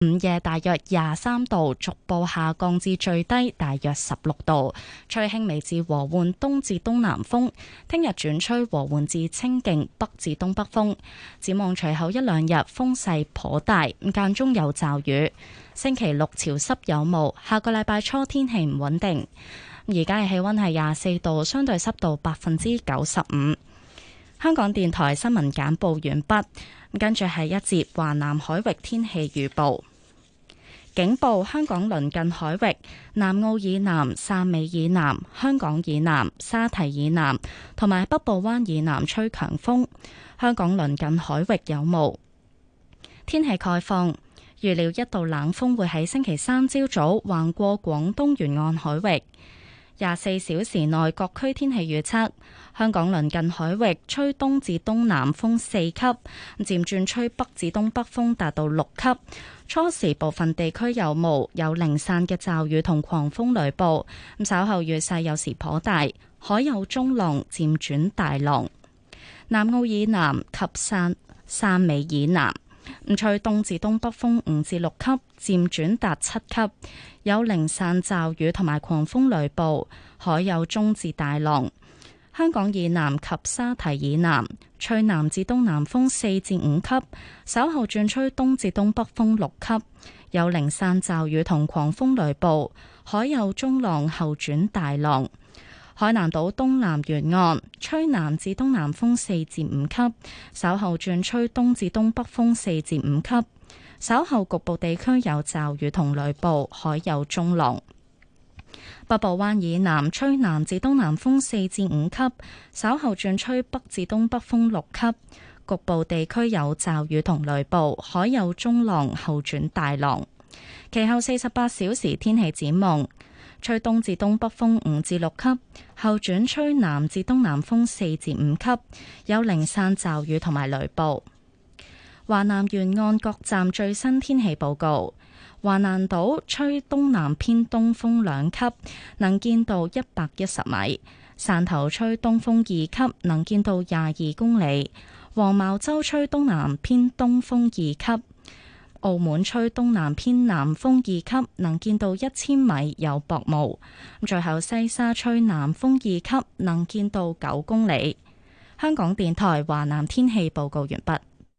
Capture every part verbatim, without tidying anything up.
午夜大約廿三度，逐步下降至最低大約十六度，吹輕微至和緩東至東南風。聽日轉吹和緩至清勁北至東北風。展望隨後一兩日風勢頗大，間中有驟雨。星期六潮濕有霧，下個禮拜初天氣唔穩定。而家嘅氣溫係廿四度，相對濕度百分之九十五。香港電台新聞簡報完畢，跟住係一節華南海域天氣預報。警報：香港鄰近海域、南澳以南、汕尾以南、香港以南、沙堤以南同埋北部灣以南吹強風。香港鄰近海域有霧。天氣概況：預料一道冷鋒會喺星期三朝早橫過廣東沿岸海域。廿四小時內各區天氣預測：香港鄰近海域吹東至東南風四級，漸轉吹北至東北風達到六級。初時部分地區有霧，有零散嘅驟雨同狂風雷暴。咁稍後雨勢有時頗大，海有中浪漸轉大浪。南澳以南及汕汕尾以南，唔吹東至東北風五至六級，漸轉達七級，有零散驟雨同埋狂風雷暴，海有中至大浪。香港以南及沙堤以南，吹南至東南風四至五級，稍後轉吹東至東北風六級，有零散驟雨同狂風雷暴，海有中浪後轉大浪。海南島東南沿岸吹南至東南風四至五級，稍後轉吹東至東北風四至五級，稍後局部地區有驟雨同雷暴，海有中浪。北部灣以南吹南至東南風四至五級，稍後轉吹北至東北風六級，局部地區有驟雨同雷暴，海有中浪後轉大浪。其後四十八小時天氣展望：吹東至東北風五至六級，後轉吹南至東南風四至五級，有零散驟雨同埋雷暴。華南沿岸各站最新天氣報告：華南島吹東南偏東風兩級，能見度一百一十米；汕頭吹東風二級，能見度廿二公里；黃茅洲吹東南偏東風二級；澳門吹東南偏南風二級，能見度一千米，有薄霧。最後西沙吹南風二級，能見度九公里。香港電台華南天氣報告完畢。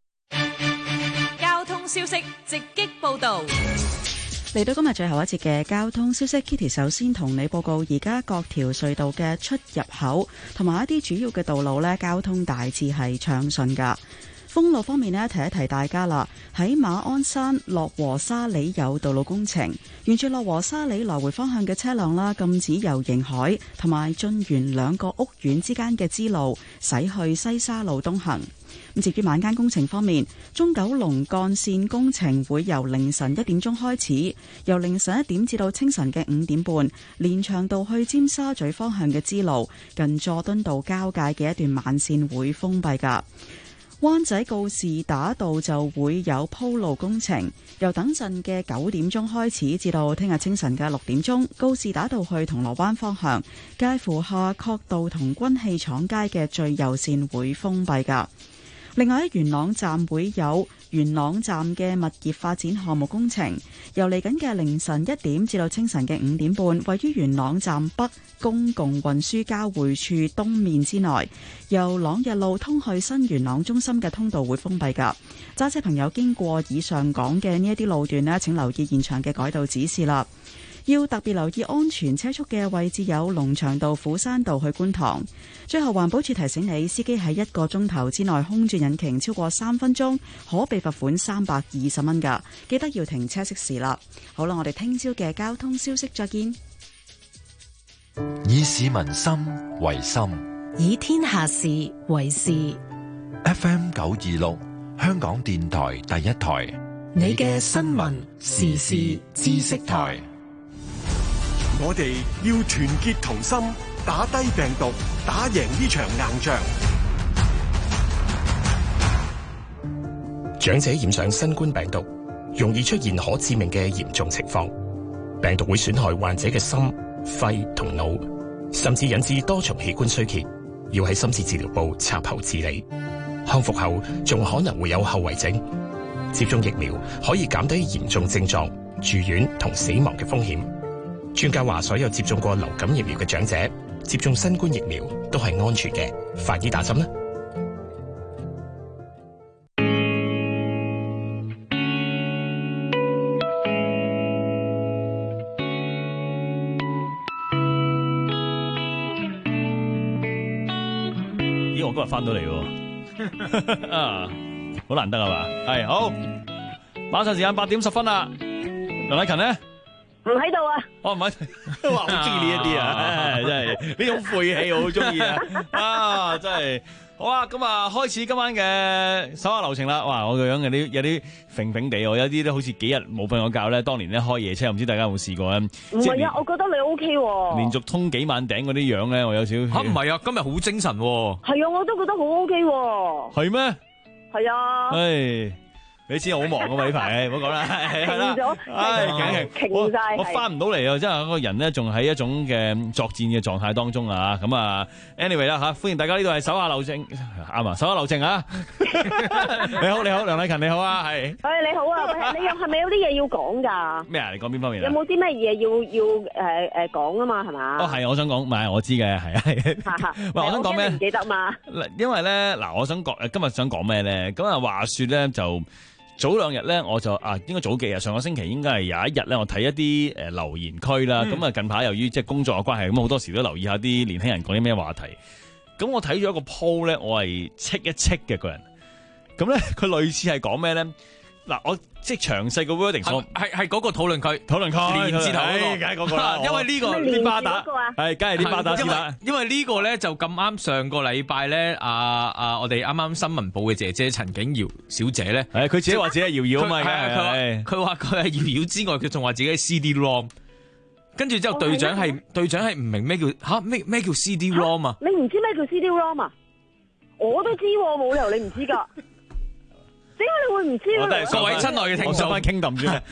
交通消息直擊報道。 嚟到今日最後一節嘅交通消息 ，Kitty 首先同你報告，而家各條隧道嘅出入口同埋一啲主要嘅道路呢，交通大致係暢順噶。封路方面呢，提一提大家啦，喺馬鞍山落禾沙里有道路工程，沿住落禾沙里來回方向嘅車輛啦，禁止由迎海同埋晉源兩個屋苑之間嘅支路駛去西沙路東行。咁至於晚間工程方面，中九龍幹線工程會由凌晨一點鐘開始，由凌晨一點至到清晨嘅五點半，連翔道去尖沙咀方向嘅支路近佐敦道交界嘅一段慢線會封閉㗎。灣仔告士打道就會有鋪路工程，由等陣嘅九點鐘開始至到聽日清晨嘅六點鐘，告士打道去銅鑼灣方向介乎夏慤道同軍器廠街嘅最右線會封閉㗎。另外喺元朗站會有元朗站嘅物業發展項目工程，由嚟緊嘅凌晨一點至到清晨嘅五點半，位於元朗站北公共運輸交匯處東面之內，由朗日路通去新元朗中心嘅通道會封閉㗎。揸車朋友經過以上講嘅呢一啲路段呢，請留意現場嘅改道指示啦。要特別留意安全車速嘅位置有龍翔道、虎山道去觀塘。最後環保署提醒你，司機喺一個鐘頭之內空轉引擎超過三分鐘，可被罰款三百二十蚊㗎。記得要停車熄匙啦。好啦，我哋聽朝嘅交通消息再見。 以市民心為心， 以天下事為事。 F M 九二六，香港電台第一台， 你嘅新聞時事知識台。 我哋要團結同心，打低病毒，打贏呢場硬仗。 長者染上新冠病毒，容易出現可致命嘅嚴重情況。病毒會損害患者嘅心、肺同腦，甚至引致多重器官衰竭，要喺深切治療部插喉治理。康復後仲可能會有後遺症。 接種疫苗可以減低嚴重症狀、住院同死亡嘅風險。專家話，所有接種過流感疫苗嘅長者接種新冠疫苗都係安全嘅，快啲打針啦！ 咦，我今日翻到嚟喎，啊，好難得係嘛？係好，馬上時間八點十分啦，梁禮勤咧？ 唔喺度啊！ 我唔係，哇，好中意呢一啲啊，真係呢種晦氣我好中意啊！啊，真係好啊！咁啊，開始今晚嘅手下留情啦！哇，我個樣有啲有啲揈揈地，我有啲都好似幾日冇瞓過覺咧。當年咧開夜車，唔知大家有冇試過咧？ 唔係啊，我覺得你 O K 喎。 連續通幾晚頂嗰啲樣咧，我有少少嚇唔係啊！今日好精神喎。 係啊，我都覺得好 O K 喎。 係咩？ 係啊。 唉。你知我好忙㗎嘛呢排，唔好講啦，係啦，唉，勁勁晒， 我翻唔到嚟啊！即係個人咧，仲喺一種嘅作戰嘅狀態當中啊！咁啊 ，anyway 啦吓，歡迎大家呢度係手下留情，啱啊，手下留情啊！你好，你好，梁禮勤你好啊，係。 誒你好啊，你有係咪有啲嘢要講㗎？ 咩啊？你講邊方面？ 有冇啲咩嘢要要誒誒講啊嘛？係嘛？ 哦係，我想講，唔係我知嘅，係啊係。喂，我想講咩？ 唔記得嘛？ 因為咧嗱，我想講誒，今日想講咩咧？咁啊，話說咧就。早兩日咧，我就啊，應該早幾日，上個星期應該係有一日咧，我睇一啲誒留言區啦。咁啊、嗯，近排由於即係工作嘅關係，咁好多時都留意下啲年輕人講啲咩話題。咁我睇咗一個 po 咧，我係戚一戚嘅個人。咁咧，佢類似係講咩咧？嗱，我即係詳細個 wording 係係係嗰個討論區， 討論區連字頭嗰個， 梗係嗰個啦。 因為呢個啲巴打係，梗係啲巴打先啦。 因為呢個咧就咁啱上個禮拜咧，啊啊，我哋啱啱新聞部嘅姐姐陳景瑤小姐咧， 係佢自己話自己係瑤瑤啊嘛。 佢佢話佢係瑤瑤之外，佢仲話自己係 C D ROM。跟住之後隊長係隊長係唔明咩叫吓咩咩叫 C D ROM 啊？ 你唔知咩叫 C D ROM 啊？我都知，冇理由你唔知噶。點解你會唔知咧？ 各位親愛嘅聽眾， 翻傾談先。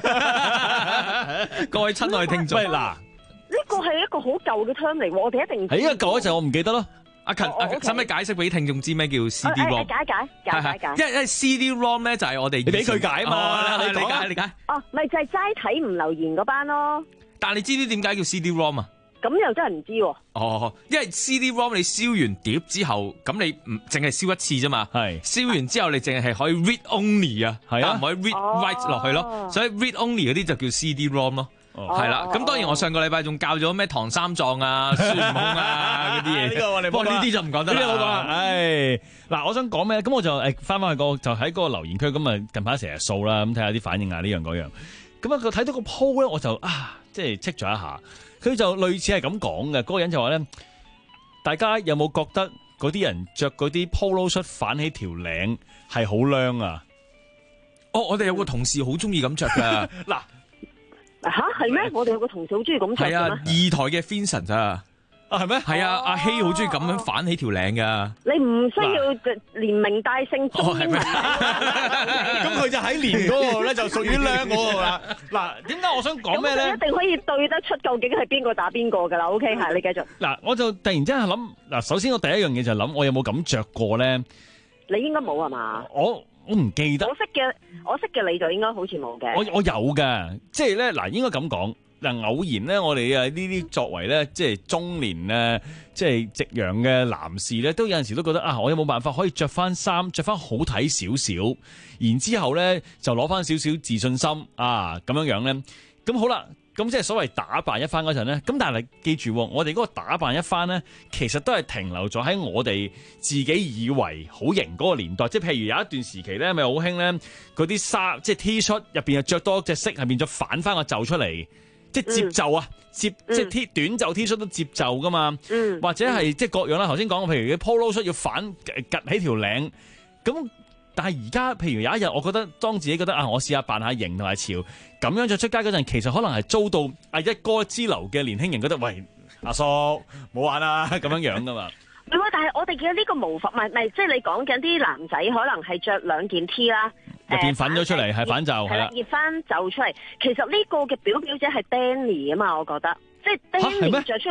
各位親愛嘅聽眾， 喂嗱， 呢個係一個好舊嘅 term 嚟，我哋一定係呢個舊嗰陣我唔記得咯。 阿勤，使唔使解釋俾聽眾知咩叫 C D ROM？ 解解解解解。 因為因為 C D ROM 咧就係我哋你俾佢解嘛， 你解你解。 哦，咪就係齋睇唔留言嗰班咯。 但係你知唔知點解叫 C D ROM 啊？ 咁又真係唔知喎。 哦，因為 C D ROM 你燒完碟之後，咁你唔淨係燒一次啫嘛。係燒完之後，你淨係可以 read only 啊，係啊，唔可以 read write 落去咯。所以 read only 嗰啲就叫 C D ROM 咯。係啦，咁當然我上個禮拜仲教咗咩唐三藏啊、孫悟空啊嗰啲嘢。呢個我哋不過呢啲就唔講得啦。呢個好講。唉，嗱，我想講咩？咁我就誒翻翻去個就喺嗰個留言區咁啊，近排成日掃啦，咁睇下啲反應啊，呢樣嗰樣。咁啊，佢睇到個 po 咧，我就啊，即係戚咗一下。佢就類似係咁講嘅，嗰、嗰個人就話咧，大家有冇覺得嗰啲人着嗰啲 polo 恤反起條領係好靚啊？ 哦，我哋有個同事好中意咁着噶。嗱， 吓係咩？我哋有個同事好中意咁着。係啊， 二台嘅 Vincent 咋？啊，係咩？係啊，阿希好中意咁樣反起條領噶。 你唔需要連名帶姓中英文。 咁佢就喺連嗰度咧，就屬於靚嗰個啦。嗱，點解我想講咩咧？ 一定可以對得出究竟係邊個打邊個噶啦。OK，係你繼續。嗱， 我就突然之間諗，嗱，首先我第一樣嘢就諗，我有冇咁着過咧？ 你應該冇係嘛？ 我我唔記得。 我識嘅，我識嘅你就應該好似冇嘅。 我我有噶，即係咧嗱，應該咁講。嗱，偶然咧，我哋啊呢啲作為咧，即係中年咧，即係夕陽嘅男士咧，都有陣時都覺得啊，我有冇辦法可以着翻衫，着翻好睇少少，然之後咧就攞翻少少自信心啊，咁樣樣咧，咁好啦，咁即係所謂打扮一番嗰陣咧，咁但係記住，我哋嗰個打扮一番咧，其實都係停留咗喺我哋自己以為好型嗰個年代，即係譬如有一段時期咧，咪好興咧，嗰啲衫即係 T 恤入邊又着多隻色，係變咗反翻個袖出嚟。即係接袖啊，接、嗯、即係 T 短袖 T 恤都接袖噶嘛，嗯、或者係即係各樣啦。頭先講，譬如嘅 polo 恤要反趌起條領，咁但係而家譬如有一日，我覺得當自己覺得啊，我試下扮下型同埋潮，咁樣着出街嗰陣，其實可能係遭到啊一哥之流嘅年輕人覺得，喂，阿叔冇玩啊咁樣樣噶嘛。 唔係，但係我哋嘅呢個模仿，唔係唔係，即係你講緊啲男仔可能係着兩件 T 啦。 入邊反咗出嚟，係、呃、反袖，係啦， 熱翻袖出嚟。其實呢個嘅表表者係 Danny 啊嘛，我覺得，即係 Danny 着出嚟，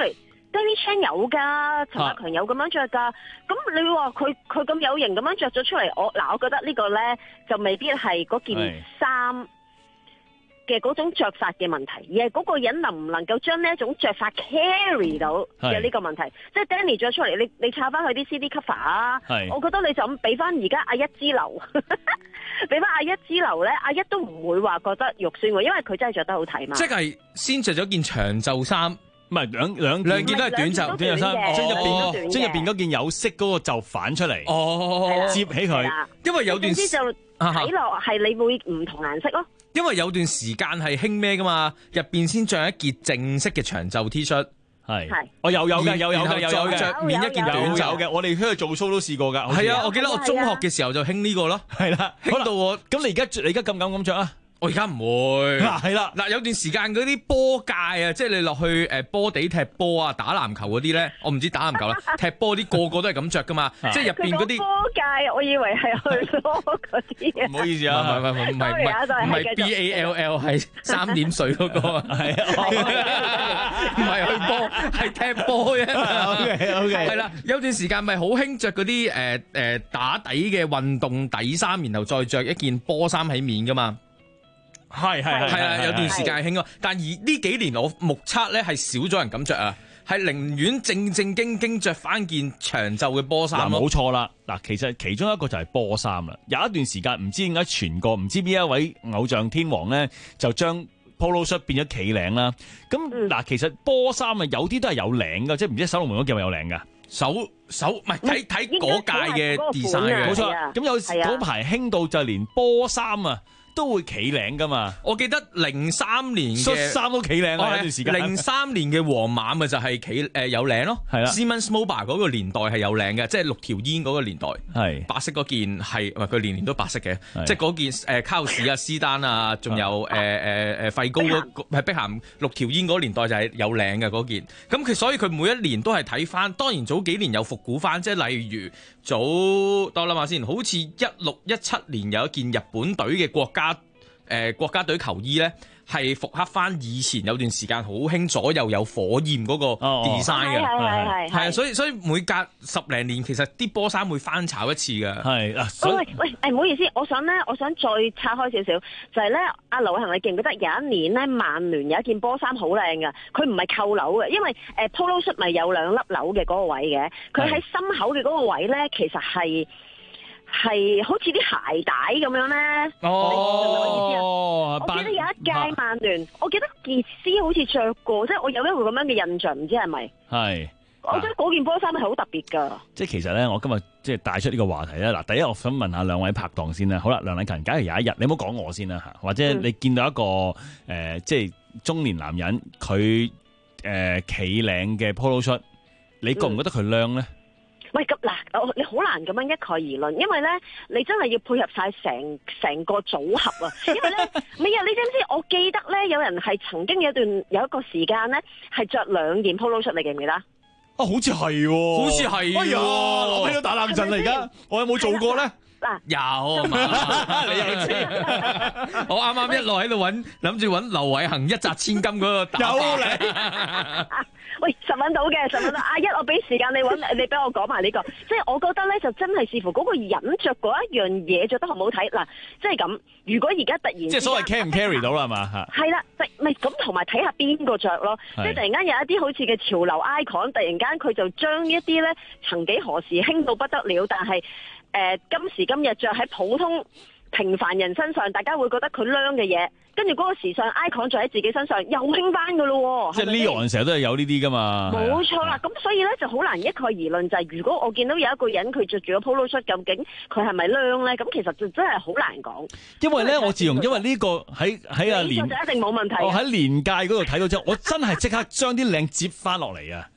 Danny Chan 有㗎，陳百強有咁樣着㗎。咁你話佢佢咁有型咁樣着咗出嚟，我嗱，我覺得呢個咧就未必係嗰件衫嘅嗰種着法嘅問題，而係嗰個人能唔能夠將呢一種着法 carry 到嘅呢個問題。即係 Danny 着出嚟，你你插翻佢啲 C D cover 啊，我覺得你就咁俾翻而家阿一之流，俾翻阿一之流咧，阿一都唔會話覺得肉酸喎，因為佢真係着得好睇嘛。 即係先着咗件長袖衫。 唔係兩兩兩件都係短袖短袖衫，將入邊將入邊嗰件有色嗰個就反出嚟， 哦， 接起佢， 因為有段時就睇落係你會唔同顏色咯。 因為有段時間係興咩噶嘛，入邊先着一件正式嘅長袖 T 恤， 係係，我有有嘅有有嘅有有嘅， 着面一件短袖嘅，我哋出去做 show 都試過㗎。 係啊，我記得我中學嘅時候就興呢個咯， 係啦， 興到我咁你而家你而家敢唔敢咁着啊？ 我而家唔會嗱係啦， 嗱有段時間嗰啲波界啊，即係你落去誒波地踢波啊、打籃球嗰啲咧，我唔知打籃球啦，踢波啲個個都係咁着噶嘛，即係入邊嗰啲波界，我以為係去波嗰啲啊。 唔好意思啊， 唔係唔係唔係唔係唔係 B A L L 係三點水嗰個啊，係啊，唔係去波係踢波嘅。OK OK，係啦，有段時間咪好興着嗰啲誒誒打底嘅運動底衫，然後再着一件波衫喺面噶嘛。 係係係啊，有段時間係興啊，但而呢幾年我目測咧係少咗人咁着啊，係寧願正正經經着翻件長袖嘅波衫。 嗱，冇錯啦，嗱，其實其中一個就係波衫啦。有一段時間唔知點解傳過，唔知邊一位偶像天王咧就將 polo shirt 變咗企領啦。咁嗱，其實波衫啊有啲都係有領噶，即係唔知守龍門嗰件係咪有領噶？ 手手唔係睇睇嗰屆嘅 design 嘅， 冇錯。咁有嗰排興到就連波衫啊都會企領噶嘛？ 我記得零三年嘅恤衫都企領啊！有段時間零三年嘅皇馬咪就係企誒有領咯，係啦。Siemens Moba 嗰個年代係有領嘅，即係六條煙嗰個年代，係白色嗰件係，唔係佢年年都白色嘅，即係嗰件誒卡路士啊、斯丹啊，仲有誒誒誒費高嗰個係碧咸六條煙嗰個年代就係有領嘅嗰件。咁佢所以佢每一年都係睇翻，當然早幾年有復古翻，即係例如早等我諗下先，好似一六一七年有一件日本隊嘅國家。誒、呃、國家隊球衣咧係復刻翻以前有段時間好興左右有火焰嗰個 design 嘅，係係啊，所以所以每隔十零年其實啲波衫會翻炒一次嘅，係嗱。喂喂誒，唔好意思，我想咧，我想再拆開少少，就係咧，阿劉偉恒，你記唔記得有一年咧，曼聯有一件波衫好靚嘅，佢唔係扣鈕嘅，因為誒 polo shirt 咪有兩粒鈕嘅嗰個位嘅，佢喺心口嘅嗰個位咧，其實係。係好似啲鞋帶咁樣咧，哦，我記得有一屆曼聯，我記得傑斯好似着過，即係我有一個咁樣嘅印象，唔知係咪？係，我覺得嗰件波衫係好特別噶。即係其實咧，我今日即係帶出呢個話題咧。嗱，第一我想問下兩位拍檔先啦。好啦，梁禮勤，假如有一日你唔好講我先啦吓，或者你見到一個誒、嗯呃，即係中年男人，佢誒企領嘅 polo shirt，你覺唔覺得佢靚咧？喂，咁嗱，你好難咁樣一概而論，因為咧，你真係要配合晒成成個組合啊！因為咧，唔係啊，你知唔知？我記得咧，有人係曾經有一段有一個時間咧，係着兩件 polo shirt，你記唔記得？啊，好似係喎，好似係，哎呀，我喺度打冷震啦！而家我有冇做過咧？嗱，有啊嘛，你又知？我啱啱一路喺度揾，諗住揾劉偉恒一擲千金嗰個打法。有你。喂，實揾到嘅，實揾到。阿一，我俾時間你揾，你俾我講埋呢個。即係我覺得咧，就真係視乎嗰個人着嗰一樣嘢着得好唔好睇。嗱，即係咁。如果而家突然即係所謂 carry 唔 carry 到啦，係嘛嚇？係啦，唔係咁，同埋睇下邊個着咯。即係突然間有一啲好似嘅潮流 icon，突然間佢就將一啲咧曾幾何時興到不得了，但係誒、呃、今時今日着喺普通平凡人身上，大家會覺得佢靚嘅嘢，跟住嗰個時尚 icon 着喺自己身上又興翻噶咯。即係 Leon 成日都係有呢啲噶嘛。冇錯啦，咁、啊、所以咧就好難一概而論。就係、是、如果我見到有一個人佢着住個 polo shirt，究竟佢係咪靚咧？咁其實就真係好難講。因為咧，我自從因為呢個喺喺阿連就一定冇問題。我喺連界嗰度睇到之後，我真係即刻將啲領摺翻落嚟啊！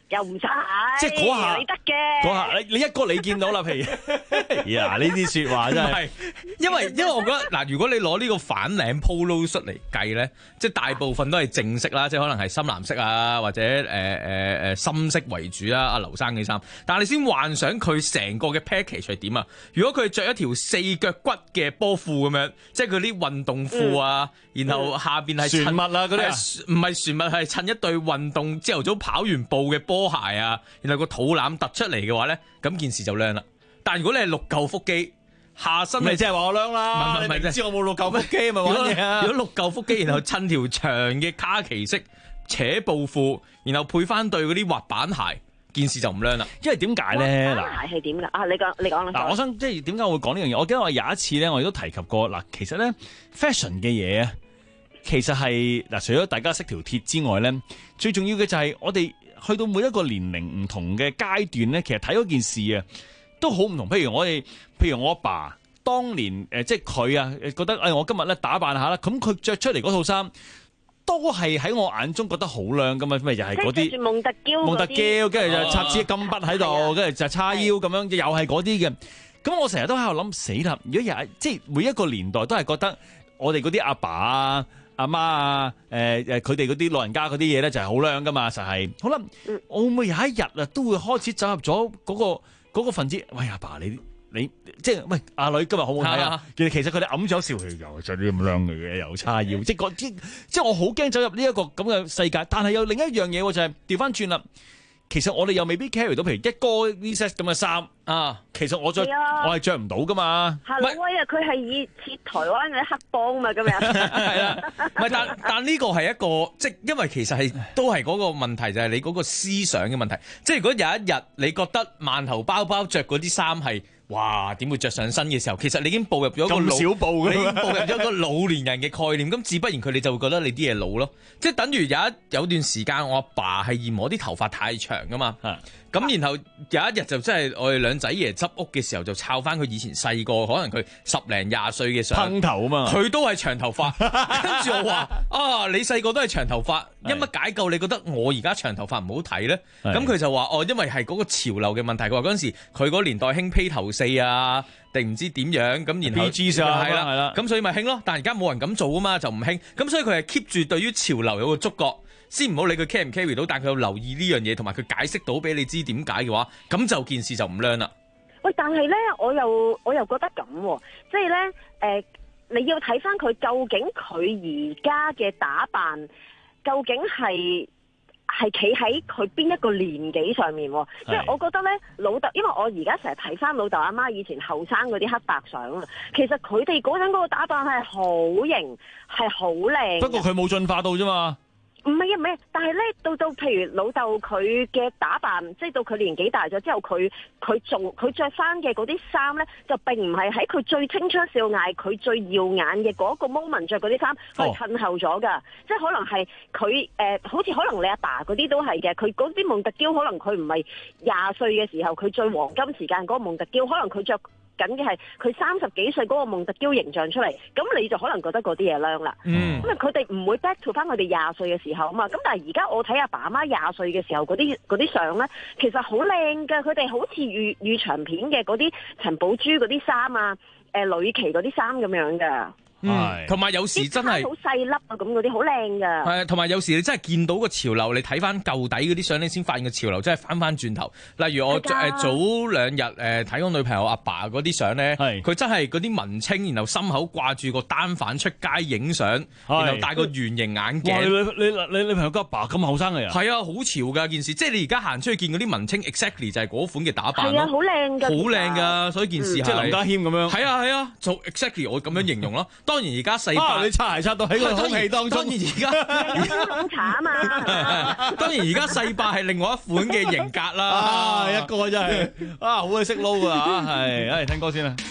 又唔使， 即係嗰下你得嘅。 嗰下你你一個你見到啦，譬如呀呢啲説話真係， 因為因為我覺得嗱，如果你攞呢個反領 polo 恤嚟計咧，即係大部分都係正式啦，即係可能係深藍色啊，或者誒誒誒深色為主啦。阿劉生嘅衫，但係你先幻想佢成個嘅 package 係點啊？如果佢着一條四腳骨嘅波褲咁樣，即係佢啲運動褲啊，嗯、然後下邊係船襪啊嗰啲， 唔係船襪，係襯一對運動朝頭早跑完步嘅波鞋啊，然後個肚腩突出嚟嘅話咧，咁件事就靚啦。但如果你係六嚿腹肌，下身咪即係話我靚啦， 唔係唔係， 你知我冇六嚿腹肌咪玩嘢啊？ 如果六嚿腹肌，然後襯條長嘅卡其色扯布褲，然後配翻對嗰啲滑板鞋，件事就唔靚啦。 因為點解咧？ 嗱，鞋係點㗎？啊，你講你講啦。 嗱，我想即係點解我會講呢樣嘢？我記得我有一次咧，我亦都提及過嗱，其實咧 fashion 嘅嘢啊，其實係嗱，除咗大家識條鐵之外咧，最重要嘅就係我哋去到每一個年齡唔同嘅階段咧，其實睇嗰件事啊，都好唔同。譬如我哋，譬如我阿爸，爸當年誒、呃，即係佢啊，覺得誒、哎，我今日咧打扮下啦，咁佢着出嚟嗰套衫，都係喺我眼中覺得好靚噶嘛，咪又係嗰啲蒙特嬌， 蒙特嬌，跟住就插支金筆喺度，跟住就叉腰咁樣，又係嗰啲嘅。咁我成日都喺度諗，死啦！如果又係即係每一個年代都係覺得我哋嗰啲阿爸啊、阿媽啊、誒誒佢哋嗰啲老人家嗰啲嘢咧，就係好靚噶嘛，實係。好啦，我會唔會有一日啊，都會開始走入咗嗰個嗰個分支？喂，阿爸你。你即係喂阿女今日好唔好睇啊？其實佢哋揞咗笑，又着啲咁靚嘅嘢，又叉腰，即係即即係我好驚走入呢一個咁嘅世界。但係有另一樣嘢就係調翻轉啦。其實我哋又未必 carry 到，譬如一哥呢 set 咁嘅衫啊。其實我着、啊、我係着唔到噶嘛。 Hello 威啊，佢係以似台灣嘅黑幫嘛，今日係啦。唔係，但但呢個係一個即係因為其實係都係嗰個問題，就係你嗰個思想嘅問題。即係如果有一日你覺得萬頭包包着嗰啲衫係。哇！點會着上身嘅時候，其實你已經步入咗一個老， 咁少步嘅， 你已經步入咗一個老年人嘅概念。咁自不然佢哋就會覺得你啲嘢老咯。即係等於有一有段時間，我阿爸係嫌我啲頭髮太長噶嘛。咁然後有一日就真係我哋兩仔爺執屋嘅時候，就抄翻佢以前細個，可能佢十零廿歲嘅相， 噴頭啊嘛， 佢都係長頭髮。跟住我話啊，你細個都係長頭髮，因乜解救你覺得我而家長頭髮唔好睇咧？咁佢就話哦，因為係嗰個潮流嘅問題。佢話嗰陣時佢嗰年代興披頭四啊，定唔知點樣咁，然後 B G 啊， 係啦係啦， 咁所以咪興咯。但係而家冇人咁做啊嘛，就唔興。咁所以佢係 keep 住對於潮流有個觸覺。先唔好理佢 carry 唔 carry 到，但佢有留意呢樣嘢，同埋佢解釋到俾你知點解嘅話，咁就件事就唔靚啦。 喂，但係咧，我又我又覺得咁、啊，即係咧，誒、呃，你要睇翻佢究竟佢而家嘅打扮，究竟係係企喺佢邊一個年紀上面、啊？即係我覺得咧，老豆，因為我而家成日睇翻老豆阿媽以前後生嗰啲黑白相啊，其實佢哋嗰陣嗰個打扮係好型，係好靚。 不過佢冇進化到啫嘛。 唔係啊，唔係，但係咧，到到譬如老豆佢嘅打扮，即係到佢年紀大咗之後，佢佢做佢着翻嘅嗰啲衫咧，就並唔係喺佢最青春少艾、佢最耀眼嘅嗰個 moment 着嗰啲衫，佢係褪後咗㗎。即係可能係佢誒，好似可能你阿爸嗰啲都係嘅。佢嗰啲蒙特嬌，可能佢唔係廿歲嘅時候，佢最黃金時間嗰個蒙特嬌，可能佢着緊嘅係佢三十幾歲嗰個蒙特嬌形象出嚟，咁你就可能覺得嗰啲嘢靚啦。嗯，因為佢哋唔會 back to 翻佢哋廿歲嘅時候啊嘛。咁但係而家我睇阿爸阿媽廿歲嘅時候嗰啲嗰啲相咧，其實好靚㗎。佢哋好似預預長片嘅嗰啲陳寶珠嗰啲衫啊，誒、呃、呂奇嗰啲衫咁樣㗎。 嗯，同埋有時真係好細粒啊，咁嗰啲好靚噶。 係，同埋有時你真係見到個潮流，你睇翻舊底嗰啲相，你先發現個潮流真係翻翻轉頭。例如我誒早兩日誒睇我女朋友阿爸嗰啲相咧，佢真係嗰啲文青，然後心口掛住個單反出街影相，然後戴個圓形眼鏡。 你你你女朋友個阿爸咁後生嘅人？ 係啊，好潮噶件事，即係你而家行出去見嗰啲文青 ，exactly 就係嗰款嘅打扮咯。 係啊，好靚噶， 好靚噶，所以件事係、嗯、 即係林家謙咁樣。 係啊係啊，做 exactly 我咁樣形容咯。當然而家細巴、啊， 你擦鞋擦到喺個空氣當中。 當然而家烏龍茶啊嘛。 當然而家細巴係另外一款嘅型格啦。 啊，一個真係啊，好鬼識撈噶嚇，係，嚟聽歌先啦。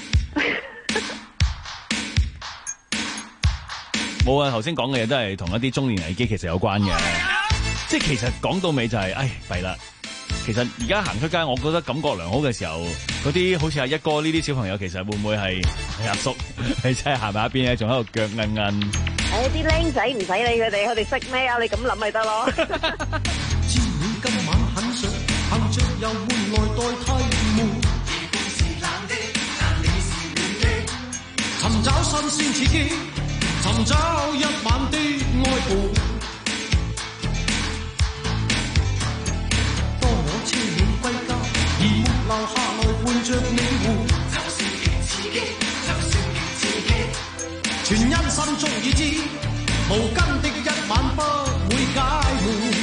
冇啊，頭先講嘅嘢都係同一啲中年危機其實有關嘅，即係其實講到尾就係、是，唉，弊啦。其實而家行出街，我覺得感覺良好嘅時候，嗰啲好似阿一哥呢啲小朋友，其實會唔會係阿叔？你真係行埋一邊咧，仲喺度腳韌韌。誒， 啲僆仔唔使理佢哋，佢哋識咩啊？你咁諗咪得咯。 知你今晚很想新鮮刺激，尋找一晚的愛伴。當我車你歸家，而沒留下來伴着你玩，就是越刺激，就是越刺激。全因心中已知，無根的一晚不會解悶。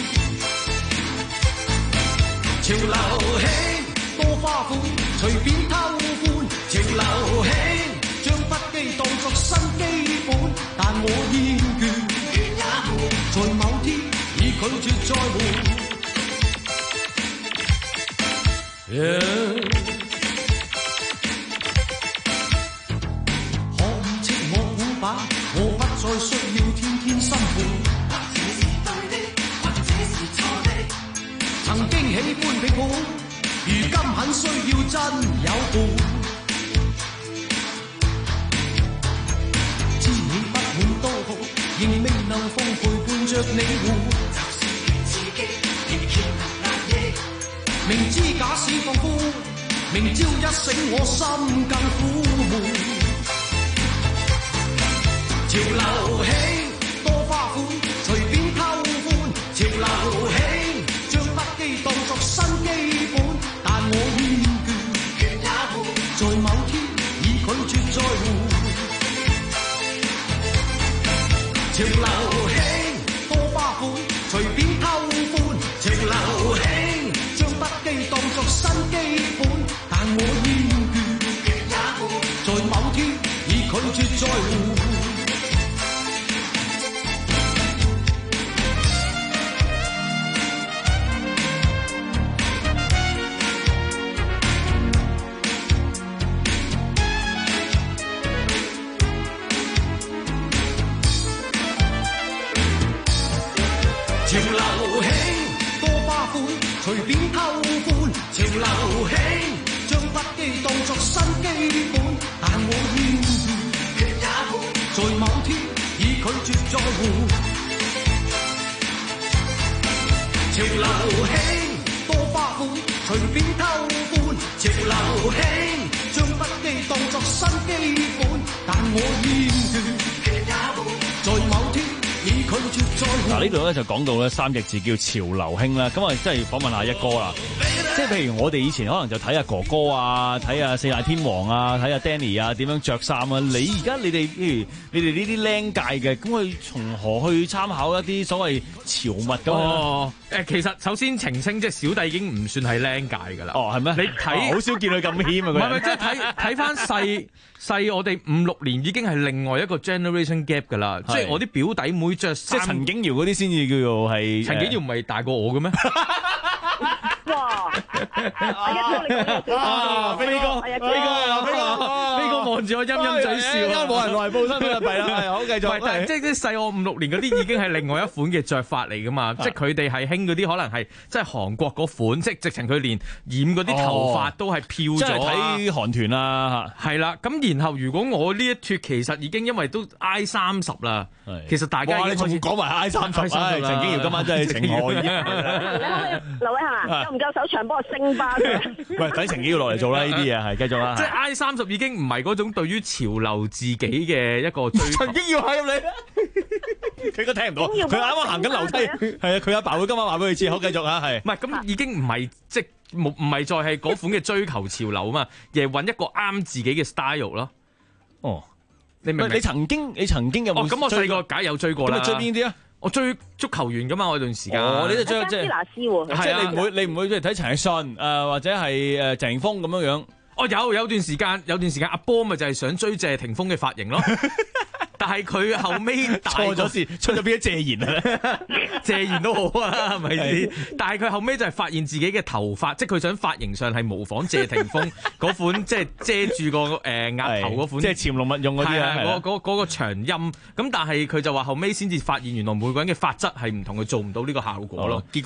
潮流興，多花款，隨便偷歡。潮流興，將不羈當作新基本，但我厭倦，倦也悶，在某天已拒絕再換。Yeah. 可以斥我古板，我不再需要天天心悶。或者是對的，或者是錯的。曾經喜歡被抱，如今很需要真有伴。知你不滿都好，仍未能豐陪伴着你活。就是越刺激，越欠能壓抑。明知假使放寬，明朝一醒我心更苦悶。潮流興，多花款，隨便偷歡。潮流興，將不羈當作新基本，但我厭倦，倦也悶，在某天已拒絕再換。潮流興，多花款，隨便偷歡。潮流興，將不羈當作新基本，但我厭倦，倦也悶，在某天已拒絕再換。潮流興，多花款，隨便偷歡。潮流興，將不羈當作新基本，但我厭倦，倦也悶，在某天已拒絕再換。潮流興，多花款，隨便偷歡。潮流興，將不羈當作新基本，但我厭倦，倦也悶，在某天已拒絕再換。 嗱，呢度咧就講到咧三隻字叫潮流興啦，咁啊即係訪問下一哥啦。即係譬如我哋以前可能就睇下哥哥啊，睇下四大天王啊，睇下 Danny 啊點樣着衫啊。你而家你哋譬如你哋呢啲僆界嘅，咁佢從何去參考一啲所謂潮物咁？ 哦，誒，其實首先澄清，即係小弟已經唔算係僆界㗎啦。 哦，係咩？ 你睇好少見佢咁謙啊！佢唔係唔係，即係睇睇翻細細我哋五六年已經係另外一個 generation gap 㗎啦。即係我啲表弟妹着衫， 即係陳景堯嗰啲先至叫做係。 陳景堯唔係大過我嘅咩？ 哇！阿一哥你講得啊，飛哥，飛哥，飛哥，飛哥望住我陰陰嘴笑，冇人來報身份就弊啦。係好繼續。 但係即係啲細我五六年嗰啲已經係另外一款嘅着法嚟噶嘛，即係佢哋係興嗰啲可能係即係韓國嗰款，即係直情佢連染嗰啲頭髮都係飄咗。即係睇韓團啦， 係啦。咁然後如果我呢一脱其實已經因為都挨三十啦，其實大家已經開始講埋挨三十啦。陳景堯今晚真係情何以堪？ 劉偉恒啊，夠唔夠手長幫我升巴佢？ 喂，等陳景堯落嚟做啦，呢啲嘢係繼續啦。 即係 I 三十已經唔係嗰種對於潮流自己嘅一個追求。 陳景堯係入嚟，佢而家聽唔到，佢啱啱行緊樓梯。係啊，佢阿爸會今晚話俾佢知，好繼續啊，係。 唔係咁已經唔係即係冇唔係再係嗰款嘅追求潮流啊嘛，而係揾一個啱自己嘅 style 咯。 哦， 你明唔明？ 你曾經你曾經有冇？ 哦，咁我細個梗係有追過啦。 咁你追邊啲啊？ 我追足球員噶嘛，我段時間。 哦，你就追即係。 加斯拿斯喎。 即係你唔會你唔會即係睇陳奕迅誒或者係誒謝霆鋒咁樣樣。 哦，有有段時間有段時間阿波咪就係想追謝霆鋒嘅髮型咯。但係佢後尾錯咗事，出咗邊謝賢啊？ 謝賢都好啊，係咪先？但係佢後尾就係發現自己嘅頭髮，即係佢想髮型上係模仿謝霆鋒嗰款，即係遮住個誒額頭嗰款， 即係潛龍勿用嗰啲啊， 嗰嗰嗰個長音。咁但係佢就話後尾先至發現，原來每個人嘅髮質係唔同，佢做唔到呢個效果咯。 結果咧？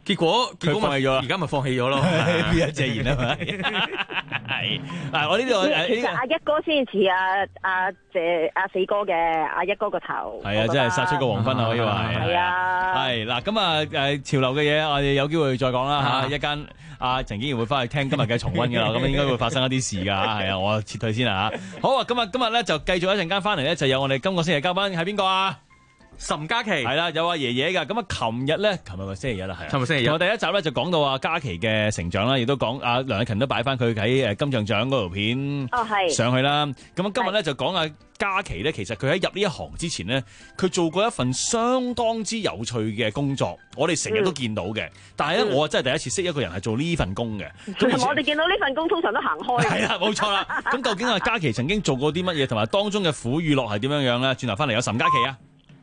結果結果放棄咗啦， 而家咪放棄咗咯， 邊一隻言啊嘛？係嗱，我呢度其實阿一哥先似阿阿謝阿四哥嘅阿一哥個頭， 係啊，真係殺出個黃昏啊，可以話係。 係啊， 係嗱，咁啊誒潮流嘅嘢，我哋有機會再講啦嚇。一間阿陳景賢會翻去聽今日嘅重溫㗎啦，咁應該會發生一啲事㗎嚇。係啊，我撤退先啦嚇。好啊，咁啊今日咧就繼續一陣間翻嚟咧，就有我哋今個星期嘉賓係邊個啊？ 岑嘉琪係啦，有阿爺爺㗎。咁啊，琴日咧，琴日個星期一啦，係。 琴日星期一。 我第一集咧就講到阿嘉琪嘅成長啦，亦都講阿梁禮勤都擺翻佢喺誒金像獎嗰條片哦係上去啦。咁啊，今日咧就講阿嘉琪咧，其實佢喺入呢一行之前咧，佢做過一份相當之有趣嘅工作，我哋成日都見到嘅。但係咧，我真係第一次識一個人係做呢份工嘅。 咁我哋見到呢份工通常都行開。 係啦，冇錯啦。咁究竟阿嘉琪曾經做過啲乜嘢，同埋當中嘅苦與樂係點樣樣咧？轉頭翻嚟有岑嘉琪啊！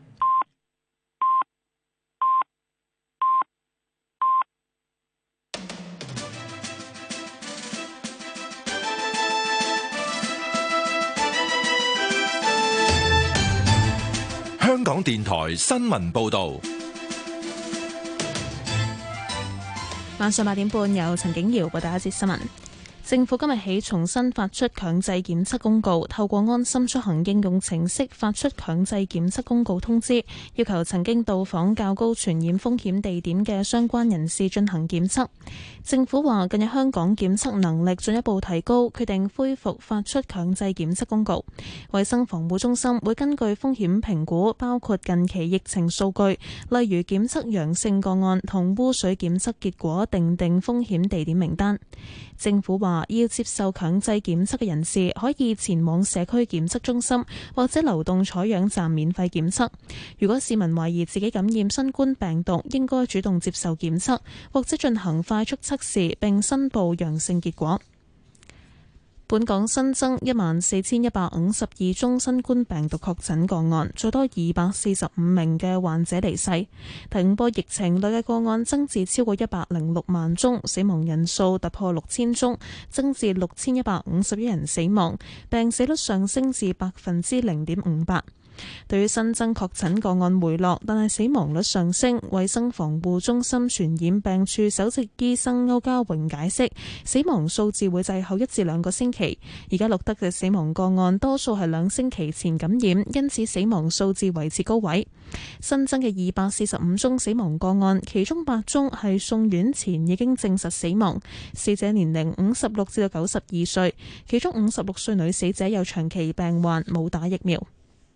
香港電台新聞報道， 晚上八點半由陳景瑤報道一節新聞。政府今日起重新發出強制檢測公告，透過安心出行應用程式發出強制檢測公告通知，要求曾經到訪較高傳染風險地點嘅相關人士進行檢測。政府話近日香港檢測能力進一步提高，決定恢復發出強制檢測公告。衛生防護中心會根據風險評估，包括近期疫情數據，例如檢測陽性個案同污水檢測結果，訂定風險地點名單。政府話要接受強制檢測嘅人士可以前往社區檢測中心或者流動採樣站免費檢測。如果市民懷疑自己感染新冠病毒，應該主動接受檢測或者進行快速測試並申報陽性結果。本港新增一萬四千一百五十二宗新冠病毒確診個案，再多二百四十五名嘅患者離世。第五波疫情累計個案增至超過一百零六萬宗，死亡人數突破六千宗，增至六千一百五十一人死亡，病死率上升至百分之零點五八。對於新增確診個案回落，但係死亡率上升，衛生防護中心傳染病處首席醫生歐家榮解釋，死亡數字會滯後一至兩個星期。而家錄得嘅死亡個案多數係兩星期前感染，因此死亡數字維持高位。新增嘅二百四十五宗死亡個案，其中八宗係送院前已經證實死亡，死者年齡五十六至到九十二歲，其中五十六歲女死者有長期病患，冇打疫苗。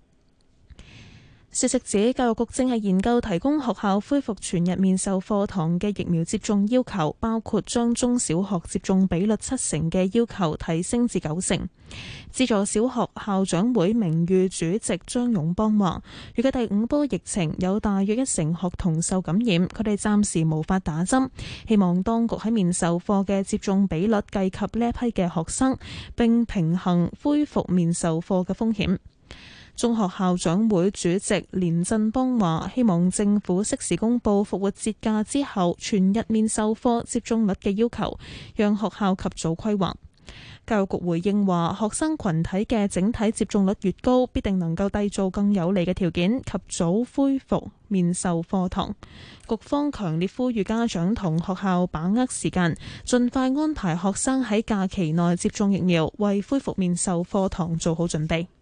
消息指，教育局正係研究提供學校恢復全日面授課堂嘅疫苗接種要求，包括將中小學接種比率七成嘅要求提升至九成。資助小學校長會名譽主席張勇邦話，預計第五波疫情有大約一成學童受感染，佢哋暫時無法打針，希望當局喺面授課嘅接種比率計及呢一批嘅學生，並平衡恢復面授課嘅風險。中學校長會主席連振邦話，希望政府適時公布復活節假之後全日面授課接種率嘅要求，讓學校及早規劃。教育局回應話，學生群體嘅整體接種率越高，必定能夠締造更有利嘅條件，及早恢復面授課堂。局方強烈呼籲家長同學校把握時間，盡快安排學生喺假期內接種疫苗，為恢復面授課堂做好準備。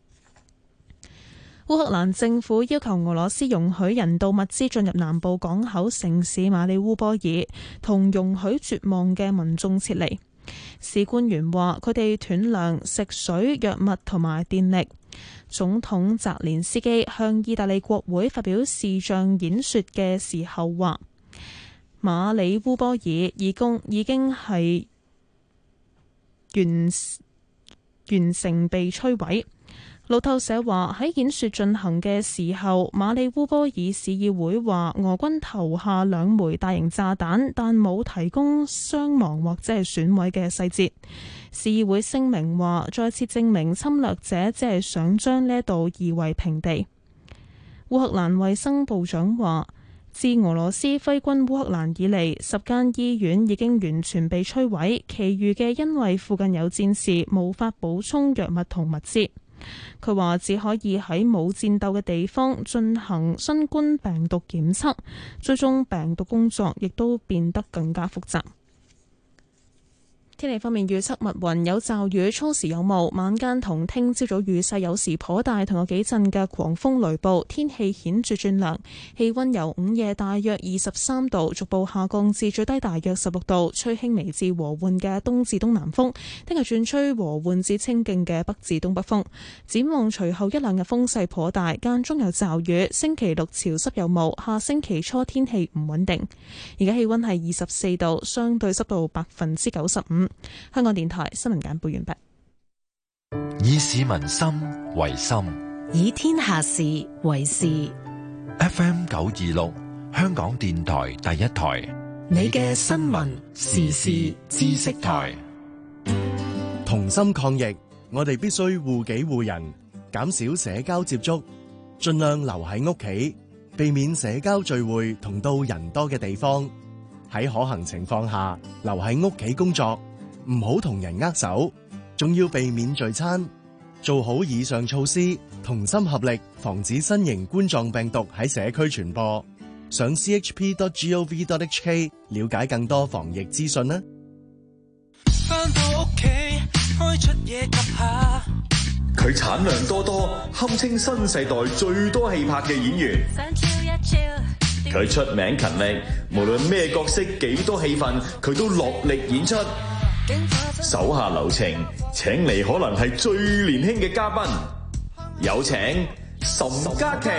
烏克蘭政府要求俄羅斯容許人道物資進入南部港口城市馬里烏波爾，同容許絕望嘅民眾撤離。市官員話，佢哋斷糧、食水、藥物同埋電力。總統澤連斯基向意大利國會發表視像演說嘅時候話，馬里烏波爾已經已經係完完成被摧毀。路透社話，喺演說進行嘅時候，馬里烏波爾市議會話俄軍投下兩枚大型炸彈，但冇提供傷亡或者係損毀嘅細節。市議會聲明話，再次證明侵略者只係想將呢度夷為平地。烏克蘭衛生部長話，自俄羅斯揮軍烏克蘭以嚟，十間醫院已經完全被摧毀，其餘嘅因為附近有戰事，無法補充藥物同物資。 佢話只可以喺冇戰鬥嘅地方進行新冠病毒檢測，追蹤病毒工作亦都變得更加複雜。天氣方面，預測密雲有驟雨，初時有霧，晚間同聽朝早雨勢有時頗大，同有幾陣嘅狂風雷暴，天氣顯著轉涼，氣溫由午夜大約二十三度逐步下降至最低大約十六度，吹輕微至和緩嘅東至東南風。聽日轉吹和緩至清勁嘅北至東北風。展望隨後一兩日風勢頗大，間中有驟雨。星期六潮濕有霧，下星期初天氣唔穩定。而家氣溫係二十四度，相對濕度百分之九十五。香港電台新聞簡報完畢。 以市民心為心， 以天下事為事。 F M 九二六，香港電台第一台， 你嘅新聞時事知識台。 同心抗疫，我哋必須護己護人，減少社交接觸，盡量留喺屋企，避免社交聚會同到人多嘅地方。喺可行情況下，留喺屋企工作。唔好同人握手，仲要避免聚餐，做好以上措施，同心合力，防止新型冠狀病毒喺社區傳播。上 c h p dot gov dot h k 了解更多防疫資訊啦。 返到屋企開出嘢及下， 佢產量多多，堪稱新世代最多氣魄嘅演員。佢出名勤力，無論咩角色幾多戲份，佢都落力演出。手下留情，請嚟可能係最年輕嘅嘉賓，有請岑嘉琪。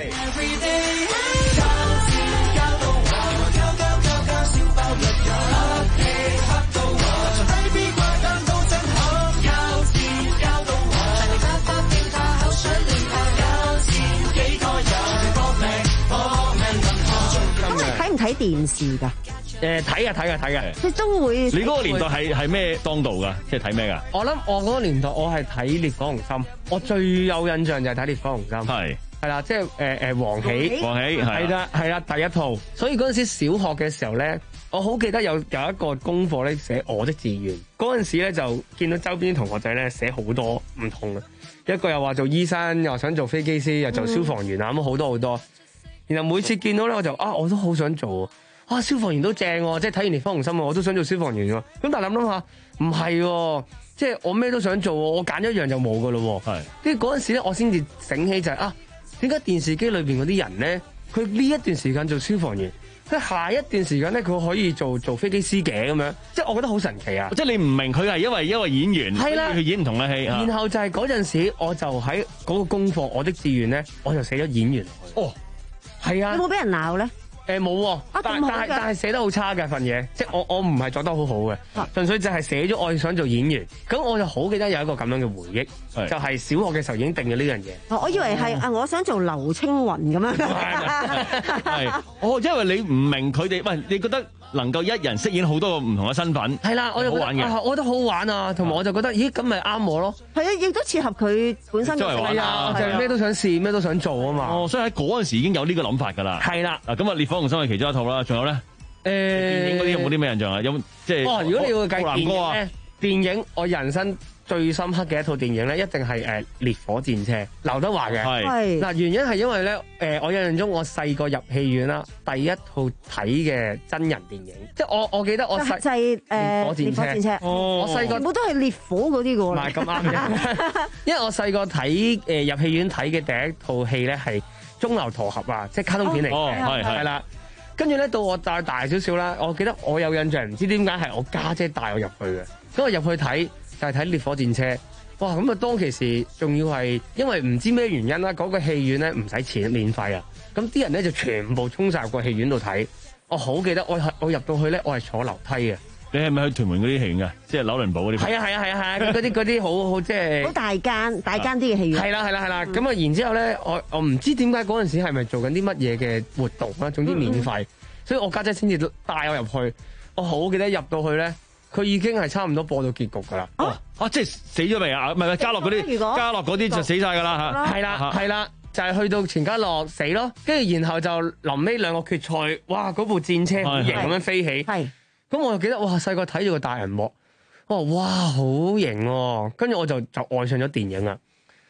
睇唔睇電視㗎？ 誒睇啊睇啊睇啊！ 佢都會。 你嗰個年代係係咩當道㗎？即係睇咩㗎？ 我諗我嗰個年代我係睇《烈火雄心》，我最有印象就係睇《烈火雄心》。係係啦，即係誒誒黃喜， 黃喜係啦係啦第一套。所以嗰陣時小學嘅時候咧，我好記得有有一個功課咧寫我的志願。嗰陣時咧就見到周邊同學仔咧寫好多唔同嘅，一個又話做醫生，又想做飛機師，又做消防員啊咁好多好多。然後每次見到咧我就啊我都好想做。啊！消防員都正喎，即係睇完《烈火雄心》我都想做消防員喎。咁但係諗諗下，唔係喎，即係我咩都想做喎，我揀一樣就冇噶咯喎。係。跟住嗰陣時咧，我先至醒起就係、是、啊，點解電視機裏邊嗰啲人咧，佢呢一段時間做消防員，佢下一段時間咧佢可以做做飛機師嘅咁樣，即係我覺得好神奇啊！ 即係你唔明佢係因為因為演員，係啦，佢演唔同嘅戲。 然後就係嗰陣時，我就喺嗰個功課《我的志願》咧，我就寫咗演員。哦，係啊。 有冇俾人鬧咧？ 誒冇喎，但但係但係寫得好差嘅份嘢，即係我我唔係作得好好嘅，啊、純粹就係寫咗我想做演員，咁我就好記得有一個咁樣嘅回憶，是就係小學嘅時候已經定咗呢樣嘢。 哦，我以為係啊，我想做劉青雲咁樣。 係，哦，因為你唔明佢哋，喂，你覺得能夠一人飾演好多個唔同嘅身份， 係啦，我就覺得好玩嘅、啊，我覺得好玩啊，同埋我就覺得，咦，咁咪啱我咯。係啊，亦都切合佢本身嘅性格啊，就係咩都想試，咩都想做啊嘛。 哦，所以喺嗰陣時已經有呢個諗法㗎啦。係啦，嗱，咁啊，《烈火雄心》係其中一套啦，仲有咧，誒、欸，電影嗰啲有冇啲咩印象啊？有即係，哦， 如果你要計電影咧，電影我人生最深刻嘅一套電影咧，一定係誒《烈火戰車》，劉德華嘅。係嗱，原因係因為咧，誒，我印象中我細個入戲院啦，第一套睇嘅真人電影，即係我我記得我細就係誒《烈火戰車》。 哦，我細個我都係烈火嗰啲嘅喎。 唔係咁啱嘅，因為我細個睇誒入戲院睇嘅第一套戲咧係《中流陀俠》啊，即係卡通片嚟嘅，係係啦。跟住咧到我再大少少啦，我記得我有印象，唔知點解係我家姐帶我入去嘅，咁我入去睇。就係睇《烈火戰車》，哇！咁啊，當其時仲要係因為唔知咩原因啦，嗰、那個戲院咧唔使錢，免費啊！咁啲人咧就全部衝晒入個戲院度睇。我好記得我我入到去咧，我係坐樓梯嘅。 你係咪去屯門嗰啲戲院㗎？即係紐倫堡嗰啲？係啊係啊係啊係啊！嗰啲嗰啲好好即係好大間大間啲嘅戲院。係啦係啦係啦！咁啊、嗯，然之後咧，我我唔知點解嗰陣時係咪做緊啲乜嘢嘅活動啦？總之免費，嗯、所以我家姐先至帶我入去。我好記得入到去咧。佢已經係差唔多播到結局㗎啦！ 啊啊，即係死咗未啊？唔係唔係，家樂嗰啲，家樂嗰啲就死晒㗎啦嚇！ 係啦係啦，就係、是、去到錢嘉樂死咯，跟住然後就臨尾兩個決賽，哇！嗰部戰車好型咁樣飛起，係咁我就記得哇！細個睇住個大銀幕，哇哇好型喎！跟住我就就愛上咗電影啦。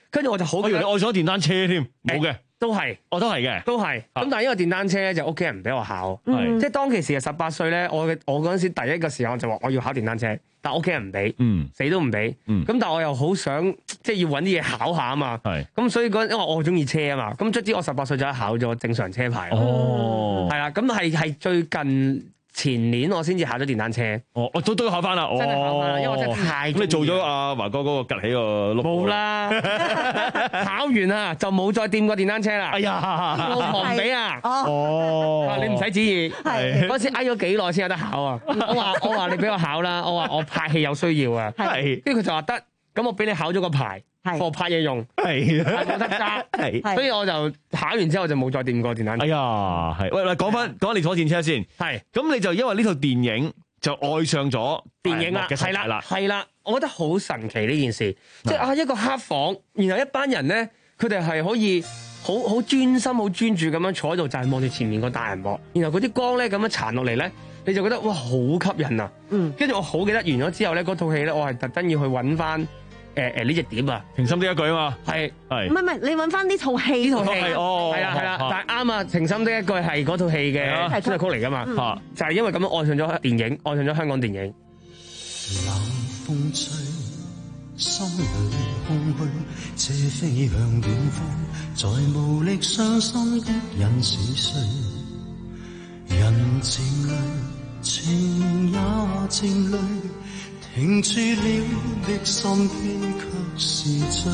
跟住我就好， 我以為你愛上電單車添，冇嘅。 都係， 我都係嘅， 都係。咁但係因為電單車咧，就屋企人唔俾我考，即係當其時係十八歲咧，我嘅我嗰陣時第一個時候就話我要考電單車，但係屋企人唔俾，死都唔俾。咁但係我又好想即係要揾啲嘢考下啊嘛。咁所以嗰因為我中意車啊嘛，咁卒之我十八歲就考咗正常車牌。哦，係啊，咁係係最近。前年我先至考咗電單車， 哦，我都都考翻啦， 真係考翻啦，因為我真係太咁你做咗阿華哥嗰個趌起個碌冇啦，考完啦就冇再掂過電單車啦。哎呀， 老婆唔俾啊， 哦， 你唔使旨意，嗰時挨咗幾耐先有得考啊？我話我話你俾我考啦，我話我拍戲有需要啊，係，跟住佢就話得，咁我俾你考咗個牌。我拍嘢用，係冇得揸，所以我就考完之後就冇再掂過電單車。 哎呀，係，喂喂，講翻講你坐電車先，係，咁你就因為呢套電影就愛上咗電影啦，係啦，係啦，我覺得好神奇呢件事，即係啊一個黑房，然後一班人咧，佢哋係可以好好專心、好專注咁樣坐喺度，就係望住前面個大銀幕，然後嗰啲光咧咁樣殘落嚟咧，你就覺得哇好吸引啊！嗯，跟住我好記得完咗之後咧，嗰套戲咧，我係特登要去揾翻。誒誒呢隻碟啊， 情深的一句啊嘛， 係係，唔係唔係，你揾翻呢套戲， 呢套戲哦， 係啦係啦，但係啱啊，情深的一句係嗰套戲嘅主題曲嚟噶嘛，就係因為咁樣愛上咗電影，愛上咗香港電影。 冷風吹，心裏空虛，車飛向遠方，在無力傷心的人是誰？人情淚，情也情淚。停住了的心偏卻是醉，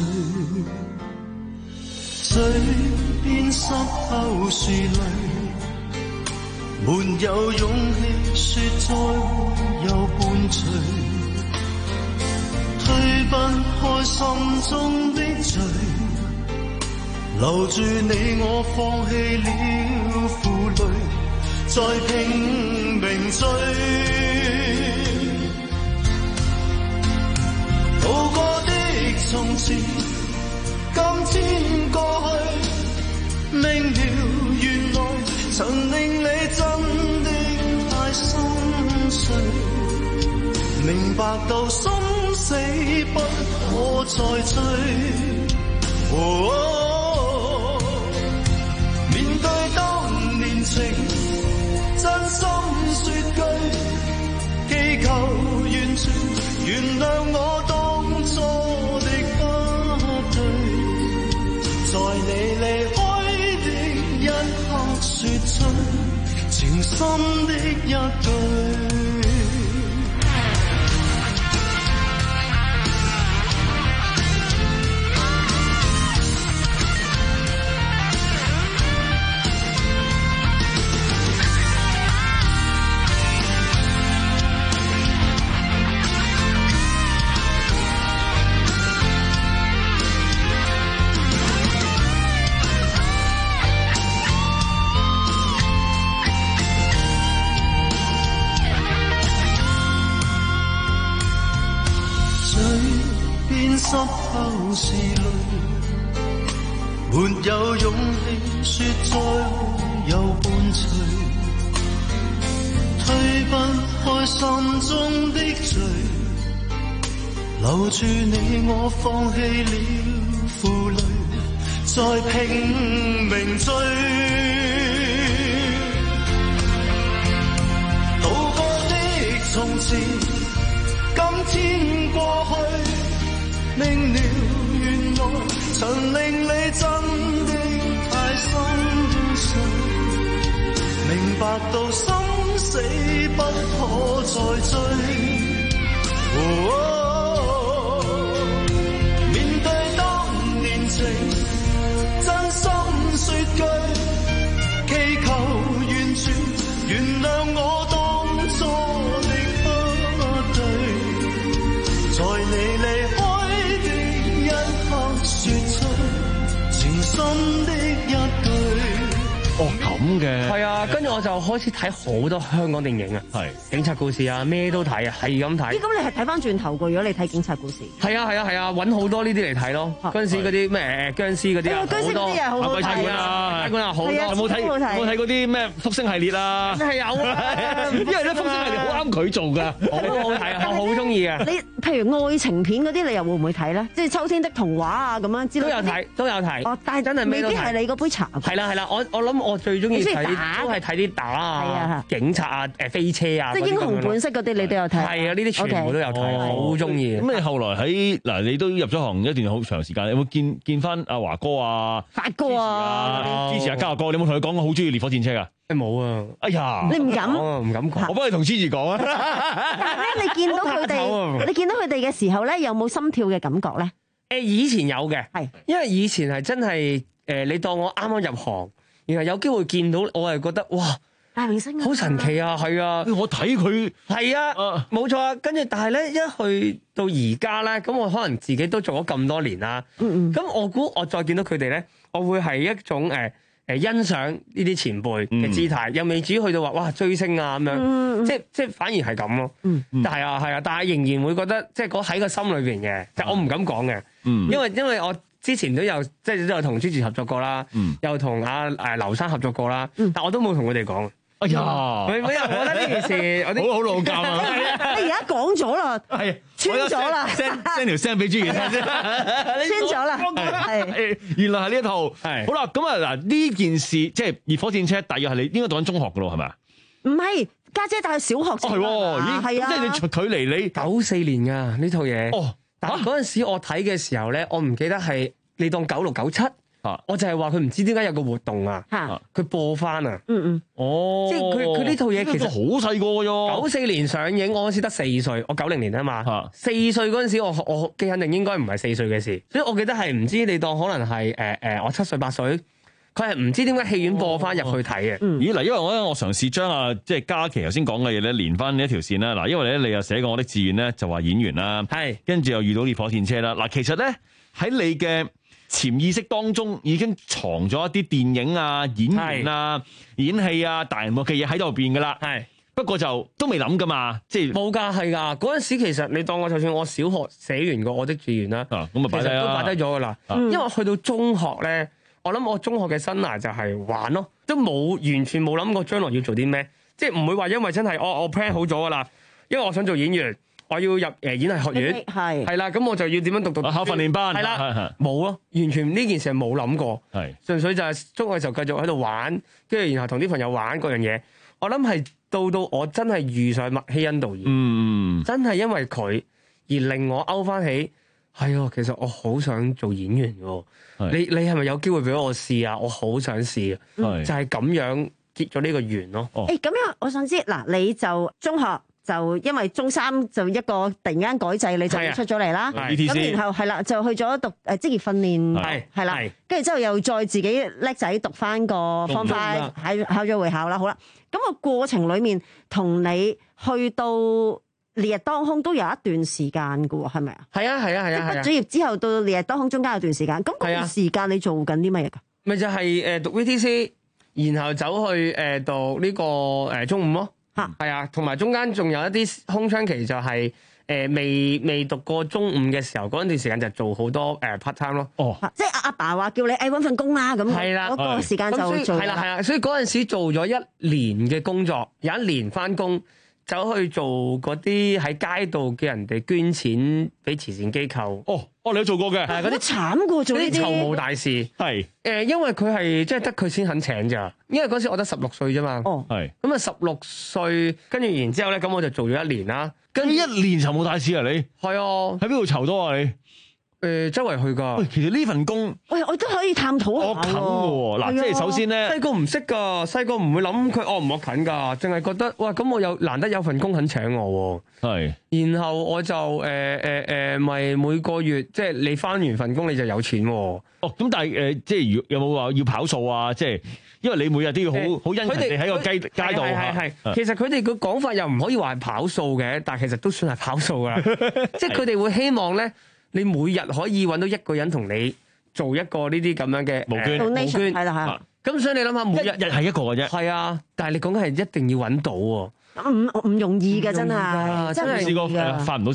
嘴邊濕透是淚，沒有勇氣說再會有伴隨，推不開心中的罪，留住你我放棄了負累，再拼命追。渡過的從前，今天過去，明了原來曾令你真的太心碎，明白到生死不可再追。哦哦、面對當年情，真心說句，祈求完全原諒我當初的不對，在你離開的一刻說出情深的一句。濕透是淚，沒有勇氣說再會有伴隨，推不開心中的罪，留住你我放棄了負累，再拼命追。渡過的從前，今天過去，明了原來曾令你真的太心碎，明白到生死不可再追。哦哦、面對當年情，真心說句，祈求完全原諒我當初的不對，在你離開說出情深的一句。 哦，咁嘅係啊，跟住我就開始睇好多香港電影啊，係警察故事啊，咩都睇啊，係咁睇。 咦，咁你係睇翻轉頭嘅？如果你睇警察故事， 係啊係啊係啊，揾好多呢啲嚟睇咯。嗰陣時嗰啲咩誒殭屍嗰啲啊，好多。 好多鬼差館啊，鬼差館啊，好多。有冇睇？有冇睇嗰啲咩福星系列啊？ 係有啊， 因為咧福星系列好啱佢做㗎， 好好睇啊，我好中意啊。 你譬如愛情片嗰啲，你又會唔會睇咧？即係秋天的童話啊咁樣之類。 都有睇，都有睇。 哦，但係真係未必係你嗰杯茶。 係啦係啦，我我諗我最中意睇都係睇啲打啊、警察啊、誒飛車啊。 即係英雄本色嗰啲，你都有睇。 係啊，呢啲全部都有睇，好中意。 咁你後來喺嗱，你都入咗行一段好長時間，有冇見見翻阿華哥啊、 發哥啊、 支持阿嘉哥？你有冇同佢講過好中意烈火戰車啊？ 冇啊！ 哎呀， 你唔敢， 唔敢講。 我幫你同 Gigi 講啊。 但係咧，你見到佢哋，你見到佢哋嘅時候咧，有冇心跳嘅感覺咧？ 誒，以前有嘅，係因為以前係真係誒，你當我啱啱入行，然後有機會見到，我係覺得哇， 大明星啊， 好神奇啊，係啊， 我睇佢係啊，冇錯啊。跟住，但係咧，一去到而家咧，咁我可能自己都做咗咁多年啦。嗯嗯。咁我估我再見到佢哋咧，我會係一種誒。誒欣賞呢啲前輩嘅姿態，嗯、又未至於去到話哇追星啊咁樣，嗯、即即反而係咁咯。嗯、但係啊係啊，但係仍然會覺得即係嗰喺個心裏邊嘅，即係我唔敢講嘅。嗯、因為因為我之前都有即係都有同 Gigi 合作過啦，嗯、又同阿誒劉生合作過啦，嗯、但我都冇同佢哋講。哎呀！我覺得呢件事我啲好好老尷啊！ 你而家講咗啦，係穿咗啦 ，send send 條聲俾朱元先， 穿咗啦， 係原來係呢一套。係好啦，咁啊嗱，呢件事即係烈火戰車，大約係你應該讀緊中學噶咯，係咪啊？ 唔係，家姐帶去小學先係喎，係啊，即係你距離你九四年噶呢套嘢。哦，但係嗰陣時我睇嘅時候咧，我唔記得係你當九六九七。我就係話佢唔知點解有個活動啊，佢播翻啊，嗯嗯，哦，即係佢佢呢套嘢其實好細個啫， 九四年上映，我嗰時得四歲，我九零年啊嘛，四歲嗰陣時我我記肯定應該唔係四歲嘅事，所以我記得係唔知你當可能係誒誒我七歲八歲，佢係唔知點解戲院播翻入去睇嘅。 咦嗱，因為我咧我嘗試將啊即係嘉琪頭先講嘅嘢咧連翻呢一條線啦，嗱，因為咧你又寫過我的志願咧就話演員啦，係，跟住又遇到烈火戰車啦，嗱，其實咧喺你嘅潛意識當中已經藏咗一啲電影啊、演員啊、演戲啊、大銀幕嘅嘢喺度邊噶啦。係，不過就都未諗噶嘛，即係冇噶，係噶。嗰陣時其實你當我就算我小學寫完個我的志願啦，咁啊擺低啦，都擺低咗噶啦。因為去到中學咧，我諗我中學嘅生涯就係玩咯，都冇完全冇諗過將來要做啲咩，即係唔會話因為真係我我 plan 好咗噶啦，因為我想做演員。我要入誒演藝學院，係係啦，咁我就要點樣讀讀考訓練班， 係啦，冇咯，完全呢件事係冇諗過，係純粹就係中學嘅時候繼續喺度玩，跟住然後同啲朋友玩嗰樣嘢。我諗係到到我真係遇上麥希恩導演，嗯，真係因為佢而令我勾翻起，係啊，其實我好想做演員嘅，你你係咪有機會俾我試啊？我好想試啊，就係咁樣結咗呢個緣咯。 誒，咁樣我想知嗱，你就中學。就因為中三就一個突然間改制，你就出咗嚟啦。咁然後係啦，就去咗讀誒職業訓練，係係啦。跟住之後又再自己叻仔讀翻個方法，喺考咗會考啦。好啦，咁個過程裡面同你去到烈日當空都有一段時間㗎喎，係咪啊？ 係啊係啊係啊！ 即係畢咗業之後到烈日當空中間有段時間，咁嗰段時間你做緊啲乜嘢㗎？ 咪就係誒讀 V T C，然後走去誒讀呢個誒中五咯。嚇，係啊，同埋中間仲有一啲空窗期，就係誒未未讀過中五嘅時候，嗰段時間就做好多誒 part time 咯。哦， 即係阿阿爸話叫你誒揾份工啦，咁係啦，嗰個時間就做係啦係啦，所以嗰陣時做咗一年嘅工作，有一年翻工。走去做嗰啲喺街度嘅人哋捐錢俾慈善機構。哦，哦，你都做過嘅， 係嗰啲慘過做呢啲籌募大使。係誒，因為佢係即係得佢先肯請咋。因為嗰時我得十六歲啫嘛。哦，係。咁啊，十六歲跟住然之後咧，咁我就做咗一年啦。 跟住一年籌募大使啊，你係啊？ 喺邊度籌多啊？你？ 誒，周圍去㗎。 喂，其實呢份工， 喂，我都可以探討下。 我近㗎喎，嗱，即係首先咧， 細個唔識㗎，細個唔會諗佢惡唔惡近㗎，淨係覺得哇，咁我有難得有份工肯請我喎。係。然後我就誒誒誒，咪每個月即係你返完份工你就有錢喎。哦， 咁但係誒，即係有冇話要跑數啊？即係因為你每日都要好好殷勤地喺個街街道。 係係係。其實佢哋個講法又唔可以話係跑數嘅，但係其實都算係跑數㗎。即係佢哋會希望咧。你每日可以揾到一個人同你做一個呢啲咁樣嘅募捐， 募捐係啦係啦。 咁所以你諗下，每日日係一個嘅啫。 係啊，但係你講緊係一定要揾到喎。 唔唔容易㗎，真係。 真係試過發唔到事㗎。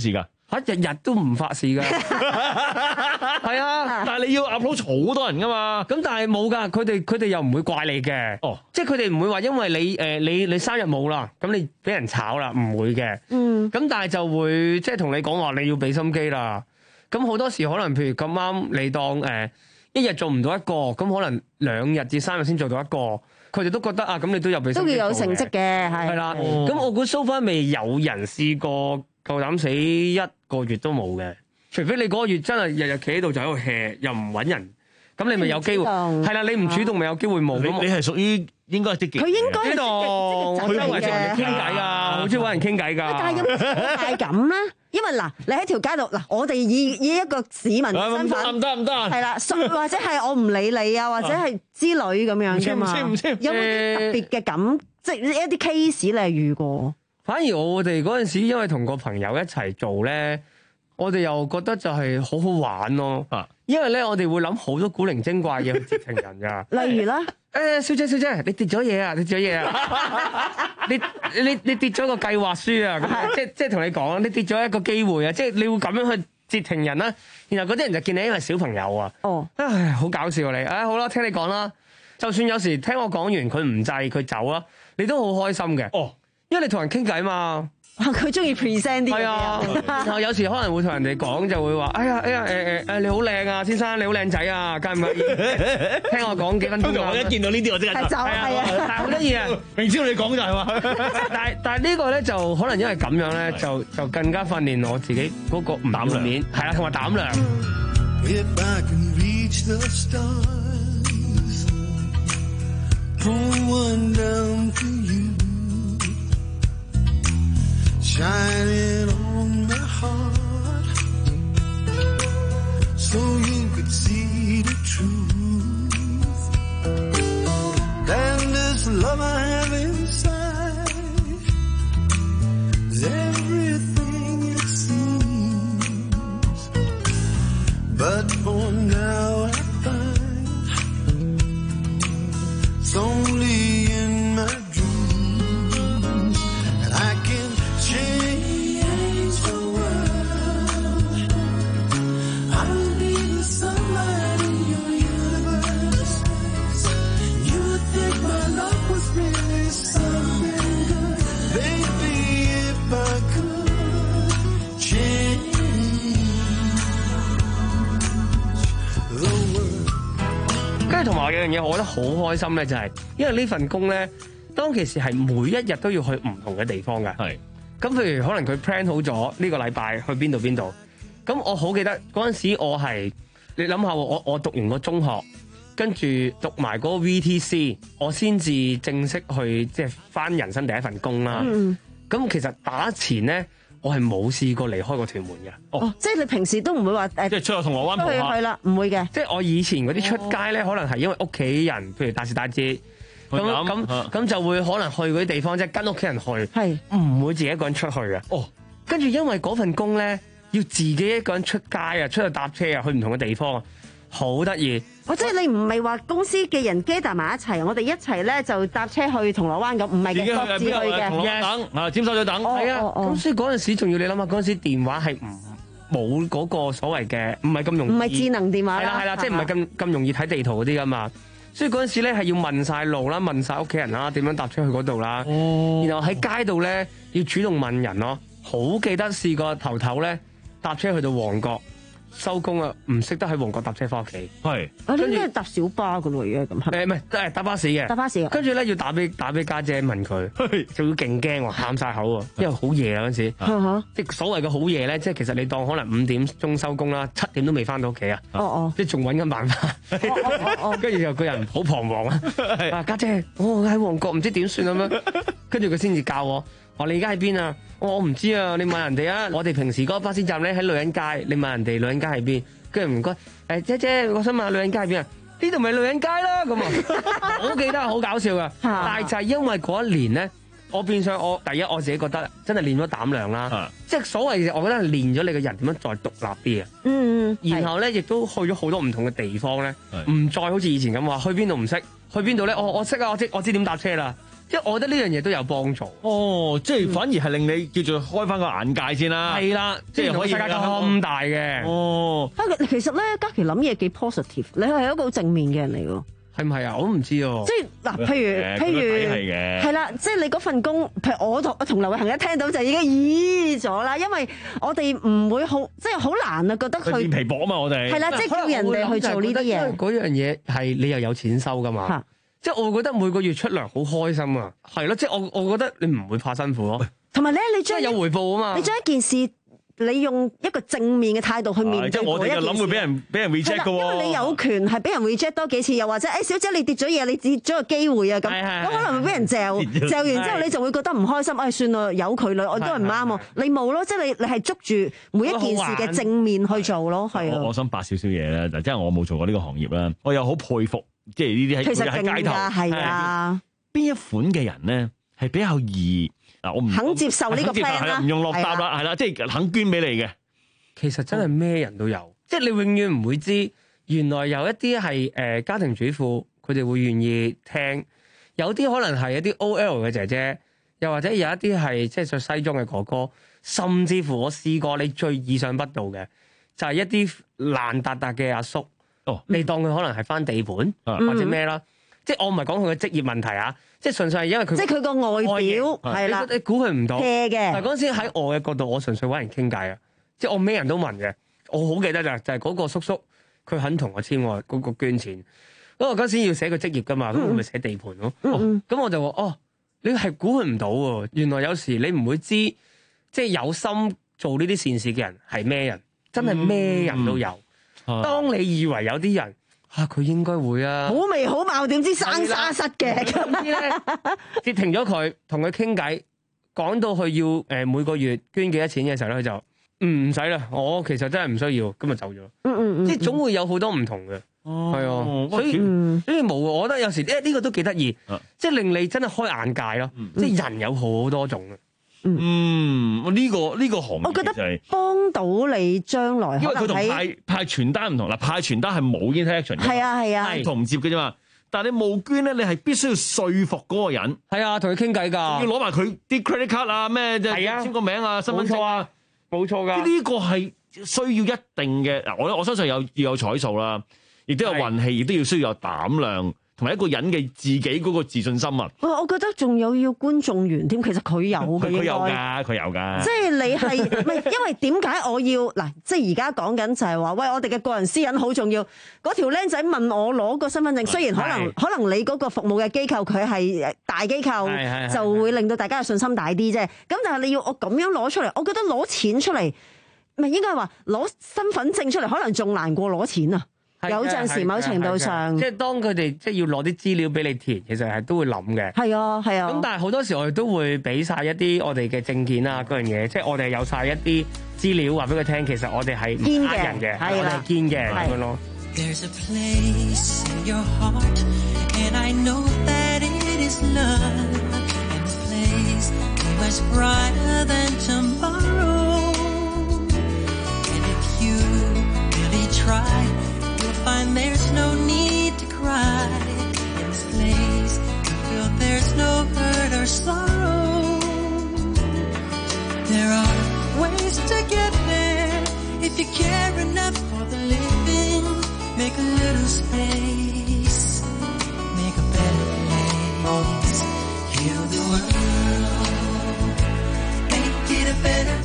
嚇日日都唔發事㗎，係啊！ 但係你要 approach 好多人㗎嘛， 咁但係冇㗎，佢哋佢哋又唔會怪你嘅，哦，即係佢哋唔會話因為你誒、呃、你你生日冇啦，咁你俾人炒啦，唔會嘅，嗯，咁但係就會即係同你講話你要俾心機啦，咁好多時可能譬如咁啱你當誒、呃、一日做唔到一個，咁可能兩日至三日先做到一個，佢哋都覺得啊，咁你都有俾心機， 都要有成績嘅，係係啦，咁、哦、我估 so far 未有人試過夠膽死一個月都冇嘅，除非你嗰個月真係日日企喺度就喺度 hea， 又唔揾人，咁你咪有機會係啦。你唔主動咪有機會冇。你你係屬於應該係積極。 佢應該係呢度，佢周圍同人傾偈㗎，好中意揾人傾偈㗎。 但係有冇係咁咧？因為嗱，你喺條街度嗱，我哋以以一個市民嘅身份， 唔得唔得， 係啦，或者係我唔理你啊，或者係之類咁樣㗎嘛。 唔知唔知有冇啲特別嘅感，即係一啲 case 你係遇過？ 反而我哋嗰陣時，因為同個朋友一齊做咧，我哋又覺得就係好好玩咯。啊，因為咧我哋會諗好多古靈精怪嘢去接情人㗎。 例如咧，誒、 欸、小姐小姐，你跌咗嘢啊！你跌咗嘢啊！你你你跌咗個計劃書啊！咁即即係同你講，你跌咗一個機會啊！即係你會咁樣去接情人啦。然後嗰啲人就見你因為小朋友啊。哦，唉，好搞笑你。唉，好啦，聽你講啦。就算有時聽我講完，佢唔制，佢走啦，你都好開心嘅。哦。因為你同人傾偈嘛， 佢中意 present 啲。係啊，然後有時可能會同人哋講，就會話：哎呀，哎呀，誒誒誒，你好靚啊，先生，你好靚仔啊，介唔介意聽我講幾分鐘啊？ 我一見到呢啲我即刻就係啊， 但係好得意啊！ 明知道你講就係嘛， 但係但係呢個咧就可能因為咁樣咧，就就更加訓練我自己嗰個唔要面，係啦，同埋膽量。 Shining on my heart, so you could see the truth. And this love I have inside is everything it seems. But for now I find it's only in my dreams, and I can change the world. I'll be the sunlight in your universe. You would think my love was really something good. Baby, if I could change the world. 跟住同埋有樣嘢，我覺得好開心咧，就係因為呢份工咧，當其時係每一日都要去唔同嘅地方㗎。係。咁譬如可能佢 plan 好咗呢個禮拜去邊度邊度，咁我好記得嗰陣時我係，你諗下我我讀完個中學，跟住讀埋嗰個 V T C， 我先至正式去即係返人生第一份工啦。嗯。咁其實打前咧，我係冇試過離開過屯門嘅。 哦，哦即係你平時都唔會話誒， 即係出去銅鑼灣蒲下。 係啦，唔會嘅。 即係我以前嗰啲出街咧，可能係因為屋企人，譬如大時大節。咁咁咁就會可能去嗰啲地方，即係跟屋企人去，係唔會自己一個人出去嘅。哦，跟住因為嗰份工咧，要自己一個人出街啊，出去搭車啊，去唔同嘅地方啊，好得意。 哦，即係你唔係話公司嘅人 gather 埋一齊，我哋一齊咧就搭車去銅鑼灣咁，唔係嘅，各自去嘅。 銅鑼灣等啊，尖沙咀等。 係啊，咁所以嗰陣時仲要你諗下，嗰陣時電話係唔冇嗰個所謂嘅，唔係咁容易。唔係智能電話啦。係啦係啦， 即係唔係咁咁容易睇地圖嗰啲噶嘛。所以嗰陣時咧係要問晒路啦，問晒屋企人啦，點樣搭車去嗰度啦。哦、然後喺街度咧要主動問人咯。好記得試過頭頭咧搭車去到旺角收工啊，唔識得喺旺角搭車翻屋企。係， 我呢啲係搭小巴噶咯，而家咁。 誒唔係，係搭巴士嘅。 搭巴士。 跟住咧要打俾打俾家姐問佢，就要勁驚喎，喊晒口喎，因為好夜啊嗰陣時。即係所謂嘅好夜咧，即係其實你當可能五點鐘收工啦，七點都未翻到屋企啊。哦哦。即係仲揾緊辦法。跟住就個人好彷徨啊！啊家姐，我喺旺角唔知點算咁樣。跟住佢先至教我，話你而家喺邊啊？我唔知啊，你問人哋啊。我哋平時嗰個巴士站咧喺女人街，你問人哋女人街喺邊？跟住唔該，誒姐姐，我想問下女人街喺邊啊？呢度咪女人街啦咁啊！我記得好搞笑噶，但係就係因為嗰一年咧，我變相我第一我自己覺得真係練咗膽量啦，即係所謂我覺得係練咗你個人點樣再獨立啲啊。嗯，然後咧亦都去咗好多唔同嘅地方咧，唔再好似以前咁話去邊度唔識，去邊度咧？我我識啊，我知我知點搭車啦。 即係我覺得呢樣嘢都有幫助。 哦，即係反而係令你叫做開翻個眼界先啦。 係啦，即係可以世界咁大嘅。 哦， 不過其實咧，嘉琪諗嘢幾 positive， 你係一個好正面嘅人嚟㗎。 係唔係啊？我都唔知哦。 即係嗱，譬如譬如係啦，即係你嗰份工，譬如我同我同劉慧恒一聽到就已經咦咗啦，因為我哋唔會好，即係好難啊，覺得去面皮薄啊嘛，我哋係啦，即係叫人哋去做呢啲嘢。 嗰樣嘢係你又有錢收㗎嘛？即係我會覺得每個月出糧好開心啊，係咯，即係我我覺得你唔會怕辛苦咯。 同埋咧，你將有回報啊嘛， 你將一件事。你用一個正面嘅態度去面對嗰一件事， 即係我哋嘅諗會俾人俾人 reject 嘅喎。 因為你有權係俾人 reject 多幾次，又或者誒、哎、小姐你跌咗嘢，你跌咗個機會啊咁，咁可能會俾人嚼嚼完之後，你就會覺得唔開心。誒、哎、算啦，由佢啦，我都係唔啱喎。你冇咯，即係你你係捉住每一件事嘅正面去做咯，係啊。 我想白少少嘢咧，嗱，即係我冇做過呢個行業啦，我又好佩服，即係呢啲喺喺街頭係啊， 邊一款嘅人咧係比較易嗱，我唔肯接受呢個 plan 啦， 唔用落搭啦，係啦，即係肯捐俾你嘅。 其實真係咩人都有，嗯、即係你永遠唔會知，原來有一啲係誒家庭主婦，佢哋會願意聽；有啲可能係一啲 O L 嘅姐姐，又或者有一啲係即係着西裝嘅哥哥，甚至乎我試過你最意想不到嘅，就係、是、一啲爛達達嘅阿叔。哦，你當佢可能係返地盤、嗯、或者咩啦？即係我唔係講佢嘅職業問題啊，即係純粹係因為佢即係佢個外表係啦， 你估佢唔到嘅。 但係嗰陣時喺我嘅角度，我純粹揾人傾偈啊。即係我咩人都問嘅，我好記得就就係嗰個叔叔，佢肯同我簽我嗰個捐錢。因為嗰陣時要寫個職業噶嘛，咁我咪寫地盤咯。咁、嗯哦、我就話哦，你係估佢唔到喎，原來有時你唔會知，即係有心做呢啲善事嘅人係咩人，真係咩人都有。嗯、當你以為有啲人嚇佢、啊、應該會啊， 好眉好貌，點知生沙虱嘅， 咁知咧截停咗佢，同佢傾偈，講到佢要誒每個月捐幾多錢嘅時候咧，佢就。唔使啦，我其實真係唔需要，今日走咗。嗯嗯嗯，即係總會有好多唔同嘅，係、哦、啊，所以、嗯、所以冇，我覺得有時誒呢個都幾得意，即係令你真係開眼界咯。嗯、即係人有好多種嘅。 嗯，呢、呢個呢、呢個行業、就係， 我覺得幫到你將來， 因為佢同派派傳單唔同嗱，派傳單係冇 interaction 嘅， 係啊係啊， 同唔接嘅啫嘛。但係你募捐咧，你係必須要說服嗰個人， 係啊，同佢傾偈㗎， 要攞埋佢啲 credit card 啊咩，即係簽個名啊，身份證啊。 冇錯噶， 呢個係需要一定嘅嗱，我我相信有要有彩數啦，亦都有運氣，亦都要需要有膽量，同埋一個人嘅自己嗰個自信心啊。 我覺得仲有要觀眾緣添，其實佢有嘅， 佢有㗎，佢有㗎。 即係你係唔係？因為點解我要嗱？即係而家講緊就係話，喂，我哋嘅個人私隱好重要。嗰條僆仔問我攞個身份證，雖然可能可能你嗰個服務嘅機構佢係大機構，就會令到大家嘅信心大啲啫。咁但係你要我咁樣攞出嚟，我覺得攞錢出嚟，唔係應該係話攞身份證出嚟，可能仲難過攞錢啊！有陣時某程度上， 即係當佢哋即係要攞啲資料俾你填，其實係都會諗嘅。 係啊，係啊。 咁但係好多時我哋都會俾晒一啲我哋嘅證件啊嗰樣嘢，即係我哋有晒一啲資料話俾佢聽，其實我哋係唔呃人嘅，我哋係堅嘅咁樣咯。There's a place in your heart, and I know that it is love, and this place is brighter than tomorrow. And if you really try, you'll find there's no need to cry. In this place, you feel there's no hurt or sorrow. There are ways to get there if you care enough for the living. Make a little space, make a better place. Heal the world, make it a better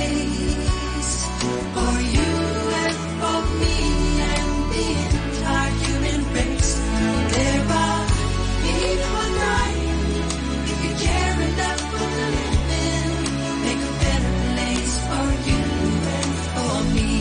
place for you and for me and the entire human race. There are people dying. If you care enough for the living, make a better place for you and for me.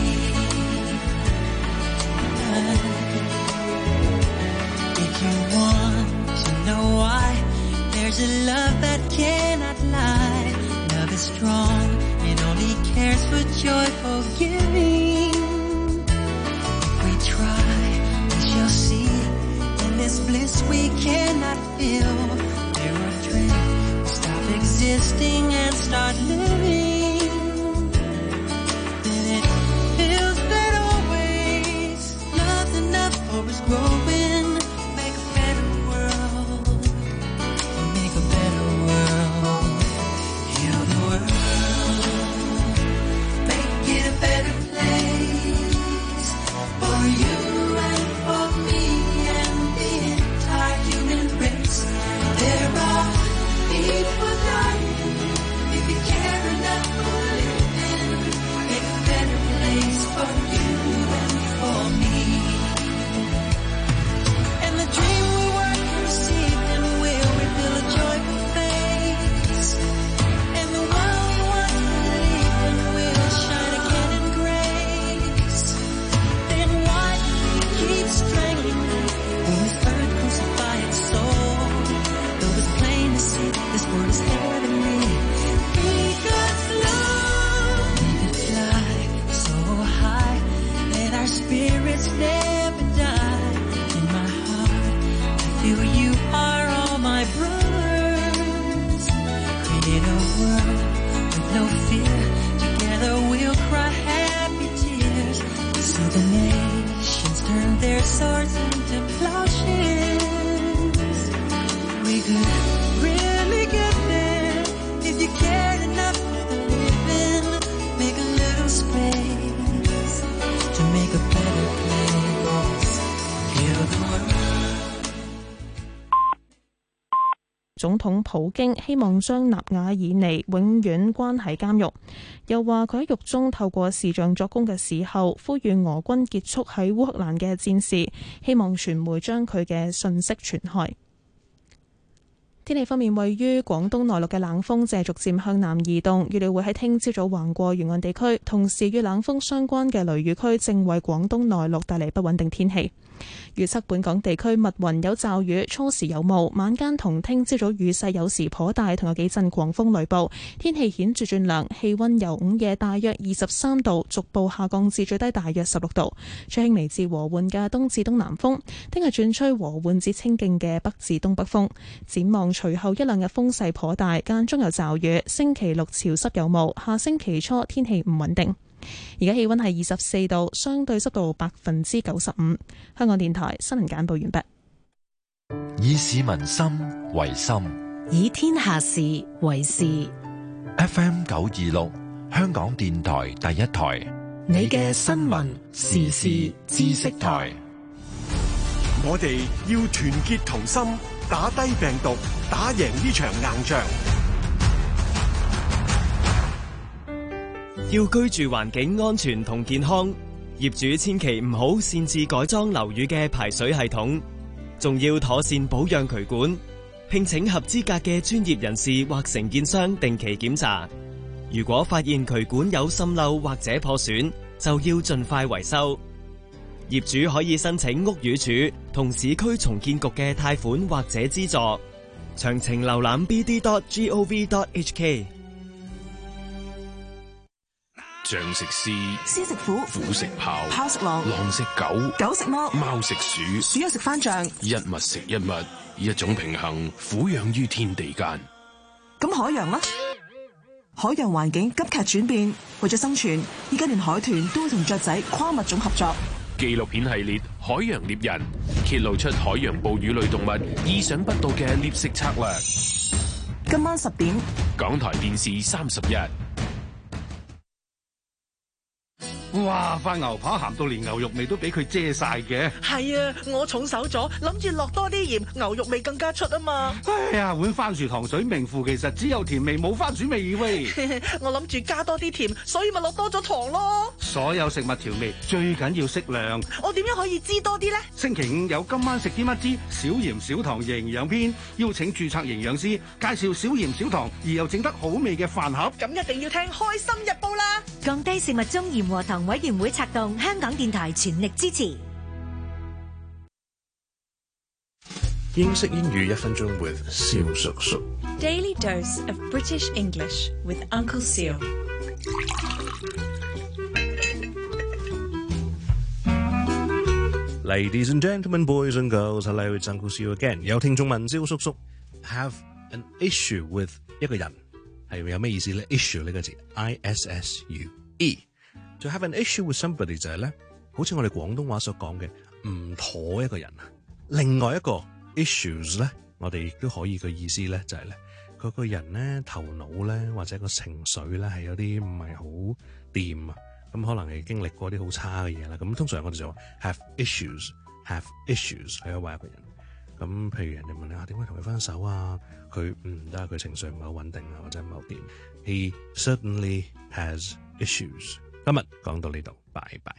If you want to know why, there's a love that cannot lie. Love is strong, it only cares for joyful giving. If we try, we shall see. In this bliss we cannot feel. There are dreams, stop existing and start living. Then it feels that always love's enough for us growing. Make a better world, make a better 總統普京希望將納瓦爾尼永遠關喺監獄，又話佢喺獄中透過視像作供嘅時候，呼籲俄軍結束喺烏克蘭嘅戰事，希望傳媒將佢嘅訊息傳開。天氣方面，位於廣東內陸嘅冷鋒正逐漸向南移動，預料會喺聽朝早橫過沿岸地區，同時與冷鋒相關嘅雷雨區正為廣東內陸帶嚟不穩定天氣。預測本港地區密雲有驟雨，初時有霧，晚間同聽朝早雨勢有時頗大，同有幾陣狂風雷暴。天氣顯著轉涼，氣溫由午夜大約二十三度逐步下降至最低大約十六度。吹輕微至和緩嘅東至東南風。聽日轉吹和緩至清勁嘅北至東北風。展望隨後一兩日風勢頗大，間中有驟雨。星期六潮濕有霧，下星期初天氣唔穩定。而家氣溫係二十四度，相對濕度百分之九十五。香港電台新聞簡報完畢。 以市民心為心， 以天下事為事。 F M 九二六，香港電台第一台， 你嘅新聞時事知識台。 我哋要團結同心，打低病毒，打贏呢場硬仗。 要居住環境安全同健康，業主千祈唔好擅自改裝樓宇嘅排水系統，仲要妥善保養渠管，聘請合資格嘅專業人士或承建商定期檢查。如果發現渠管有滲漏或者破損，就要盡快維修。業主可以申請屋宇署同市區重建局嘅貸款或者資助，詳情瀏覽 b d dot gov dot h k。 將食獅， 獅食虎， 虎食豹， 豹食狼， 狼食狗， 狗食貓， 貓食鼠， 鼠又食番醬， 一物食一物，一種平衡，俯仰於天地間。 咁海洋呢？海洋環境急劇轉變，為咗生存，依家連海豚都會同雀仔跨物種合作。 紀錄片系列《海洋獵人》揭露出海洋哺乳類動物意想不到嘅獵食策略。 今晚十點， 港台電視三十一。 哇！塊牛扒鹹到連牛肉味都俾佢遮晒嘅。 係啊，我重手咗，諗住落多啲鹽，牛肉味更加出啊嘛。 哎呀，碗番薯糖水名副其實只有甜味冇番薯味喂。 我諗住加多啲甜，所以咪落多咗糖咯。 所有食物調味最緊要適量。 我點樣可以知多啲呢？ 星期五有今晚食啲乜之少鹽少糖營養篇，邀請註冊營養師介紹少鹽少糖而又整得好味嘅飯盒。 咁一定要聽《開心日報》啦！ 降低食物中鹽和糖委員會策動，香港電台全力支持。 英式英語一分鐘 with 蕭叔叔。 Daily dose of British English with Uncle Seal。 Ladies and gentlemen, boys and girls, hello, it's Uncle Seal again。有聽眾問蕭叔叔 ，have an issue with 一個人係有咩意思咧 ？issue 呢個字 ，I S S U E。To have an issue with somebody 就係咧，好似我哋廣東話所講嘅唔妥一個人啊。另外一個 issues 咧，我哋亦都可以個意思咧就係咧，佢個人咧頭腦咧或者個情緒咧係有啲唔係好掂啊。咁可能係經歷過啲好差嘅嘢啦。咁通常我哋就話 have issues，have issues 係話一個人。咁譬如人哋問你啊，點解同佢分手啊？佢唔得，佢情緒唔係好穩定啊，或者唔係好掂。He certainly has issues。今日講到呢度，拜拜。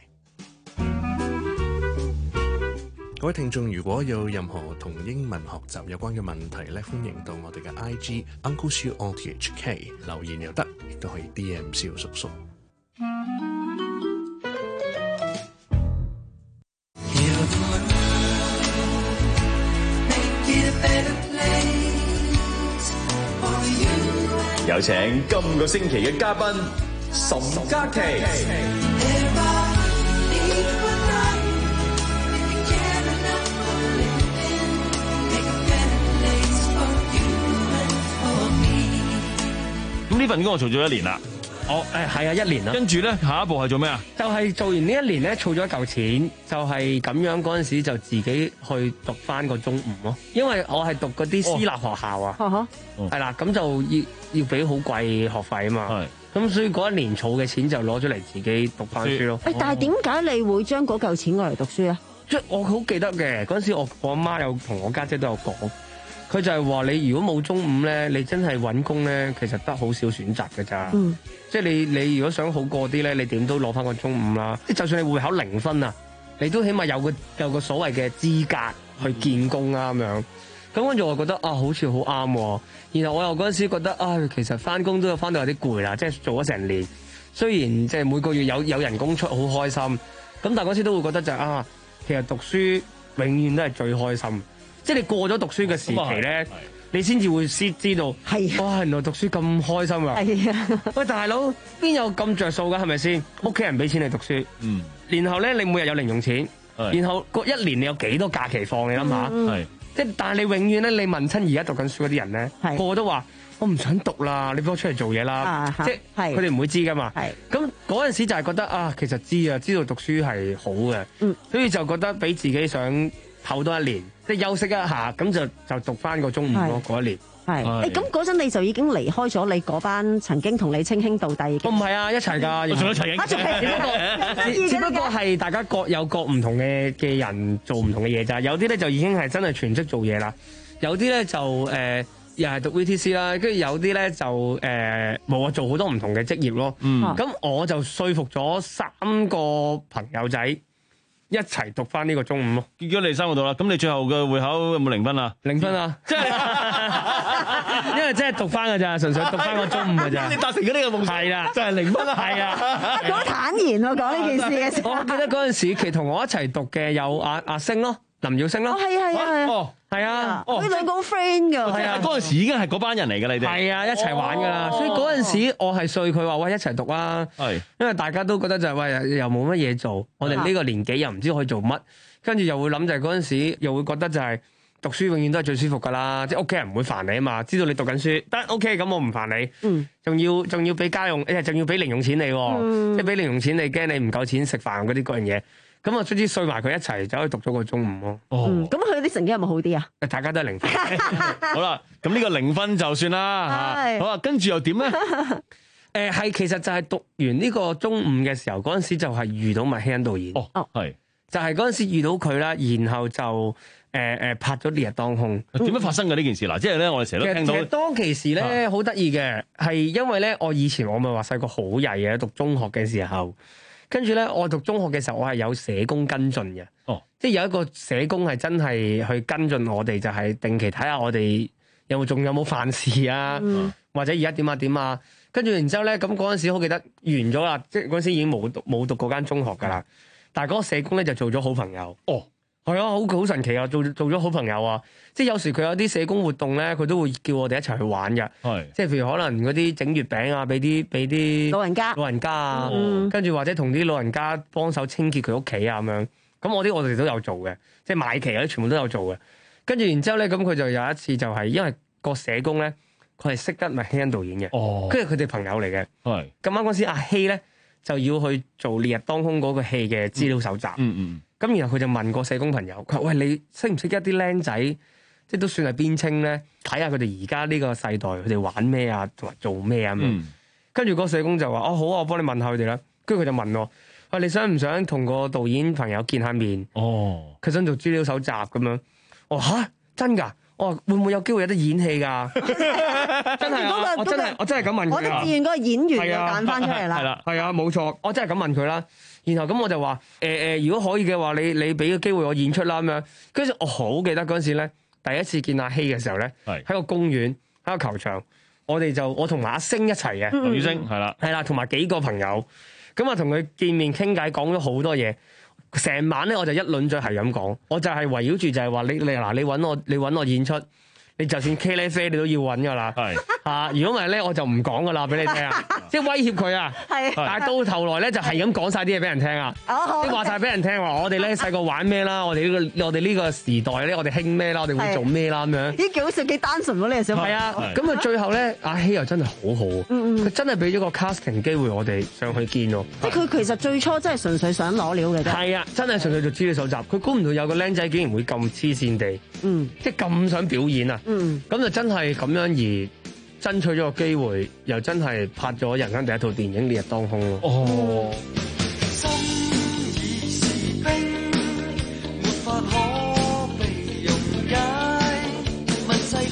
各位聽眾，如果有任何同英文學習有關嘅問題咧，歡迎到我哋嘅 I G Uncle Siu O T H K 留言又得，亦都可以 D M 蕭叔叔。 有請今個星期嘅嘉賓岑嘉琪。 咁呢份工我做咗一年啦。 哦，誒係啊，一年啦。 跟住咧，下一步係做咩啊？ 就係做完呢一年咧，儲咗一嚿錢，就係咁樣嗰陣時就自己去讀翻個中五咯。因為我係讀嗰啲私立學校啊，係啦、哦，咁就要要俾好貴學費啊嘛。咁所以嗰一年儲嘅錢就攞咗嚟自己讀翻書咯。 誒，但係點解你會將嗰嚿錢攞嚟讀書啊？ 即係我好記得嘅嗰陣時我，我我阿媽有同我家姐都有講。 佢就係話你如果冇中五咧，你真係揾工咧，其實得好少選擇㗎咋。嗯，即係你你如果想好過啲咧，你點都攞翻個中五啦。即係就算你會考零分啊，你都起碼有個有個所謂嘅資格去見工啊咁樣。咁跟住我覺得啊，好似好啱喎。然後我又嗰陣時覺得啊，其實翻工都有翻到有啲攰啦，即係做咗成年。雖然即係每個月有有人工出，好開心。咁但係嗰時都會覺得就係、啊，其實讀書永遠都係最開心。即係你過咗讀書嘅時期咧，你先至會先知道，哇！原來讀書咁開心啊！係啊！喂，大佬邊有咁着數㗎？係咪先？屋企人俾錢你讀書，嗯，然後咧你每日有零用錢，然後個一年你有幾多假期放？你諗下，係即係但係你永遠咧，你問親而家讀緊書嗰啲人咧，個個都話我唔想讀啦，你俾我出嚟做嘢啦，即係佢哋唔會知㗎嘛。咁嗰陣時就係覺得啊，其實知啊，知道讀書係好嘅，嗯，所以就覺得俾自己想唞多一年。即係休息一下，咁就就讀翻個中五咯，嗰一年。係，誒咁嗰陣你就已經離開咗你嗰班曾經同你稱兄道弟嘅。我唔係啊，一齊㗎，仲一齊嘅。只不過只只不過係大家各有各唔同嘅嘅人做唔同嘅嘢咋。有啲咧就已經係真係全職做嘢啦，有啲咧就誒、呃、又係讀 V T C 啦，跟住有啲咧就誒冇啊，做好多唔同嘅職業咯。嗯，咁我就說服咗三個朋友仔。一齊讀翻呢個中五咯，結果你三個讀啦。咁你最後嘅會考有冇零分啊？零分啊，即係因為真係讀翻㗎咋，純粹讀翻個中五㗎咋。你達成咗呢個夢想係啦，就係零分啦，係啊。 好坦然喎，講呢件事嘅時候。 我記得嗰陣時，其實同我一齊讀嘅有阿阿星咯，林耀星咯。 哦，係啊，係啊， 哦，係啊， 呢兩個好 friend 㗎。 係啊，嗰陣時已經係嗰班人嚟㗎，你哋。 係啊，一齊玩㗎啦。所以嗰陣時我係說佢話喂，一齊讀啦。係，因為大家都覺得就係喂又冇乜嘢做，我哋呢個年紀又唔知可以做乜，跟住又會諗就係嗰陣時又會覺得就係讀書永遠都係最舒服㗎啦，即係屋企人唔會煩你啊嘛，知道你讀緊書得 OK， 咁我唔煩你。嗯。仲要仲要俾家用，誒仲要俾零用錢你喎，嗯、即係俾零用錢你驚你唔夠錢食飯嗰啲嗰樣嘢。咁啊，卒之碎埋佢一齊走去讀咗個中五咯。 哦，咁佢啲成績有冇好啲啊？ 大家都係零分。 好啦，咁呢個零分就算啦嚇。好啦，跟住又點咧？ 誒係其實就係讀完呢個中五嘅時候，嗰陣時就係遇到麥希恩導演。 哦，係。就係嗰陣時遇到佢啦，然後就誒誒、呃、拍咗《烈日當空》。 點樣發生嘅呢件事嗱？即係咧，我哋成日都聽到。 其實當其時咧，好得意嘅係因為咧，我以前我咪話細個好曳嘅，讀中學嘅時候。跟住咧，我讀中學嘅時候，我係有社工跟進嘅，哦，即係有一個社工係真係去跟進我哋，就係、是、定期睇下我哋有冇仲有冇犯事啊，嗯、或者而家點啊點啊。跟住然之後咧，咁嗰陣時好記得完咗啦，即係嗰陣時已經冇讀冇讀嗰間中學噶啦。但係嗰個社工咧就做咗好朋友。哦，係啊，好好神奇啊，做做咗好朋友啊。即係有時佢有啲社工活動咧，佢都會叫我哋一齊去玩嘅。係，即係譬如可能嗰啲整月餅啊，俾啲俾啲老人家老人家啊，嗯、跟住或者同啲老人家幫手清潔佢屋企啊咁樣。咁我啲我哋都有做嘅，即係買旗嗰啲全部都有做嘅。跟住然之後咧，咁佢就有一次就係因為個社工咧，佢係識得麥希恩導演嘅。哦，跟住佢哋朋友嚟嘅。係。咁啱嗰時阿希咧就要去做《烈日當空》嗰個戲嘅資料搜集。嗯嗯。咁然後佢就問個社工朋友，佢話：喂，你識唔識一啲僆仔？即係都算係邊青咧，睇下佢哋而家呢個世代佢哋玩咩啊，同埋做咩啊咁樣。跟住嗰個社工就話：哦，好啊，我幫你問下佢哋啦。跟住佢就問我：喂，你想唔想同個導演朋友見下面？哦，佢想做資料搜集咁樣。我話嚇，真㗎？我話會唔會有機會有得演戲㗎？真係啊！我真係我真係咁問佢。 我哋志願嗰個演員就揀翻出嚟啦。 係啦，係啊，冇錯，我真係咁問佢啦。然後咁我就話：誒誒，如果可以嘅話，你你俾個機會我演出啦咁樣。跟住我好記得嗰陣時咧。第一次見阿希嘅時候咧，喺個公園，喺個球場，我哋就我同埋阿星一齊嘅， 劉宇星係啦， 係啦，同埋幾個朋友，咁啊同佢見面傾偈，講咗好多嘢。成晚咧我就一輪嘴係咁講，我就係圍繞住就係話你你嗱你揾我你揾我演出，你就算茄喱啡你都要揾噶啦，係啊，如果唔係咧我就唔講噶啦俾你聽啊，即係威脅佢啊，係，但係到頭來咧就係咁講晒啲嘢俾人聽啊，即係話晒俾人聽話，我哋咧細個玩咩啦，我哋呢個我哋呢個時代咧我哋興咩啦，我哋會做咩啦咁樣， 咦幾好笑幾單純喎呢個小朋友，係啊， 咁啊最後咧阿希又真係好好，佢真係俾咗個 casting 機會我哋上去見咯， 即係佢其實最初真係純粹想攞料嘅啫， 係啊，真係純粹做資料搜集，佢估唔到有個僆仔竟然會咁黐線地，嗯，即係咁想表演啊，嗯，咁就真係咁樣而爭取咗個機會，又真係拍咗人生第一套電影《烈日當空》咯。哦。心已是冰，沒法可被溶解。問世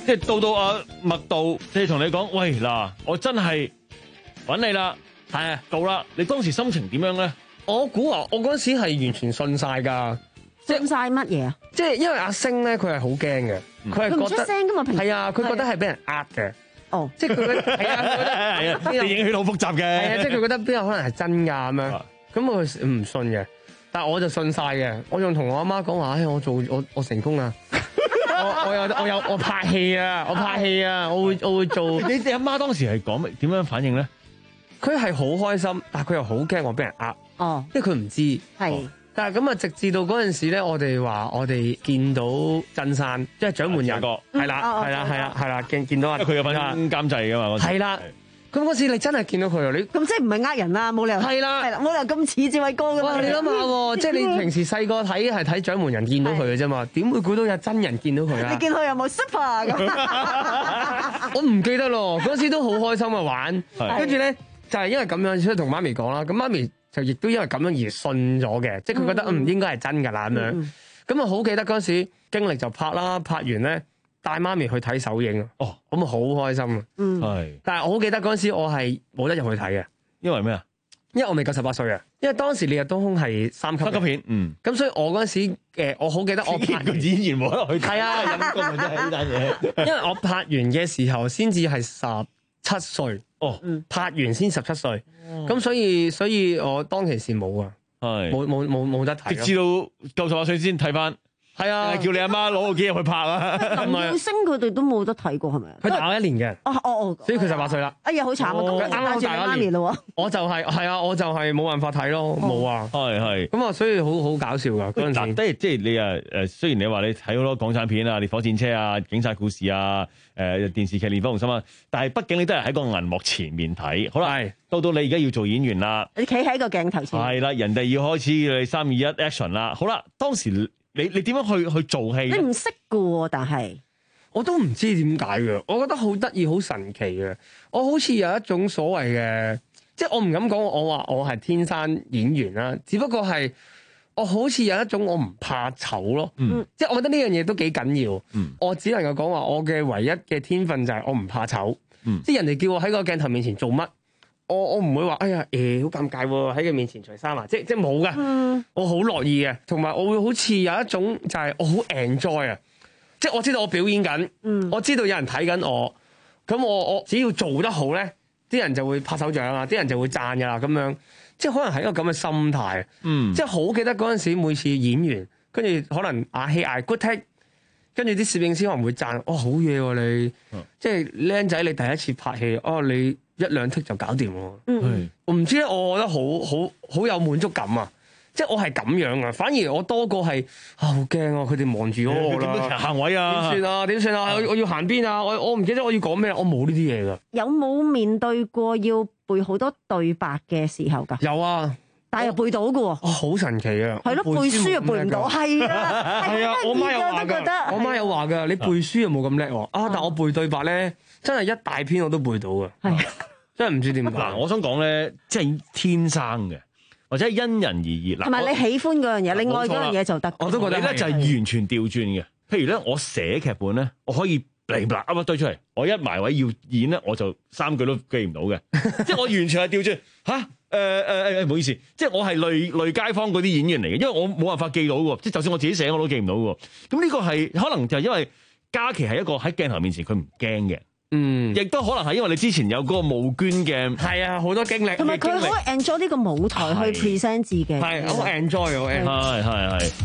即係到到阿麥道，即係同你講，喂嗱，我真係揾你啦，係啊，到啦！你當時心情點樣咧？ 我估啊，我嗰時係完全信晒㗎。 信晒乜嘢啊？ 即係因為阿星咧，佢係好驚嘅，佢係覺得佢唔出聲㗎嘛，平時係啊，佢覺得係俾人呃嘅。 哦， 即係佢覺得係啊，佢覺得係啊， 電影圈好複雜嘅。 係啊，即係佢覺得邊有可能係真㗎咁樣。咁我唔信嘅，但係我就信晒嘅。我仲同我阿媽講話，唉，我做我我成功啦！我我有我有我拍戲啊！我拍戲啊！我會我會做。 你哋阿媽當時係講咩？點樣反應咧？ 佢係好開心，但係佢又好驚我俾人呃。 哦， 因為佢唔知。 係。 但係咁啊，直至到嗰陣時咧，我哋話我哋見到真山，即係掌門人，係啦，係啦，係啦，係啦，見見到啊， 因為佢有份監製噶嘛。 係啦。咁嗰時你真係見到佢啊！你咁即係唔係呃人啦？冇理由係啦， 係啦，冇理由咁似志偉哥噶嘛？ 哇！你諗下喎，即係你平時細個睇係睇掌門人見到佢嘅啫嘛，點會估到有真人見到佢啊？ 你見佢有冇 super 咁？ 我唔記得咯，嗰時都好開心啊玩，跟住咧就係因為咁樣，所以同媽咪講啦。咁媽咪就亦都因為咁樣而信咗嘅，即係佢覺得嗯應該係真㗎啦咁樣。咁啊好記得嗰時經歷就拍啦，拍完咧。帶媽咪去睇首映啊！哦，咁啊好開心啊！嗯，係。但係我好記得嗰陣時，我係冇得入去睇嘅， 因為咩啊？ 因為我未夠十八歲啊！因為當時《烈日當空》係三級三級片，嗯。咁所以我嗰陣時，誒，我好記得我拍個演員冇得去睇， 係啊， 陰功啊真係呢單嘢。 因為我拍完嘅時候先至係十七歲，哦，拍完先十七歲，咁所以所以我當其時冇啊，係冇冇冇冇得睇， 直至到夠十八歲先睇翻。係啊，叫你阿媽攞個機入去拍啊！ 林耀星佢哋都冇得睇過係咪啊？ 佢大我一年嘅， 哦哦哦， 所以佢十八歲啦。 哎呀，好慘啊！咁啱啱大媽咪咯， 我就係係啊，我就係冇辦法睇咯，冇啊， 係係。 咁啊，所以好好搞笑噶嗰陣時。 嗱，即係即係你啊誒，雖然你話你睇好多港產片啊，烈火戰車啊，警察故事啊，誒電視劇烈火雄心啊，但係畢竟你都係喺個銀幕前面睇，好啦，到到你而家要做演員啦， 你企喺個鏡頭前， 係啦，人哋要開始你三二一 action 啦，好啦，當時。你你點樣去去做戲？ 你唔識㗎喎，但係我都唔知點解嘅。我覺得好得意、好神奇嘅。我好似有一種所謂嘅，即係我唔敢講我話我係天生演員啦。只不過係我好似有一種我唔怕醜咯。嗯，即係我覺得呢樣嘢都幾緊要。嗯，我只能夠講話我嘅唯一嘅天分就係我唔怕醜。嗯，即係人哋叫我喺個鏡頭面前做乜？我我唔會話，哎呀，誒好尷尬喎，喺佢面前除衫啊，即即冇噶，嗯、我好樂意嘅，同埋我會好似有一種就係我好 enjoy 啊，即我知道我表演緊，嗯、我知道有人睇緊我，咁我我只要做得好咧，啲人就會拍手掌啊，啲人就會讚噶啦，咁樣，即可能係一個咁嘅心態，嗯、即好記得嗰陣時每次演完，跟住可能阿希嗌 good take，跟住啲攝影師可能會讚，哦好嘢喎你，嗯、即僆仔你第一次拍戲，哦你。一兩剔就搞掂喎，嗯、我唔知咧，我覺得好好好有滿足感啊！即係我係咁樣啊，反而我多過係啊好驚啊！佢哋望住我啦， 行位啊， 點算啊？點算啊？我我要行邊啊？我我唔記得我要講咩，我冇呢啲嘢噶。 有冇面對過要背好多對白嘅時候㗎？ 有啊， 但係又背到㗎喎。 哦，好神奇啊！ 係咯，背書又背唔到，係啊， 係啊，我媽有話㗎，我媽有話㗎，你背書又冇咁叻喎。啊，但我背對白咧，真係一大篇我都背到㗎。係。真係唔知點解。 嗱，我想講咧，即係天生嘅，或者係因人而異。 同埋你喜歡嗰樣嘢，你愛嗰樣嘢就得。 我都覺得咧就係完全調轉嘅。譬如咧，我寫劇本咧，我可以嚟嗱噏一堆出嚟，我一埋位要演咧，我就三句都記唔到嘅。即係我完全係調轉吓，誒誒誒，唔好意思，即係我係累累街坊嗰啲演員嚟嘅，因為我冇辦法記到嘅，即係就算我自己寫我都記唔到嘅。咁呢個係可能就係因為嘉琪係一個喺鏡頭面前佢唔驚嘅。嗯，亦都可能係因為你之前有嗰個募捐嘅， 係啊，好多經歷， 同埋佢好 enjoy 呢個舞台去 present 自己， 係好 enjoy 我 enjoy， 係係係。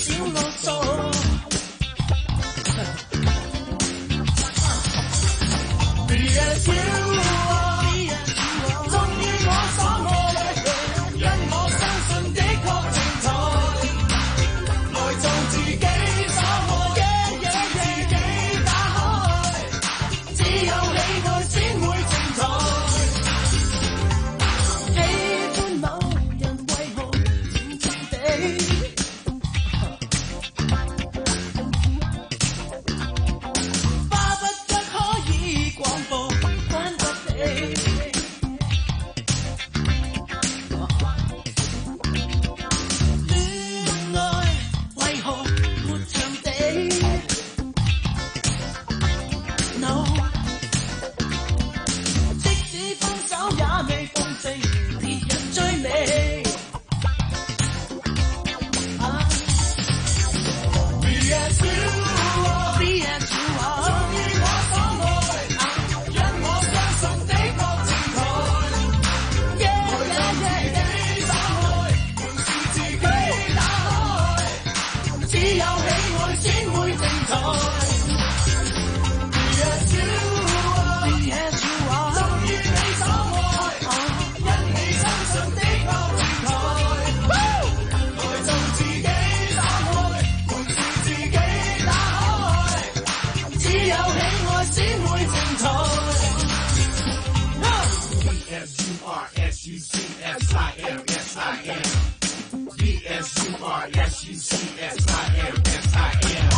小囉嗦。Be as you are，忠於我所愛，因我相信的確精彩，來做自己所愛，自己打開，只有喜愛先會精彩。喜歡某人為何靜靜地？巴不得可以廣播關不地。戀愛為何沒場地 ？No， 即使分手也未放棄，別人追尾。啊 Be as you are，Be as you are，忠於我所愛，因我相信的確精彩。Yeah yeah yeah yeah，打開，門是自己打開，只有喜愛先會精彩。Be as you are，Be as you are，忠於你所愛，因你相信的確精彩。來做自己打開，門是自己打開，只有喜愛先會精彩。 B S U R S U C S I M S I M B S U R S U C S I M S I M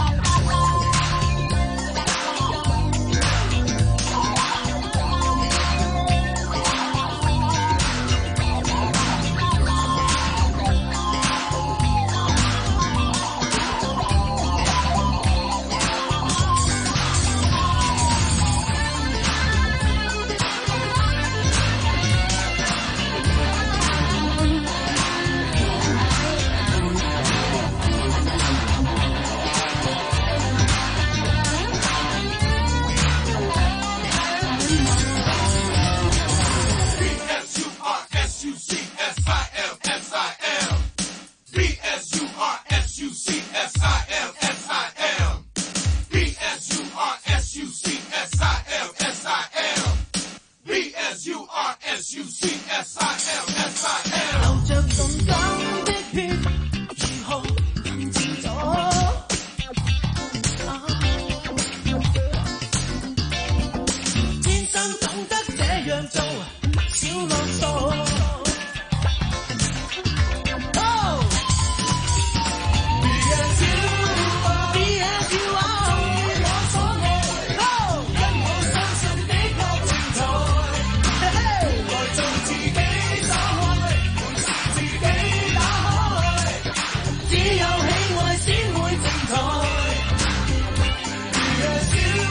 流着動感的血，如何能自阻？啊天生懂得這樣做，小囉嗦。Oh！ Be as you are，Be as you are，忠於我所愛。Oh！ 因我相信的確精彩。來做自己所愛，門是自己打開，只有喜愛先會精彩。Be as you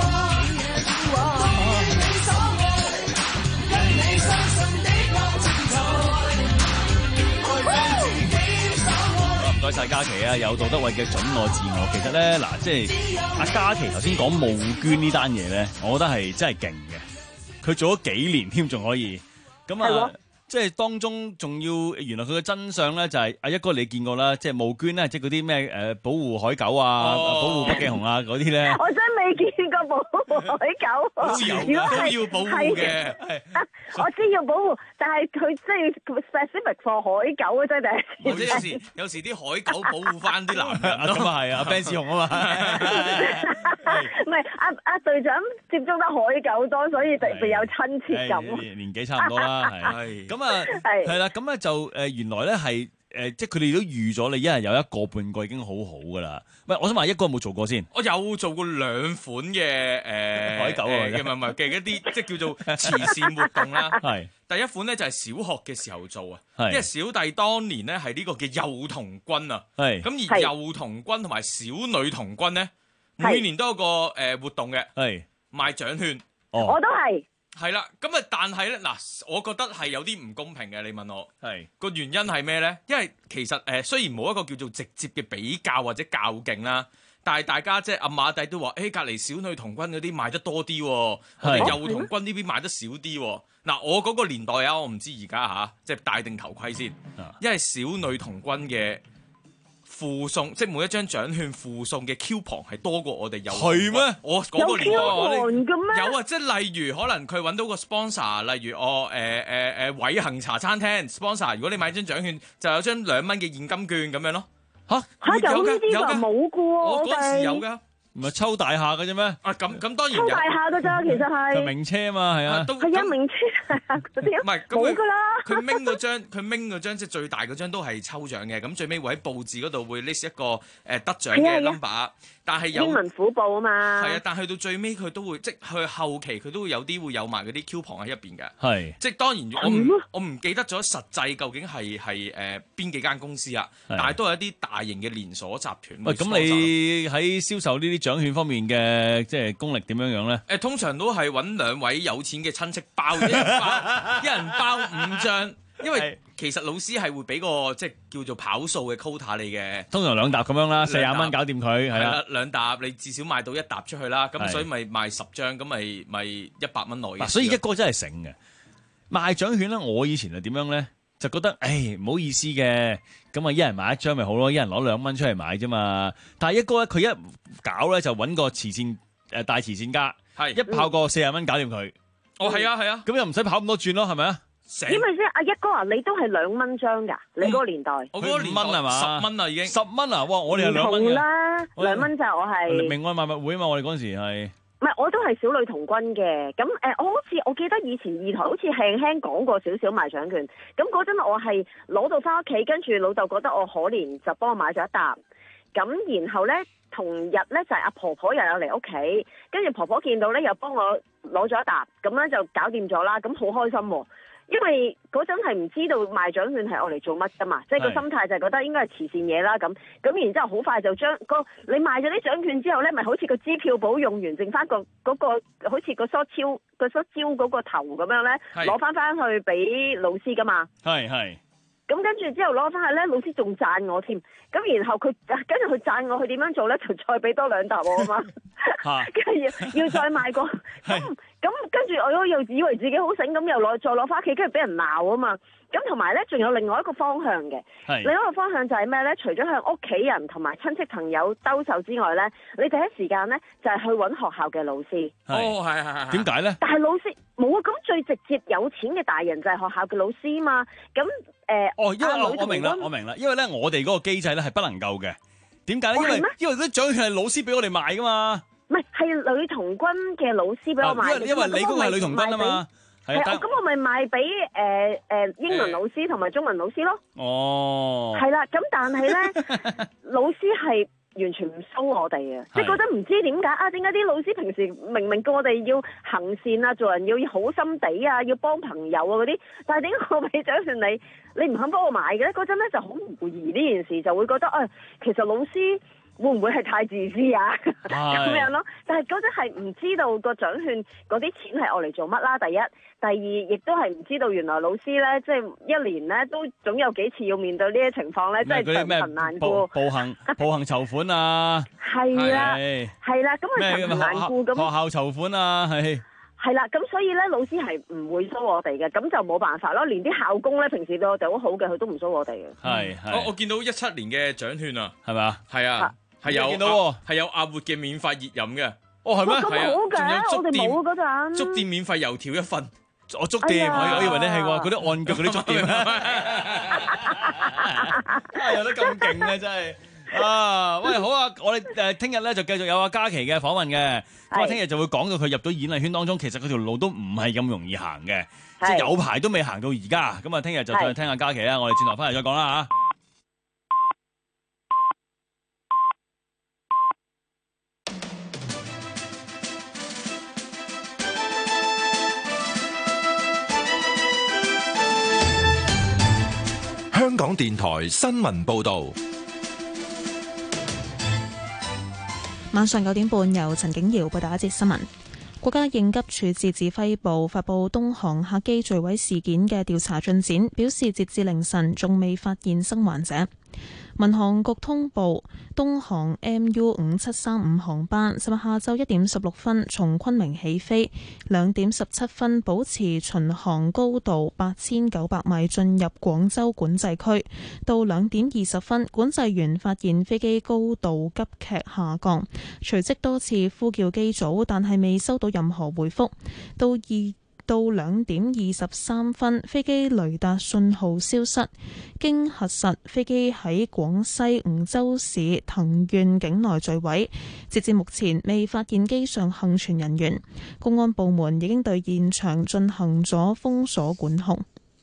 are，Be as you are，忠於你所愛，因你相信的確精彩。來做自己所愛。 唔該晒嘉琪啊，有杜德偉嘅準我自我。其實咧，嗱，即係阿嘉琪頭先講募捐呢單嘢咧，我覺得係真係勁嘅。佢做咗幾年添，仲可以咁啊！即係當中仲要原來佢嘅真相咧，就係阿一哥你見過啦，即係募捐咧，即係嗰啲咩誒保護海狗啊、 哦、 保護北極熊啊嗰啲咧。 我真未見過保護海狗。 都有如果係要保護嘅。 我知要保護，但係佢即係 specific for 海狗啊，真係。 或者有時有時啲海狗保護翻啲男人咁啊係啊 ，Ben 志雄啊嘛。 唔係阿阿隊長接觸得海狗多，所以特別有親切感。 年紀差唔多啦，係。咁啊，係啦，咁咧就誒原來咧係誒，即係佢哋都預咗你一日有一個半個已經好好噶啦。喂，我想問一哥有冇做過先？ 我有做過兩款嘅誒、呃、 海狗啊， 唔係唔係嘅一啲即係叫做慈善活動啦。 係第一款咧就係小學嘅時候做啊， 係因為小弟當年咧係呢個嘅幼童軍啊。 係咁而幼童軍同埋小女童軍咧，每年都有個誒活動嘅， 係賣獎券。 哦， 我都係。 係啦，咁啊，但係咧嗱，我覺得係有啲唔公平嘅。你問我係個原因係咩咧？因為其實誒、呃、雖然冇一個叫做直接嘅比較或者較勁啦，但係大家即係阿馬弟都話，誒隔離小女童軍嗰啲賣得多啲，我哋幼童軍呢邊賣得少啲。嗱，我嗰個年代啊，我唔知而家吓，即係戴定頭盔先，因為小女童軍嘅附送，即係每一張獎券附送嘅 coupon 係多過我哋有。 係咩？ 我嗰個年代我哋有有啊，即係例如可能佢揾到個 sponsor，例如我誒誒誒偉恒茶餐廳 sponsor， 如果你買張獎券就有張兩蚊嘅現金券咁樣咯。嚇嚇有呢啲㗎？冇㗎喎， 我嗰陣時有㗎。 唔係抽大廈嘅啫咩？ 啊咁咁當然抽大廈㗎咋，其實係就名車嘛，係啊， 係啊名車嗰啲， 唔係冇㗎啦。 佢拎嗰張，佢拎嗰張即係最大嗰張都係抽獎嘅，咁最尾會喺報紙嗰度會 list 一個誒得獎嘅 number，但係有英文虎報啊嘛。 係啊，但係去到最尾佢都會即係去後期佢都會有啲會有埋嗰啲 coupon 喺入邊嘅。 係， 即係當然我唔我唔記得咗實際究竟係係誒邊幾間公司啊，但係都係一啲大型嘅連鎖集團。 喂，咁你喺銷售呢啲獎券方面嘅即係功力點樣樣咧？ 誒，通常都係揾兩位有錢嘅親戚包，一人包，一人包五張。因為其實老師係會俾個即係叫做跑數嘅 quota 你嘅， 通常兩沓咁樣啦，四廿蚊搞掂佢，係啦， 兩沓你至少賣到一沓出去啦，咁所以咪賣十張，咁咪咪一百蚊內嘅。 所以一哥真係醒嘅，賣獎券咧，我以前係點樣咧？就覺得誒唔好意思嘅，咁啊一人買一張咪好咯，一人攞兩蚊出嚟買啫嘛。但係一哥咧，佢一搞咧就揾個慈善誒大慈善家，係一炮過四廿蚊搞掂佢。 哦，係啊，係啊， 咁又唔使跑咁多轉咯，係咪啊？ 因為先阿一哥啊，你都係兩蚊張㗎，你嗰個年代。 我嗰個年代係嘛？ 十蚊啦已經。 十蚊啊！哇！我哋係兩蚊嘅。 唔同啦，兩蚊就我係。 明愛賣物會啊嘛，我哋嗰陣時係。 唔係，我都係小女童軍嘅。咁誒、呃，我好似我記得以前二台好似輕輕講過少少賣獎券。咁嗰陣我係攞到翻屋企，跟住老豆覺得我可憐，就幫我買咗一沓。咁然後咧，同日咧就係、是、阿婆婆又有嚟屋企，跟住婆婆見到咧又幫我攞咗一沓，咁樣就搞掂咗啦。咁好開心喎、啊！因為嗰陣係唔知道賣獎券係我嚟做乜噶嘛，即係個心態就係覺得應該係慈善嘢啦咁，咁然之後好快就將個你賣咗啲獎券之後咧，咪好似個支票簿用完，剩翻個嗰個好似個梳超個梳蕉嗰個頭咁樣咧，攞翻翻去俾老師噶嘛。係係。咁跟住之後攞翻去咧，老師仲讚我添。咁然後佢跟住佢讚我，佢點樣做咧？就再俾多兩沓我啊嘛。跟住要要再買個咁咁，跟住我又以為自己好醒，咁又攞再攞翻屋企，跟住俾人鬧啊嘛。咁同埋咧，仲有另外一個方向嘅。另外一個方向就係咩咧？除咗向屋企人同埋親戚朋友兜售之外咧，你第一時間咧就係、是、去揾學校嘅老師。 哦，係係係。點解咧？ 但係老師冇啊！咁最直接有錢嘅大人就係學校嘅老師嘛。咁誒、呃、 哦，因為我， 我明啦，我明啦，因為咧我哋嗰個機制咧係不能夠嘅。點解咧？因為因為嗰啲獎券係老師俾我哋買噶嘛。唔係，係女童軍嘅老師俾我買。因為因為你嗰個係女童軍啊嘛。係啊，咁我咪賣俾誒誒英文老師同埋中文老師咯。哦。係啦，咁但係咧，老師係完全唔收我哋嘅，即係覺得唔知點解啊？點解啲老師平時明明叫我哋要行善啊，做人要好心地啊，要幫朋友啊嗰啲，但係點解我俾獎券你，你唔肯幫我買嘅咧？嗰陣咧就好狐疑呢件事，就會覺得啊、哎，其實老師會唔會係太自私啊？咁樣咯。但係嗰陣係唔知道個獎券嗰啲錢係我嚟做乜啦。第一。第二，亦都係唔知道原來老師咧，即係一年咧都總有幾次要面對呢啲情況咧，即係長貧難顧、步行、步行籌款啊，係啦，係啦，咁啊長貧難顧咁，學校籌款啊，係係啦，咁所以咧老師係唔會收我哋嘅，咁就冇辦法咯。連啲校工咧平時對我哋好好嘅，佢都唔收我哋嘅。係， 我我見到一七年嘅獎券啊， 係咪？係啊，係有見到係有阿活嘅免費熱飲嘅。哦，係咩？ 咁好嘅，我哋冇嗰陣。 粥店免費油條一份。 我粥店，我我以為你係話嗰啲按腳嗰啲粥店，有得咁勁嘅真係啊！喂，好啊，我哋誒聽日咧就繼續有阿嘉琪嘅訪問嘅，咁啊聽日就會講到佢入到演藝圈當中，其實嗰條路都唔係咁容易行嘅，即係有排都未行到而家。咁啊，聽日就再聽下嘉琪啦，我哋轉頭翻嚟再講啦嚇。 香港電台新聞報道， 晚上九點半由陳景瑤報道一節新聞。國家應急處置指揮部發布東航客機墜毀事件嘅調查進展，表示截至凌晨仲未發現生還者。 民航局通報，東航 M U 五七三五航班尋日下晝一點十六分從昆明起飛，兩點十七分保持巡航高度八千九百米進入廣州管制區，到兩點二十分管制員發現飛機高度急劇下降，隨即多次呼叫機組，但係未收到任何回覆。到二到兩點二十三分，飛機雷達信號消失。經核實，飛機喺廣西梧州市藤縣境內墜毀。截至目前，未發現機上幸存人員。公安部門已經對現場進行咗封鎖管控。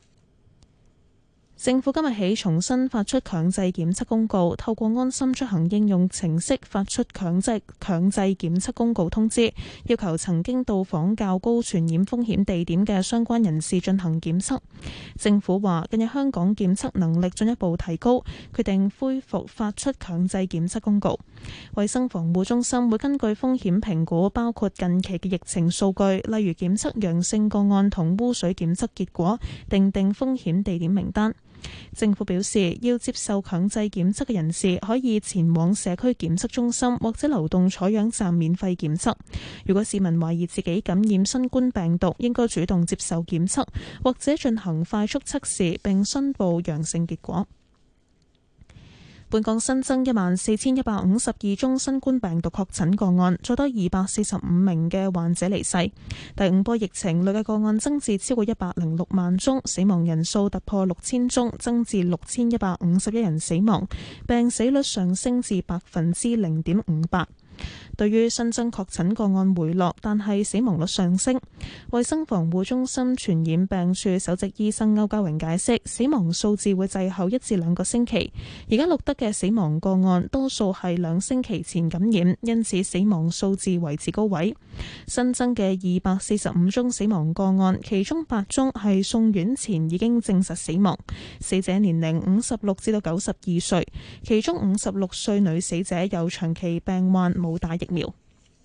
政府今日起重新發出強制檢測公告，透過安心出行應用程式發出強制強制檢測公告通知，要求曾經到訪較高傳染風險地點嘅相關人士進行檢測。政府話，近日香港檢測能力進一步提高，決定恢復發出強制檢測公告。衛生防護中心會根據風險評估，包括近期嘅疫情數據，例如檢測陽性個案同污水檢測結果，訂定風險地點名單。政府表示，要接受強制檢測嘅人士可以前往社區檢測中心或者流動採樣站免費檢測。如果市民懷疑自己感染新冠病毒，應該主動接受檢測或者進行快速測試並申報陽性結果。本港新增一萬四千一百五十二宗新冠病毒確診個案，再多二百四十五名嘅患者離世。第五波疫情累計個案增至超過一百零六萬宗，死亡人數突破六千宗，增至六千一百五十一人死亡，病死率上升至百分之零點五八。對於新增確診個案回落，但係死亡率上升，衛生防護中心傳染病處首席醫生歐家榮解釋，死亡數字會滯後一至兩個星期。而家錄得嘅死亡個案多數係兩星期前感染，因此死亡數字維持高位。新增嘅二百四十五宗死亡個案，其中八宗係送院前已經證實死亡，死者年齡五十六至到九十二歲，其中五十六歲女死者有長期病患，冇打疫苗。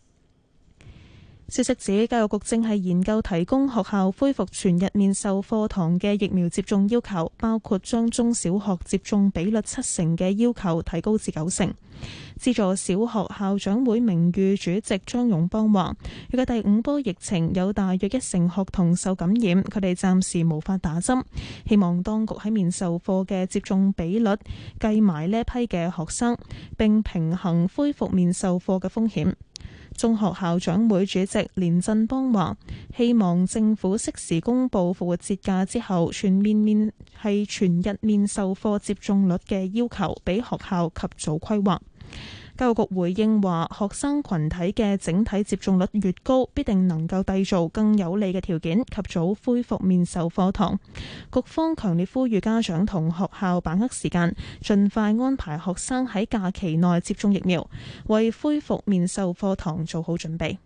消息指，教育局正係研究提供學校恢復全日面授課堂嘅疫苗接種要求，包括將中小學接種比率七成嘅要求提高至九成。資助小學校長會名譽主席張勇邦話，預計第五波疫情有大約一成學童受感染，佢哋暫時無法打針，希望當局喺面授課嘅接種比率計埋呢一批嘅學生，並平衡恢復面授課嘅風險。中學校長會主席連振邦話，希望政府適時公布復活節假之後全面面係全日面授課接種率嘅要求，俾學校及早規劃。教育局回應話，學生群體嘅整體接種率越高，必定能夠締造更有利嘅條件，及早恢復面授課堂。局方強烈呼籲家長同學校把握時間，盡快安排學生喺假期內接種疫苗，為恢復面授課堂做好準備。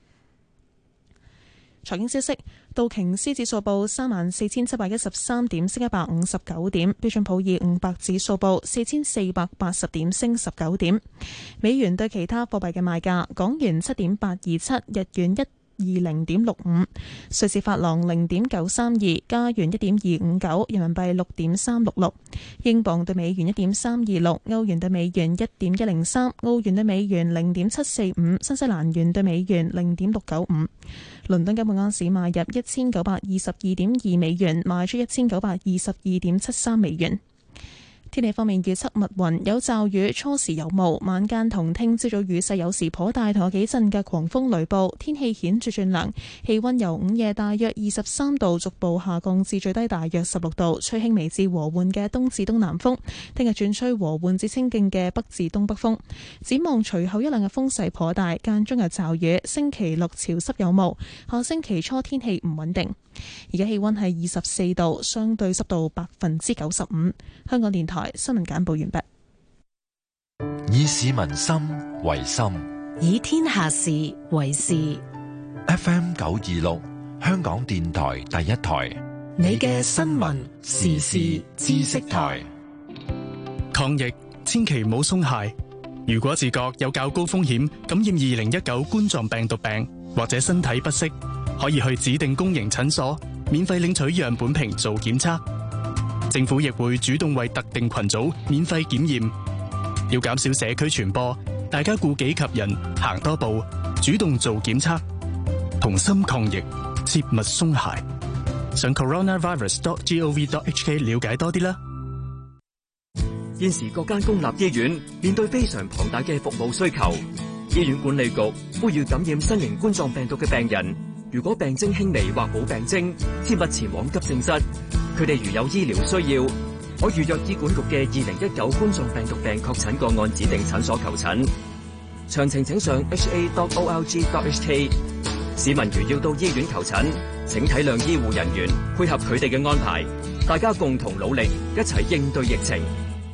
財經消息，道瓊斯指數報三萬四千七百一十三點，升一百五十九點；標準普爾五百指數報四千四百八十點，升十九點。美元對其他貨幣嘅賣價：港元七點八二七，日元一二零點六五，瑞士法郎零點九三二，加元一點二五九，人民幣六點三六六，英鎊對美元一點三二六，歐元對美元一點一零三，澳元對美元零點七四五，新西蘭元對美元零點六九五。倫敦金每盎司買入一千九百二十二點二美元，賣出一千九百二十二點七三美元。天氣方面，預測密雲有驟雨，初時有霧，晚間同聽朝早雨勢有時頗大，同有幾陣嘅狂風雷暴。天氣顯著轉涼，氣溫由午夜大約二十三度逐步下降至最低大約十六度，吹輕微至和緩嘅東至東南風。聽日轉吹和緩至清勁嘅北至東北風。展望隨後一兩日風勢頗大，間中有驟雨。星期六潮濕有霧，下星期初天氣唔穩定。而家氣溫係二十四度，相對濕度百分之九十五。香港電台新聞簡報完畢。 以市民心為心， 以天下事為事。 F M 九二六，香港電台第一台， 你嘅新聞時事知識台。 抗疫千祈唔好鬆懈。如果自覺有較高風險感染二零一九冠狀病毒病，或者身體不適，可以去指定公營診所免費領取樣本瓶做檢測。 政府亦會主動為特定群組免費檢驗。要減少社區傳播，大家顧己及人，行多步，主動做檢測，同心抗疫，切勿鬆懈。上 coronavirus dot gov dot hk 了解多啲啦。 現時各間公立醫院面對非常龐大嘅服務需求，醫院管理局呼籲感染新型冠狀病毒嘅病人，如果病徵輕微或冇病徵，切勿前往急症室。佢哋如有醫療需要，可預約醫管局嘅二零一九冠狀病毒病確診個案指定診所求診。詳情請上 h a dot org dot h k。市民如要到醫院求診，請體諒醫護人員，配合佢哋嘅安排，大家共同努力，一齊應對疫情。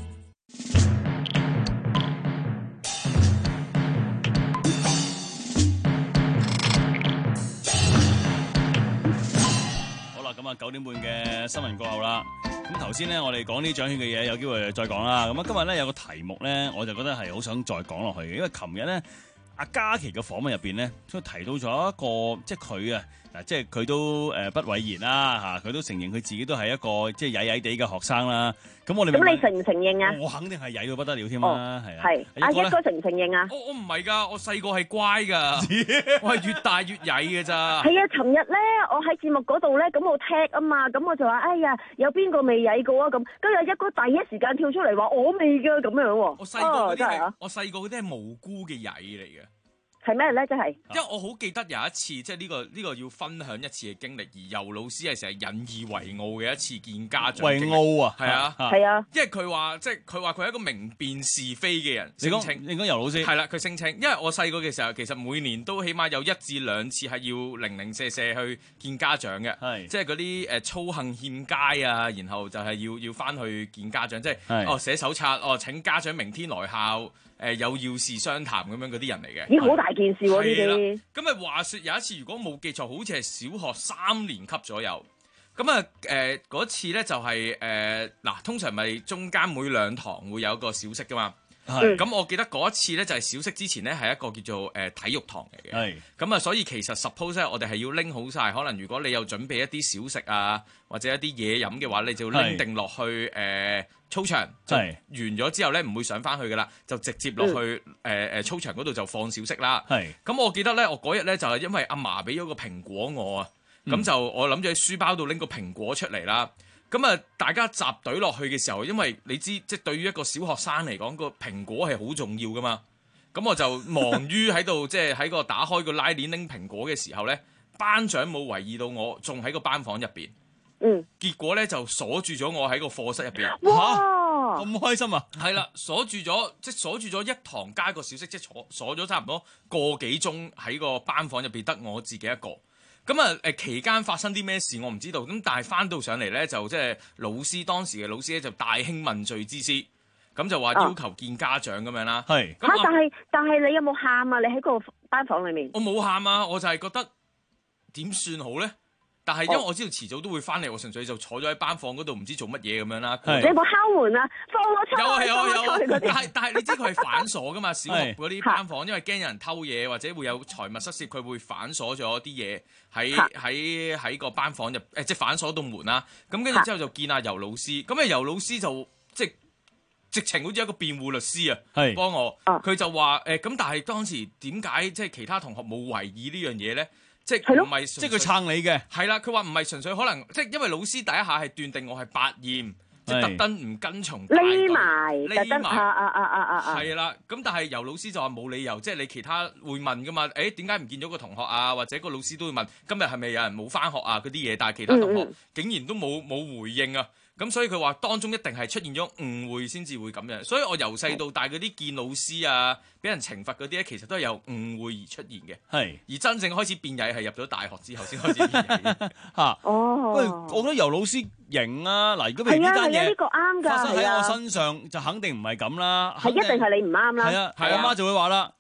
九點半嘅新聞過後啦，咁頭先咧我哋講啲獎券嘅嘢，有機會再講啦。咁啊今日咧有個題目咧，我就覺得係好想再講落去嘅，因為琴日咧阿嘉琪嘅訪問入邊咧，都提到咗一個，即係佢啊。嗱，即係佢都誒不諱言啦嚇，佢都承認佢自己都係一個即係曳曳地嘅學生啦。咁我哋咁你承唔承認啊？ 我肯定係曳到不得了添啦，係啊。 係阿一哥承唔承認啊？ 我我唔係㗎，我細個係乖㗎，我係越大越曳嘅咋。 係啊，尋日咧我喺節目嗰度咧，咁我踢啊嘛，咁我就話哎呀，有邊個未曳過啊？咁跟住一哥第一時間跳出嚟話我未㗎咁樣喎。 我細個嗰啲係我細個嗰啲係無辜嘅曳嚟嘅。 係咩咧？真係， 因為我好記得有一次，即係呢個呢個要分享一次嘅經歷，而尤老師係成日引以為傲嘅一次見家長。 為傲啊， 係啊， 係啊， 因為佢話即係佢話佢係一個明辨是非嘅人。 你講， 你講尤老師係啦，佢聲稱，因為我細個嘅時候，其實每年都起碼有一至兩次係要零零舍舍去見家長嘅，係即係嗰啲誒操行欠佳啊，然後就係要要翻去見家長，即係哦寫手冊，哦請家長明天來校。誒有要事相談咁樣嗰啲人嚟嘅， 咦好大件事喎呢啲。 咁咪話説有一次，如果冇記錯，好似係小學三年級左右。咁啊誒嗰次咧就係誒嗱，通常咪中間每兩堂會有一個小息噶嘛。咁、嗯、我記得嗰一次咧就係小息之前咧係一個叫做誒、呃、體育堂嚟嘅。咁啊，所以其實 suppose 咧我哋係要拎好晒，可能如果你有準備一啲小食啊或者一啲嘢飲嘅話，你就要拎定落去誒。呃操場就完咗之後咧，唔會上翻去噶啦，就直接落去誒誒、嗯呃、操場嗰度就放小息啦。咁我記得咧，我嗰日咧就係因為阿嫲俾咗個蘋果我啊，咁、嗯、就我諗住喺書包度拎個蘋果出嚟啦。咁啊，大家集隊落去嘅時候，因為你知即係對於一個小學生嚟講，個蘋果係好重要噶嘛。咁我就忙於喺度即係喺個打開個拉鏈拎蘋果嘅時候咧，班長冇留意到我，仲喺個班房入邊。 嗯， 結果咧就鎖住咗我喺個課室入邊。 哇， 咁開心啊！ 係啦，鎖住咗，即係鎖住咗一堂加一個小息，即係鎖鎖咗差唔多個幾鐘喺個班房入邊，得我自己一個。咁啊誒期間發生啲咩事我唔知道，咁但係翻到上嚟咧就即係老師當時嘅老師咧就大興問罪之師，咁就話要求見家長咁樣啦。係、 啊，嚇！但係但係你有冇喊啊？你喺個班房裡面？ 我冇喊啊，我就係覺得點算好咧？但係因為我知道遲早都會翻嚟，我純粹就坐咗喺班房嗰度唔知做乜嘢咁樣啦。 你有冇敲門啊？放我出去！ 有啊有啊有啊！ 有但係但係你知佢係反鎖噶嘛？小學嗰啲班房，因為驚有人偷嘢或者會有財物失竊，佢會反鎖咗啲嘢喺喺喺個班房入誒，即係反鎖到門啦。咁跟住之後就見阿尤老師，咁啊尤老師就即係直情好似一個辯護律師啊，幫我。佢就話誒咁，但係當時點解即係其他同學冇懷疑呢樣嘢咧？即係唔係即係佢撐你嘅， 係啦。佢話唔係純粹可能，即係因為老師第一下係斷定我係百厭，即係特登唔跟從大隊， 匿埋，匿埋，啊啊啊啊啊啊！ 係啦。咁但係尤老師就話冇理由，即係你其他會問噶嘛？誒點解唔見咗個同學啊？或者個老師都會問今日係咪有人冇返學啊？嗰啲嘢，但係其他同學竟然都冇冇回應啊！咁所以佢話當中一定係出現咗誤會先至會咁樣，所以我由細到大嗰啲見老師啊，俾人懲罰嗰啲咧，其實都係由誤會而出現嘅。係，而真正開始變曳係入咗大學之後先開始變曳嚇。 哦， 喂，我覺得尤老師型啊！嗱，如果譬如呢單嘢發生喺我身上，就肯定唔係咁啦。 係一定係你唔啱啦。 係啊，係阿媽就會話啦。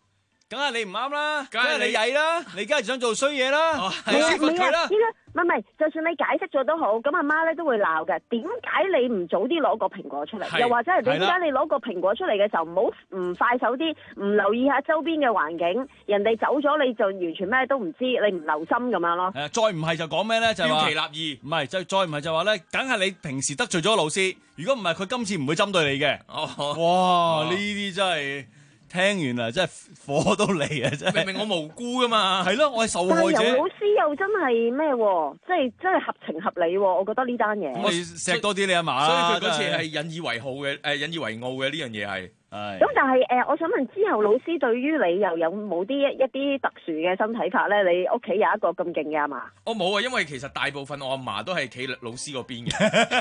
梗係你唔啱啦，梗係你曳啦，你梗係想做衰嘢啦，老師罰佢啦。 唔係唔係，就算你解釋咗都好，咁阿媽咧都會鬧嘅。點解你唔早啲攞個蘋果出嚟？又或者係點解你攞個蘋果出嚟嘅時候唔好唔快手啲，唔留意下周邊嘅環境？人哋走咗你就完全咩都唔知，你唔留心咁樣咯。 誒，再唔係就講咩咧？就係話標奇立異。 唔係，就再唔係就話咧，梗係你平時得罪咗老師。如果唔係，佢今次唔會針對你嘅。 哦， 哇！呢啲真係〜聽完啦，真係火都嚟啊！真係明明我無辜噶嘛， 係咯，我係受害者。 但係由老師又真係咩喎？即係真係合情合理喎！我覺得呢單嘢。 我錫多啲你阿嫲啦。 所以佢嗰次係引以為豪嘅，誒引以為傲嘅呢樣嘢係。 咁但係誒、呃，我想問之後老師對於你又有冇啲一啲特殊嘅身體法咧？你屋企有一個咁勁嘅阿嫲？ 我冇啊，因為其實大部分我阿嫲都係企老師嗰邊嘅，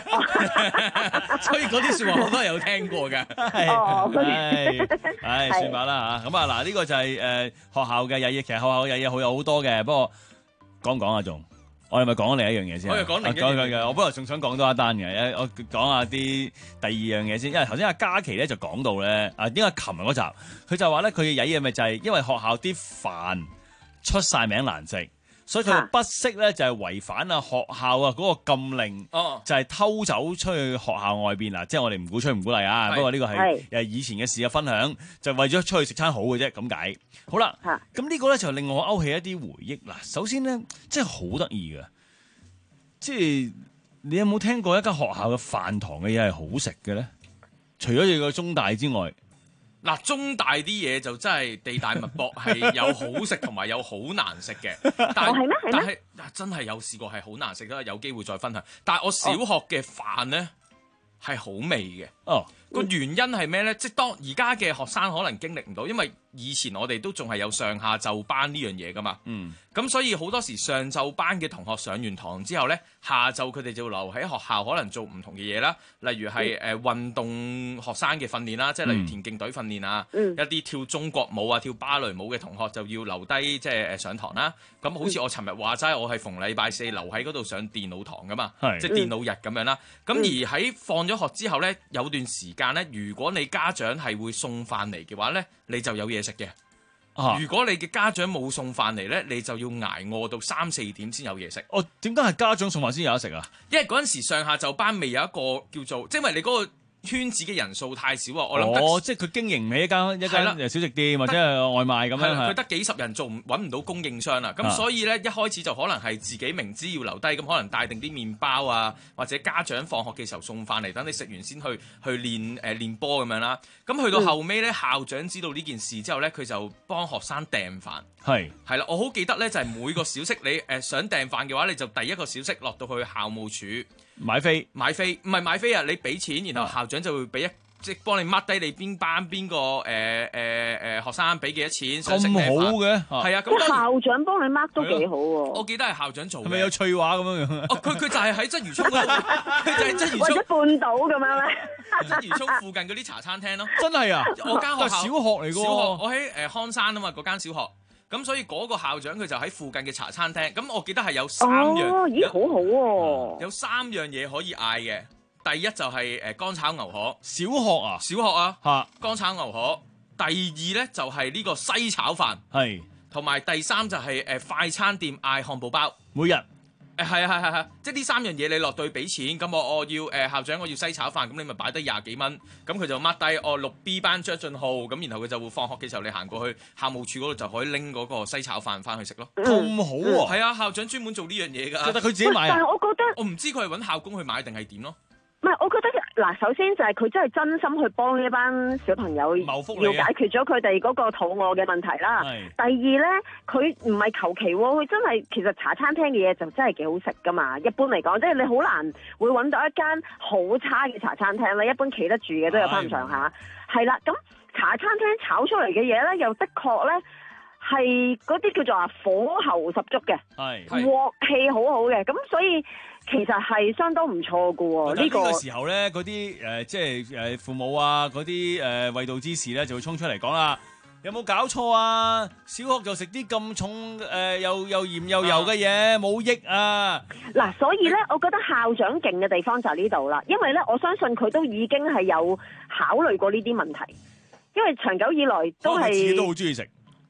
所以嗰啲説話我都係有聽過嘅。 哦， 唉，算吧啦嚇。咁啊嗱，呢個就係誒學校嘅曳嘢，其實學校嘅曳嘢好有好多嘅。不過講唔講啊？仲我係咪講另一樣嘢先？ 我又講另一樣嘢。我本來仲想講多一單嘅，我講下啲第二樣嘢先。因為頭先阿嘉琪咧就講到咧，啊點解琴日嗰集佢就話咧佢嘅曳嘢咪就係因為學校啲飯出晒名難食。所以佢不惜咧就係違反啊學校啊嗰個禁令， 哦、 就係偷走出去學校外邊嗱，即係我哋唔鼓吹唔鼓勵啊。不過呢個係誒以前嘅事嘅分享，就為咗出去食餐好嘅啫咁解。好啦，咁呢個咧就令我勾起一啲回憶嗱。首先咧，真係好得意嘅，即係你有冇聽過一間學校嘅飯堂嘅嘢係好食嘅咧？除咗你個中大之外。 嗱，中大啲嘢就真係地大物博，係有好食同埋有好難食嘅。但係、哦、但係真係有試過係好難食，都有機會再分享。但係我小學嘅飯咧係好味嘅。哦，個原因係咩咧？即係當而家嘅學生可能經歷唔到，因為以前我哋都仲係有上下晝班呢樣嘢噶嘛。嗯。咁所以好多時上晝班嘅同學上完堂之後咧，下晝佢哋就留喺學校，可能做唔同嘅嘢啦。例如係誒、呃、運動學生嘅訓練啦，即係例如田徑隊訓練啊，嗯、一啲跳中國舞啊、跳芭蕾舞嘅同學就要留低即係誒上堂啦。咁好似我尋日話齋，我係逢禮拜四留喺嗰度上電腦堂噶嘛，即係電腦日咁樣啦。咁、嗯、而喺放咗學之後咧，有段時間咧，如果你家長係會送飯嚟嘅話咧，你就有嘢食嘅。如果你嘅家長冇送飯嚟咧，你就要捱餓到三四點先有嘢食。 哦，點解係家長送飯先有得食啊？ 因為嗰陣時上下晝班未有一個叫做，即係因為你嗰個圈子嘅人數太少啊。我諗得哦，即係佢經營唔起一間一間小食店或者係外賣咁樣。 佢得幾十人做，揾唔到供應商啦。咁所以咧，一開始就可能係自己明知要留低，咁可能帶定啲麵包啊，或者家長放學嘅時候送飯嚟，等你食完先去去練誒、呃、練波咁樣啦。咁去到後尾咧，校長知道呢件事之後咧，佢就幫學生訂飯。係係啦，我好記得咧，就係每個小息你誒、呃、想訂飯嘅話，你就第一個小息落到去校務處買飛， 買飛唔係買飛啊！你俾錢，然後校長就會俾一即係幫你 mark 低你邊班邊個誒誒誒學生俾幾多錢，想食咩飯。咁好嘅，係啊，咁校長幫你 mark 都幾好喎。 我記得係校長做嘅。 係咪有翠華咁樣樣？ 哦，佢佢就係喺鰂魚涌嗰度，佢就係鰂魚涌或者半島咁樣咧。 鰂魚涌附近嗰啲茶餐廳咯。 真係啊！ 我間學校小學嚟㗎。 小學我喺誒康山啊嘛，嗰間小學。咁所以嗰個校長佢就喺附近嘅茶餐廳。咁我記得係有三樣。 哦，咦，好好喎。 有三樣嘢可以嗌嘅。第一就係誒乾炒牛河， 小學啊， 小學啊，嚇乾炒牛河。第二咧就係呢個西炒飯，係，同埋第三就係誒快餐店嗌漢堡包， 每日誒係啊係係係，即係呢三樣嘢你落對俾錢，咁我我要誒校長我要西炒飯，咁你咪擺低廿幾蚊，咁佢就 mark 低哦六 B 班張俊浩，咁然後佢就會放學嘅時候你行過去校務處嗰度就可以拎嗰個西炒飯翻去食咯， 咁好喎， 係啊，校長專門做呢樣嘢㗎， 覺得佢自己買啊， 但係我覺得我唔知佢係揾校工去買定係點咯。 唔係，我覺得嗱，首先就係佢真係真心去幫呢一班小朋友，要解決咗佢哋嗰個肚餓嘅問題啦。第二咧，佢唔係求其喎，佢真係其實茶餐廳嘅嘢就真係幾好食噶嘛。一般嚟講，即係你好難會揾到一間好差嘅茶餐廳咧。一般企得住嘅都有翻咁上下。係啦，咁茶餐廳炒出嚟嘅嘢咧，又的確咧係嗰啲叫做話火候十足嘅，係鑊氣好好嘅，咁所以。其實係相當唔錯㗎喎，呢、呢個呢個時候咧，嗰啲誒即係誒父母啊，嗰啲誒衛道之士咧，就會衝出嚟講啦。有冇搞錯啊？小學就食啲咁重誒、呃、又又鹽又油嘅嘢，冇益啊！ 嗱，所以咧，我覺得校長勁嘅地方就係呢度啦，因為咧，我相信佢都已經係有考慮過呢啲問題，因為長久以來都係自己都好中意食。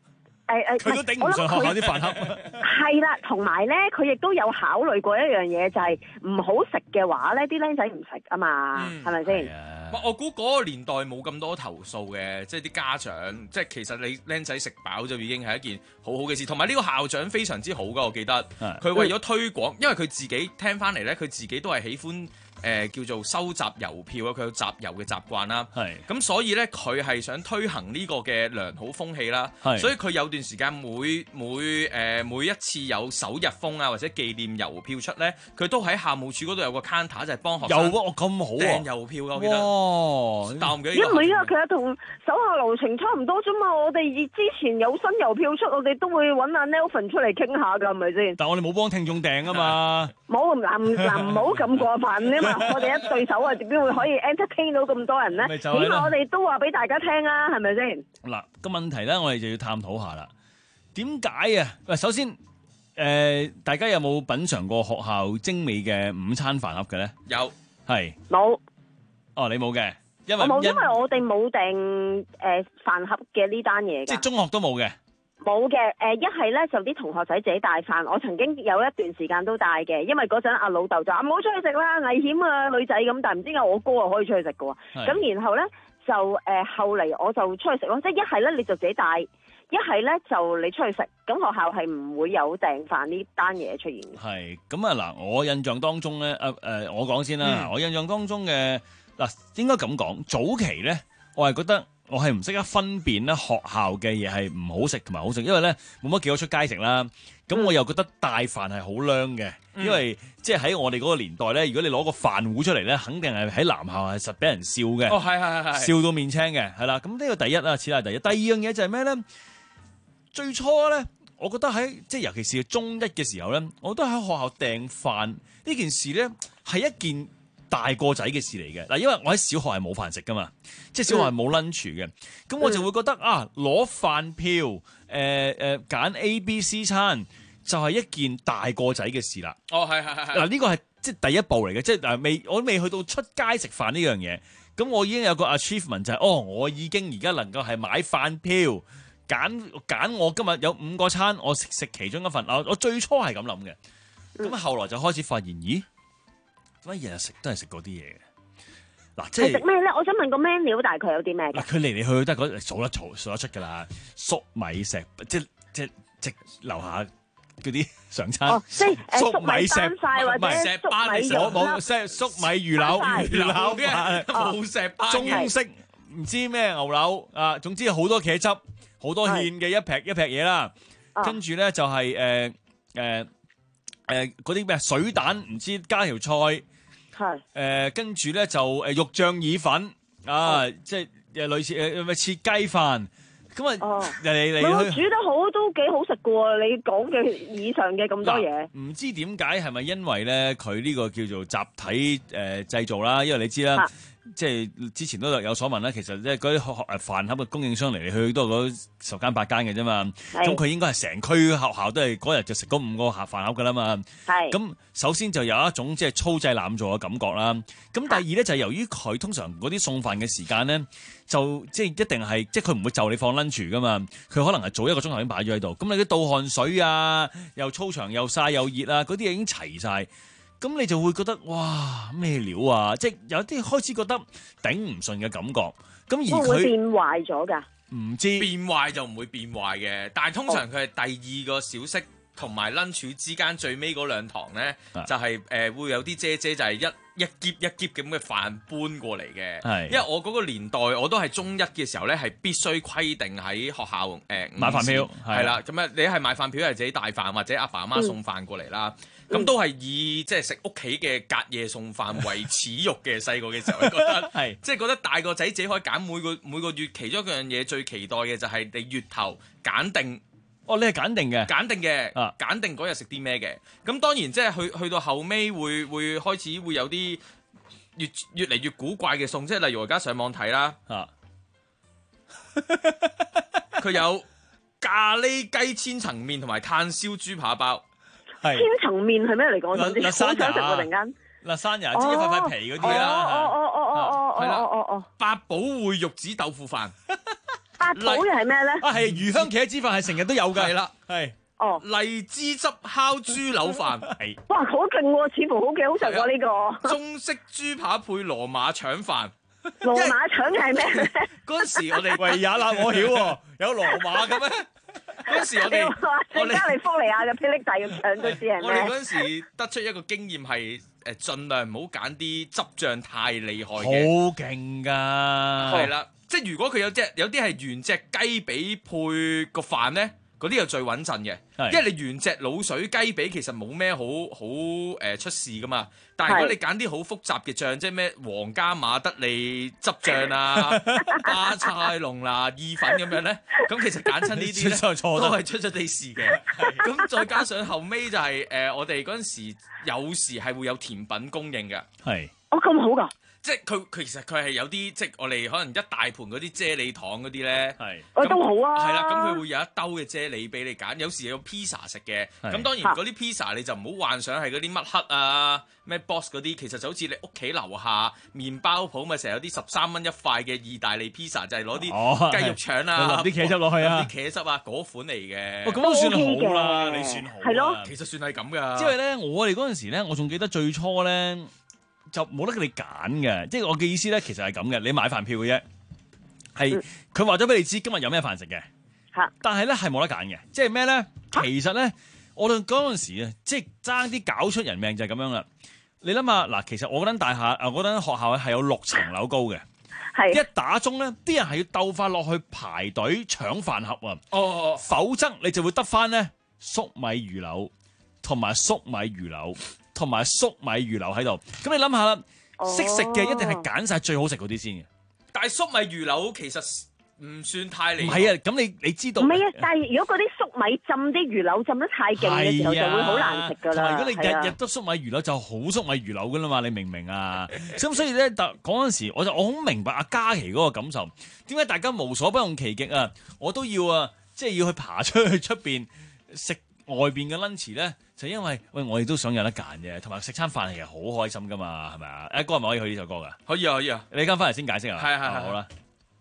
誒誒， 佢都頂唔順學校啲飯盒。 係啦，同埋咧，佢亦都有考慮過一樣嘢，就係唔好食嘅話咧，啲僆仔唔食啊嘛，係咪先？ 我估嗰個年代冇咁多投訴嘅，即係啲家長，即係其實你僆仔食飽就已經係一件好好嘅事。同埋呢個校長非常之好噶，我記得佢為咗推廣，因為佢自己聽翻嚟咧，佢自己都係喜歡。誒、呃、叫做收集郵票啊，佢有集郵嘅習慣啦。係咁，所以咧佢係想推行呢個嘅良好風氣啦。係，所以佢有段時間每每誒、呃、每一次有首日封啊或者紀念郵票出咧，佢都喺校務處嗰度有個 counter 就係幫學生有喎，咁好訂郵票㗎。我記得。 哇！ 但我唔記得。 因為啊，其實同手下留情差唔多啫嘛。我哋之前有新郵票出，我哋都會揾阿 Nelson 出嚟傾下㗎，係咪先？ 但係我哋冇幫聽眾訂啊嘛。 冇嗱嗱唔好咁過分啊嘛！我哋一對手啊，點會可以 entertain 到咁多人咧？起碼我哋都話俾大家聽啊，係咪先？ 嗱個問題咧，我哋就要探討下啦。點解啊？喂，首先誒、呃，大家有冇品嚐過學校精美嘅午餐飯盒嘅咧？ 有， 係冇。 哦，你冇嘅，因為我冇，因為我哋冇訂誒飯盒嘅呢單嘢。 即係中學都冇嘅。 冇嘅，誒一係咧就啲同學仔自己帶飯，我曾經有一段時間都帶嘅，因為嗰陣阿老豆就話唔好出去食啦，危險啊女仔咁，但係唔知點解我哥啊可以出去食嘅喎，咁然後咧就誒、呃、後嚟我就出去食咯，即係一係咧你就自己帶，一係咧就你出去食，咁學校係唔會有訂飯呢單嘢出現嘅。係咁啊嗱，我印象當中咧，誒、呃、誒、呃、我講先啦、嗯，我印象當中嘅嗱應該咁講，早期咧我係覺得。我係唔識得分辨咧學校嘅嘢係唔好食同埋好食，因為咧冇乜幾多出街食啦。咁我又覺得帶飯係好靚嘅，因為即係喺我哋嗰個年代咧，如果你攞個飯壺出嚟咧，肯定係喺男校係實俾人笑嘅。哦，係係係，笑到面青嘅，係啦。咁呢個第一啦，此係第一。第二樣嘢就係咩咧？最初咧，我覺得喺即係尤其是中一嘅時候咧，我都喺學校訂飯呢件事咧係一件大個仔嘅事嚟嘅嗱，因為我喺小學係冇飯食噶嘛，即係小學係冇 lunch 嘅，咁、嗯、我就會覺得啊，攞飯票誒誒揀 A B C 餐就係一件大個仔嘅事啦。哦，係係係係嗱，呢個係即係第一步嚟嘅，即係嗱未我未去到出街食飯呢樣嘢，咁我已經有個 achievement 就係、是、哦，我已經而家能夠係買飯票揀揀我今日有五個餐，我食食其中一份。我我最初係咁諗嘅，咁後來就開始發現，咦？乜日日食都係食嗰啲嘢嘅，嗱即係食咩咧？我想問個 menu 大概有啲咩？嗱，佢嚟嚟去去都係嗰數得數數得出㗎啦，粟米石即即即樓下嗰啲常餐，哦、即係粟米石或者石斑嚟食，我冇即係粟米魚柳魚柳嘅冇石斑嘅，中式唔知咩牛柳啊，總之好多茄汁，好多芡嘅一劈一劈嘢啦，跟住咧就係誒誒。呃呃誒嗰啲咩水蛋唔知加條菜，係誒跟住咧就誒肉醬意粉啊，即係誒類似誒咪切雞飯咁啊嚟嚟嚟去煮得好都幾好食㗎喎！你講嘅以上嘅咁多嘢，唔知點解係咪因為咧佢呢個叫做集體誒、呃、製造啦？因為你知啦。即係之前都有所聞啦，其實即係嗰啲學誒飯盒嘅供應商嚟嚟去去都係嗰十間八間嘅啫嘛。咁佢應該係成區學校都係嗰日就食嗰五個盒飯盒噶啦嘛。係。咁首先就有一種即係粗製濫造嘅感覺啦。咁第二咧就係由於佢通常嗰啲送飯嘅時間咧，就即係一定係即係佢唔會就你放 lunch 噶嘛。佢可能係早一個鐘頭已經擺咗喺度。咁你啲倒汗水啊，又粗長又曬又熱啊，嗰啲嘢已經齊晒。咁你就會覺得哇咩料啊！即係有啲開始覺得頂唔順嘅感覺。咁而佢會，會變壞咗㗎？唔知變壞就唔會變壞嘅，但係通常佢係第二個小息同埋 lunch 之間最尾嗰兩堂咧，就係、是、誒、呃、會有啲姐姐就係一一碟一碟咁嘅飯搬過嚟嘅。係，因為我嗰個年代我都係中一嘅時候咧，係必須規定喺學校誒、呃、買飯票係啦。咁啊，你係買飯票係自己帶飯或者阿爸阿媽送飯過嚟啦。咁、嗯、都係以即係食屋企嘅隔夜餸飯為恥辱嘅。細個嘅時候，覺得係即係覺得大個仔自己可以揀每個每個月其中一樣嘢，最期待嘅就係你月頭揀定。哦，你係揀定嘅，揀定嘅，啊，揀定嗰日食啲咩嘅。咁當然即係去去到後尾會會開始會有啲越越嚟越古怪嘅餸，即係例如我而家上網睇啦，啊，佢有咖喱雞千層麵同埋炭燒豬扒包。千層麵係咩嚟講？我想知，好想食喎！突然間，辣山牙即係一塊塊皮嗰啲啦。哦哦哦哦哦哦哦哦哦！八寶燴玉子豆腐飯。八八寶又係咩咧？ 啊，係魚香茄子飯係成日都有㗎， 係啦， 係。 哦， 荔枝汁烤豬柳飯，係哇，好勁喎！似乎好幾好食喎呢個。 中式豬扒配羅馬腸飯。 羅馬腸係咩？ 嗰陣時我哋維也納我曉喎，有羅馬嘅咩？ 嗰陣時我哋我哋加利福尼亞嘅霹靂大嘅腸都知係咩？ 我哋嗰陣時得出一個經驗係誒，盡量唔好揀啲汁醬太厲害嘅。 好勁㗎！ 係啦，即係如果佢有隻有啲係原隻雞髀配個飯咧。嗰啲又最穩陣嘅，因為你原隻滷水雞髀其實冇咩好好誒出事噶嘛。但係如果你揀啲好複雜嘅醬，即係咩皇家馬德里汁醬啊、巴塞隆拿意粉咁樣咧，咁其實揀親呢啲咧都係出咗啲事嘅。咁再加上後尾就係、是、誒、呃，我哋嗰陣時有時係會有甜品供應嘅。 係， 哦咁好㗎。 即係佢佢其實佢係有啲即係我哋可能一大盤嗰啲啫喱糖嗰啲咧， 係， 哦都好啊， 係啦，咁佢會有一兜嘅啫喱俾你揀，有時有披薩食嘅，咁當然嗰啲披薩你就唔好幻想係嗰啲乜黑啊咩 boss 嗰啲，其實就好似你屋企樓下麵包鋪咪成日有啲十三蚊一塊嘅意大利披薩，就係攞啲雞肉腸啊， 淋啲茄汁落去啊， 啲茄汁啊嗰款嚟嘅， 咁都算好啦，你算好， 係咯， 其實算係咁㗎。 因為咧，我哋嗰陣時咧，我仲記得最初咧。就冇得你揀嘅，即係我嘅意思咧，其實係咁嘅，你買飯票嘅啫，係佢話咗俾你知今日有咩飯食嘅，但係咧係冇得揀嘅，即係咩咧？其實咧，我哋嗰陣時啊，即係爭啲搞出人命就係咁樣啦。你諗下嗱，其實我嗰間大廈啊，我嗰間學校係有六層樓高嘅，一打鐘咧，啲人係要鬥快落去排隊搶飯盒啊， 哦， 否則你就會得翻咧粟米魚柳同埋粟米魚柳。同埋粟米魚柳喺度，咁你諗下啦，識食嘅一定係揀晒最好食嗰啲先嘅。 但係粟米魚柳其實唔算太厲害。 唔係啊，咁你你知道？ 唔係啊，但係如果嗰啲粟米浸啲魚柳浸得太勁嘅時候，就會好難食㗎啦。 如果你日日都粟米魚柳，就好粟米魚柳㗎啦嘛，你明唔明啊？咁所以咧，嗰陣時我就我好明白阿嘉琪嗰個感受。點解大家無所不用其極啊？我都要啊，即係要去爬出去出邊食外邊嘅 lunch 咧。就因為喂，我哋都想有得揀嘅，同埋食餐飯係好開心噶嘛，係咪啊？阿哥係咪可以去呢首歌噶？ 可以啊，可以啊。 你間翻嚟先解釋啊。 係係係。 好啦。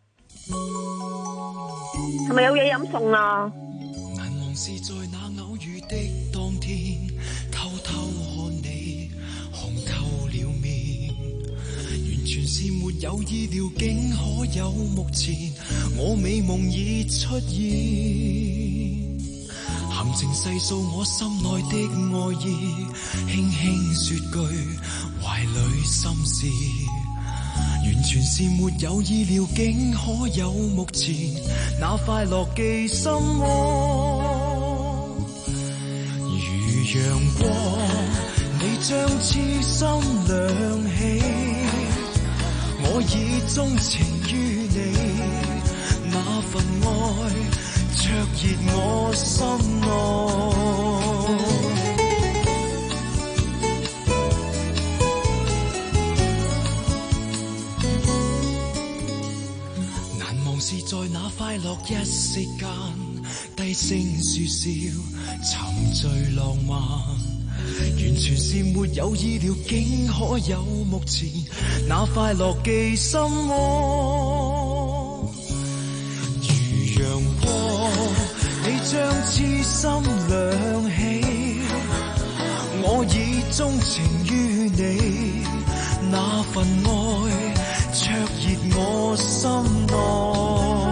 係咪有嘢飲餸啊？ 難忘是在那偶遇的當天，偷偷看你紅透了面，完全是沒有意料，竟可有目前我美夢已出現。含情細數我心內的愛意，輕輕說句懷裏心事，完全是沒有意料，竟可有目前那快樂寄心窩。如陽光，你將痴心亮起，我已鍾情於你，那份愛灼熱我心內，難忘是在那快樂一息間，低聲說笑，沉醉浪漫，完全是沒有意料，竟可有目前那快樂寄心窩。將痴心亮起，我已鍾情於你，那份愛灼熱我心內。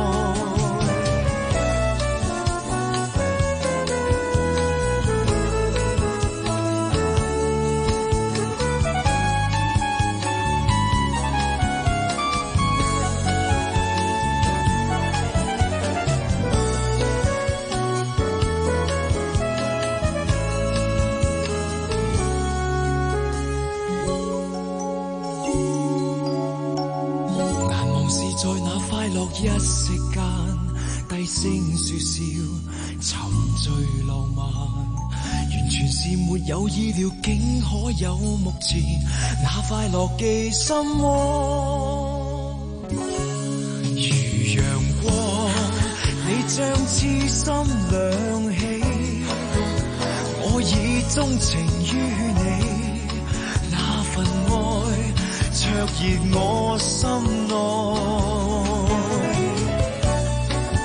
一息間，低聲說笑，沉醉浪漫，完全是沒有意料，竟可有目前那快樂寄心窩。如陽光，你將痴心亮起，我已鍾情於你，那份愛灼熱我心內。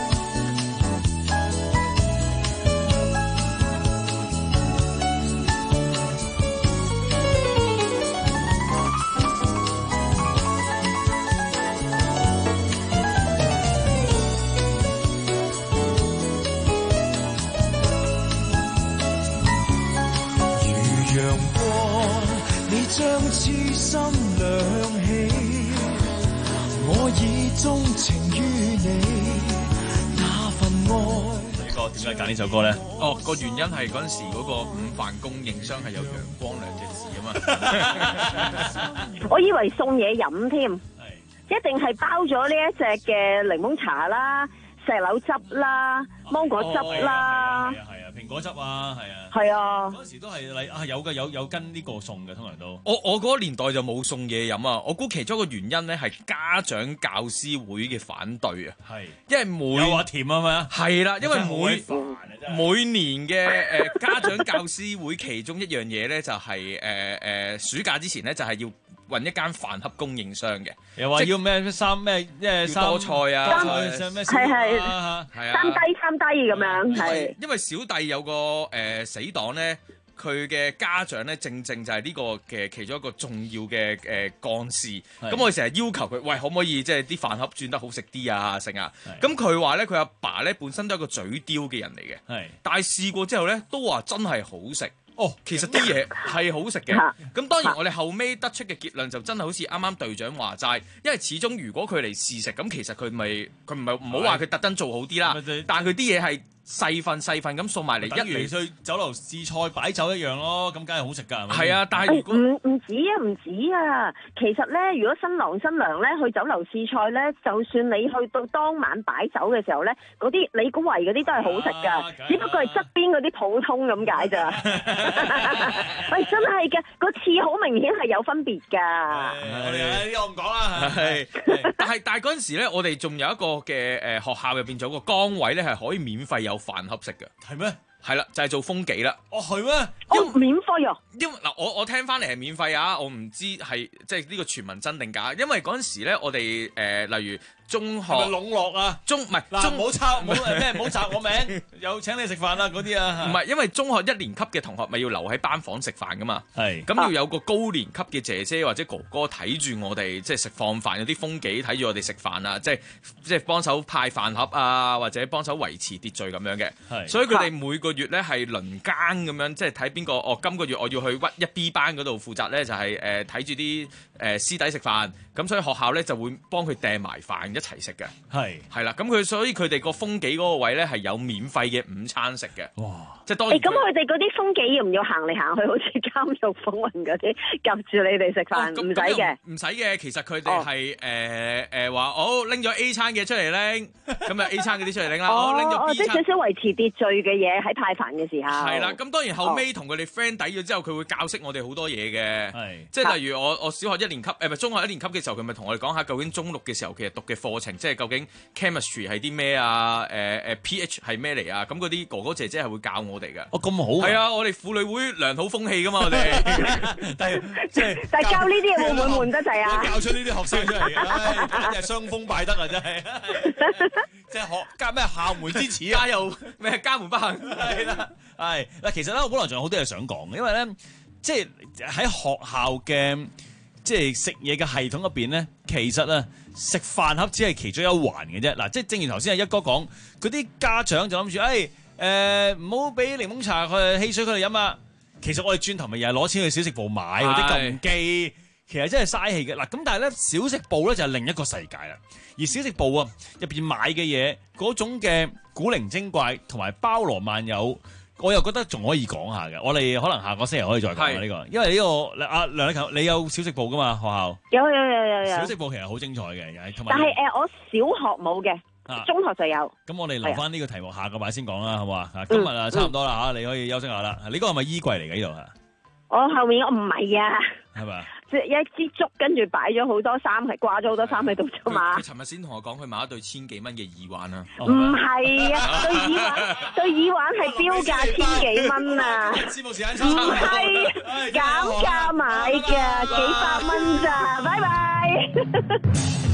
痴心兩起，我已鍾情於你，那份愛。 呢個點解揀呢首歌咧？ 哦，個原因係嗰陣時嗰個午飯供應商係有陽光兩隻字啊嘛。 我以為送嘢飲添，一定係包咗呢一隻嘅檸檬茶啦、石榴汁啦、芒果汁啦。 蘋果汁啊，係啊， 係啊， 嗰時都係嚟啊，有嘅有有跟呢個送嘅，通常都。 我我嗰個年代就冇送嘢飲啊，我估其中一個原因咧係家長教師會嘅反對啊， 係， 因為每有話甜啊嘛， 係啦，因為每每每年嘅誒、呃、家長教師會其中一樣嘢咧就係誒誒暑假之前咧就係要揾一間飯盒供應商嘅， 又話要咩三咩咩多菜啊， 係係係啊，三低三低咁樣，係。 因為小弟有個誒、呃、死黨咧，佢嘅家長咧正正就係呢個嘅其中一個重要嘅誒幹事，咁我哋成日要求佢，喂，可唔可以即係啲飯盒轉得好食啲啊，成啊？咁佢話咧，佢阿爸咧本身都係一個嘴刁嘅人嚟嘅，係，但係試過之後咧都話真係好食。哦，其實啲嘢係好食嘅，咁當然我哋後尾得出嘅結論就真係好似啱啱隊長話齋，因為始終如果佢嚟試食，咁其實佢咪佢唔係唔好話佢特登做好啲啦，但係佢啲嘢係細份細份咁送埋嚟，一如去酒樓試菜擺酒一樣咯，咁梗係好食㗎，係咪？ 係啊，但係如果唔唔止啊，唔止啊，其實咧，如果新郎新娘咧去酒樓試菜咧，就算你去到當晚擺酒嘅時候咧，嗰啲你估圍嗰啲都係好食㗎，啊、只不過係側邊嗰啲普通咁解咋。喂，真係嘅，個刺好明顯係有分別㗎。 我哋呢個唔講啦。 係，但係但係嗰陣時咧，我哋仲有一個嘅誒、呃、學校入邊仲有個崗位咧，係可以免費有飯盒食嘅。 係咩？ 係啦，就係、是、做風紀啦。 哦，係咩？ 哦，免費啊！ 因為嗱，我我聽翻嚟係免費啊，我唔知係即係呢個傳聞真定假。因為嗰陣時咧，我哋誒、呃、例如中學， 係咪籠絡啊？ 中唔係嗱， 中唔好抄，唔好咩，唔好摘我名，有請你食飯啊嗰啲啊。 唔係，因為中學一年級嘅同學咪要留喺班房食飯噶嘛。係。咁要有個高年級嘅姐姐或者哥哥睇住我哋，即係食放飯有啲風紀睇住我哋食飯啊，即係即係幫手派飯盒啊，或者幫手維持秩序咁樣嘅。係。所以佢哋每個月咧係輪更咁樣，即係睇邊個哦，今個月我要去屈一 B 班嗰度負責咧，就係誒睇住啲誒師弟食飯。咁所以學校咧就會幫佢訂埋飯一齊食嘅。係係啦，咁佢所以佢哋個風紀嗰個位咧係有免費嘅午餐食嘅。哇！即係當然。咁佢哋嗰啲風紀要唔要行嚟行去，好似監獄風雲嗰啲夾住你哋食飯？唔使嘅，唔使嘅。其實佢哋係誒誒話，好拎咗 A 餐嘅出嚟拎，咁啊 A 餐嗰啲出嚟拎啦。哦，拎咗 B 餐。即係少少維持秩序嘅嘢喺派飯嘅時候。係啦，咁當然後尾同佢哋 friend 底咗之後，佢會教識我哋好多嘢嘅。係，即係例如我我小學一年級誒，唔係中學一年級嘅時候，佢咪同我哋講下究竟中六嘅時候其實讀嘅課程，即係究竟 chemistry 係啲咩啊？誒、呃、誒 pH 係咩嚟啊？咁嗰啲哥哥姐姐係會教我哋嘅。哦，咁好。係啊，我哋婦女會良好風氣噶嘛，我哋。但係即係。但係教呢啲嘢會唔會悶得滯啊？教出呢啲學生出嚟，唉，真係傷風敗德啊！真係。即係學加咩校門之恥啊？又咩家門不幸？係啦，係嗱，其實咧，我本來仲有好多嘢想講嘅，因為咧，即係喺學校嘅。即係食嘢嘅系統入邊咧，其實啊食飯盒只係其中一環嘅啫。嗱，即係正如頭先阿一哥講，嗰啲家長就諗住，誒誒唔好俾檸檬茶佢汽水佢哋飲啊。其實我哋轉頭咪又係攞錢去小食部買嗰啲撳機，其實真係嘥氣嘅。嗱，咁但係咧小食部咧就係另一個世界啦。而小食部啊入邊買嘅嘢嗰種嘅古靈精怪同埋包羅萬有。我又覺得仲可以講下嘅，我哋可能下個星期可以再講下呢個，因為呢個阿梁禮勤，你有小食部噶嘛學校？有有有有有。小食部其實好精彩嘅，同埋。但係誒，我小學冇嘅，中學就有。咁我哋留翻呢個題目下個禮拜先講啦，好唔好啊？今日啊差唔多啦嚇，你可以休息下啦。你嗰個係咪衣櫃嚟嘅呢度啊？我後面我唔係啊。係咪？即係一支竹，跟住擺咗好多衫，係掛咗好多衫喺度啫嘛。佢尋日先同我講，佢買一對千幾蚊嘅耳環啊。唔係啊，對耳環對耳環係標價千幾蚊啊。節目時間差唔多。唔係減價買嘅，幾百蚊咋，拜拜。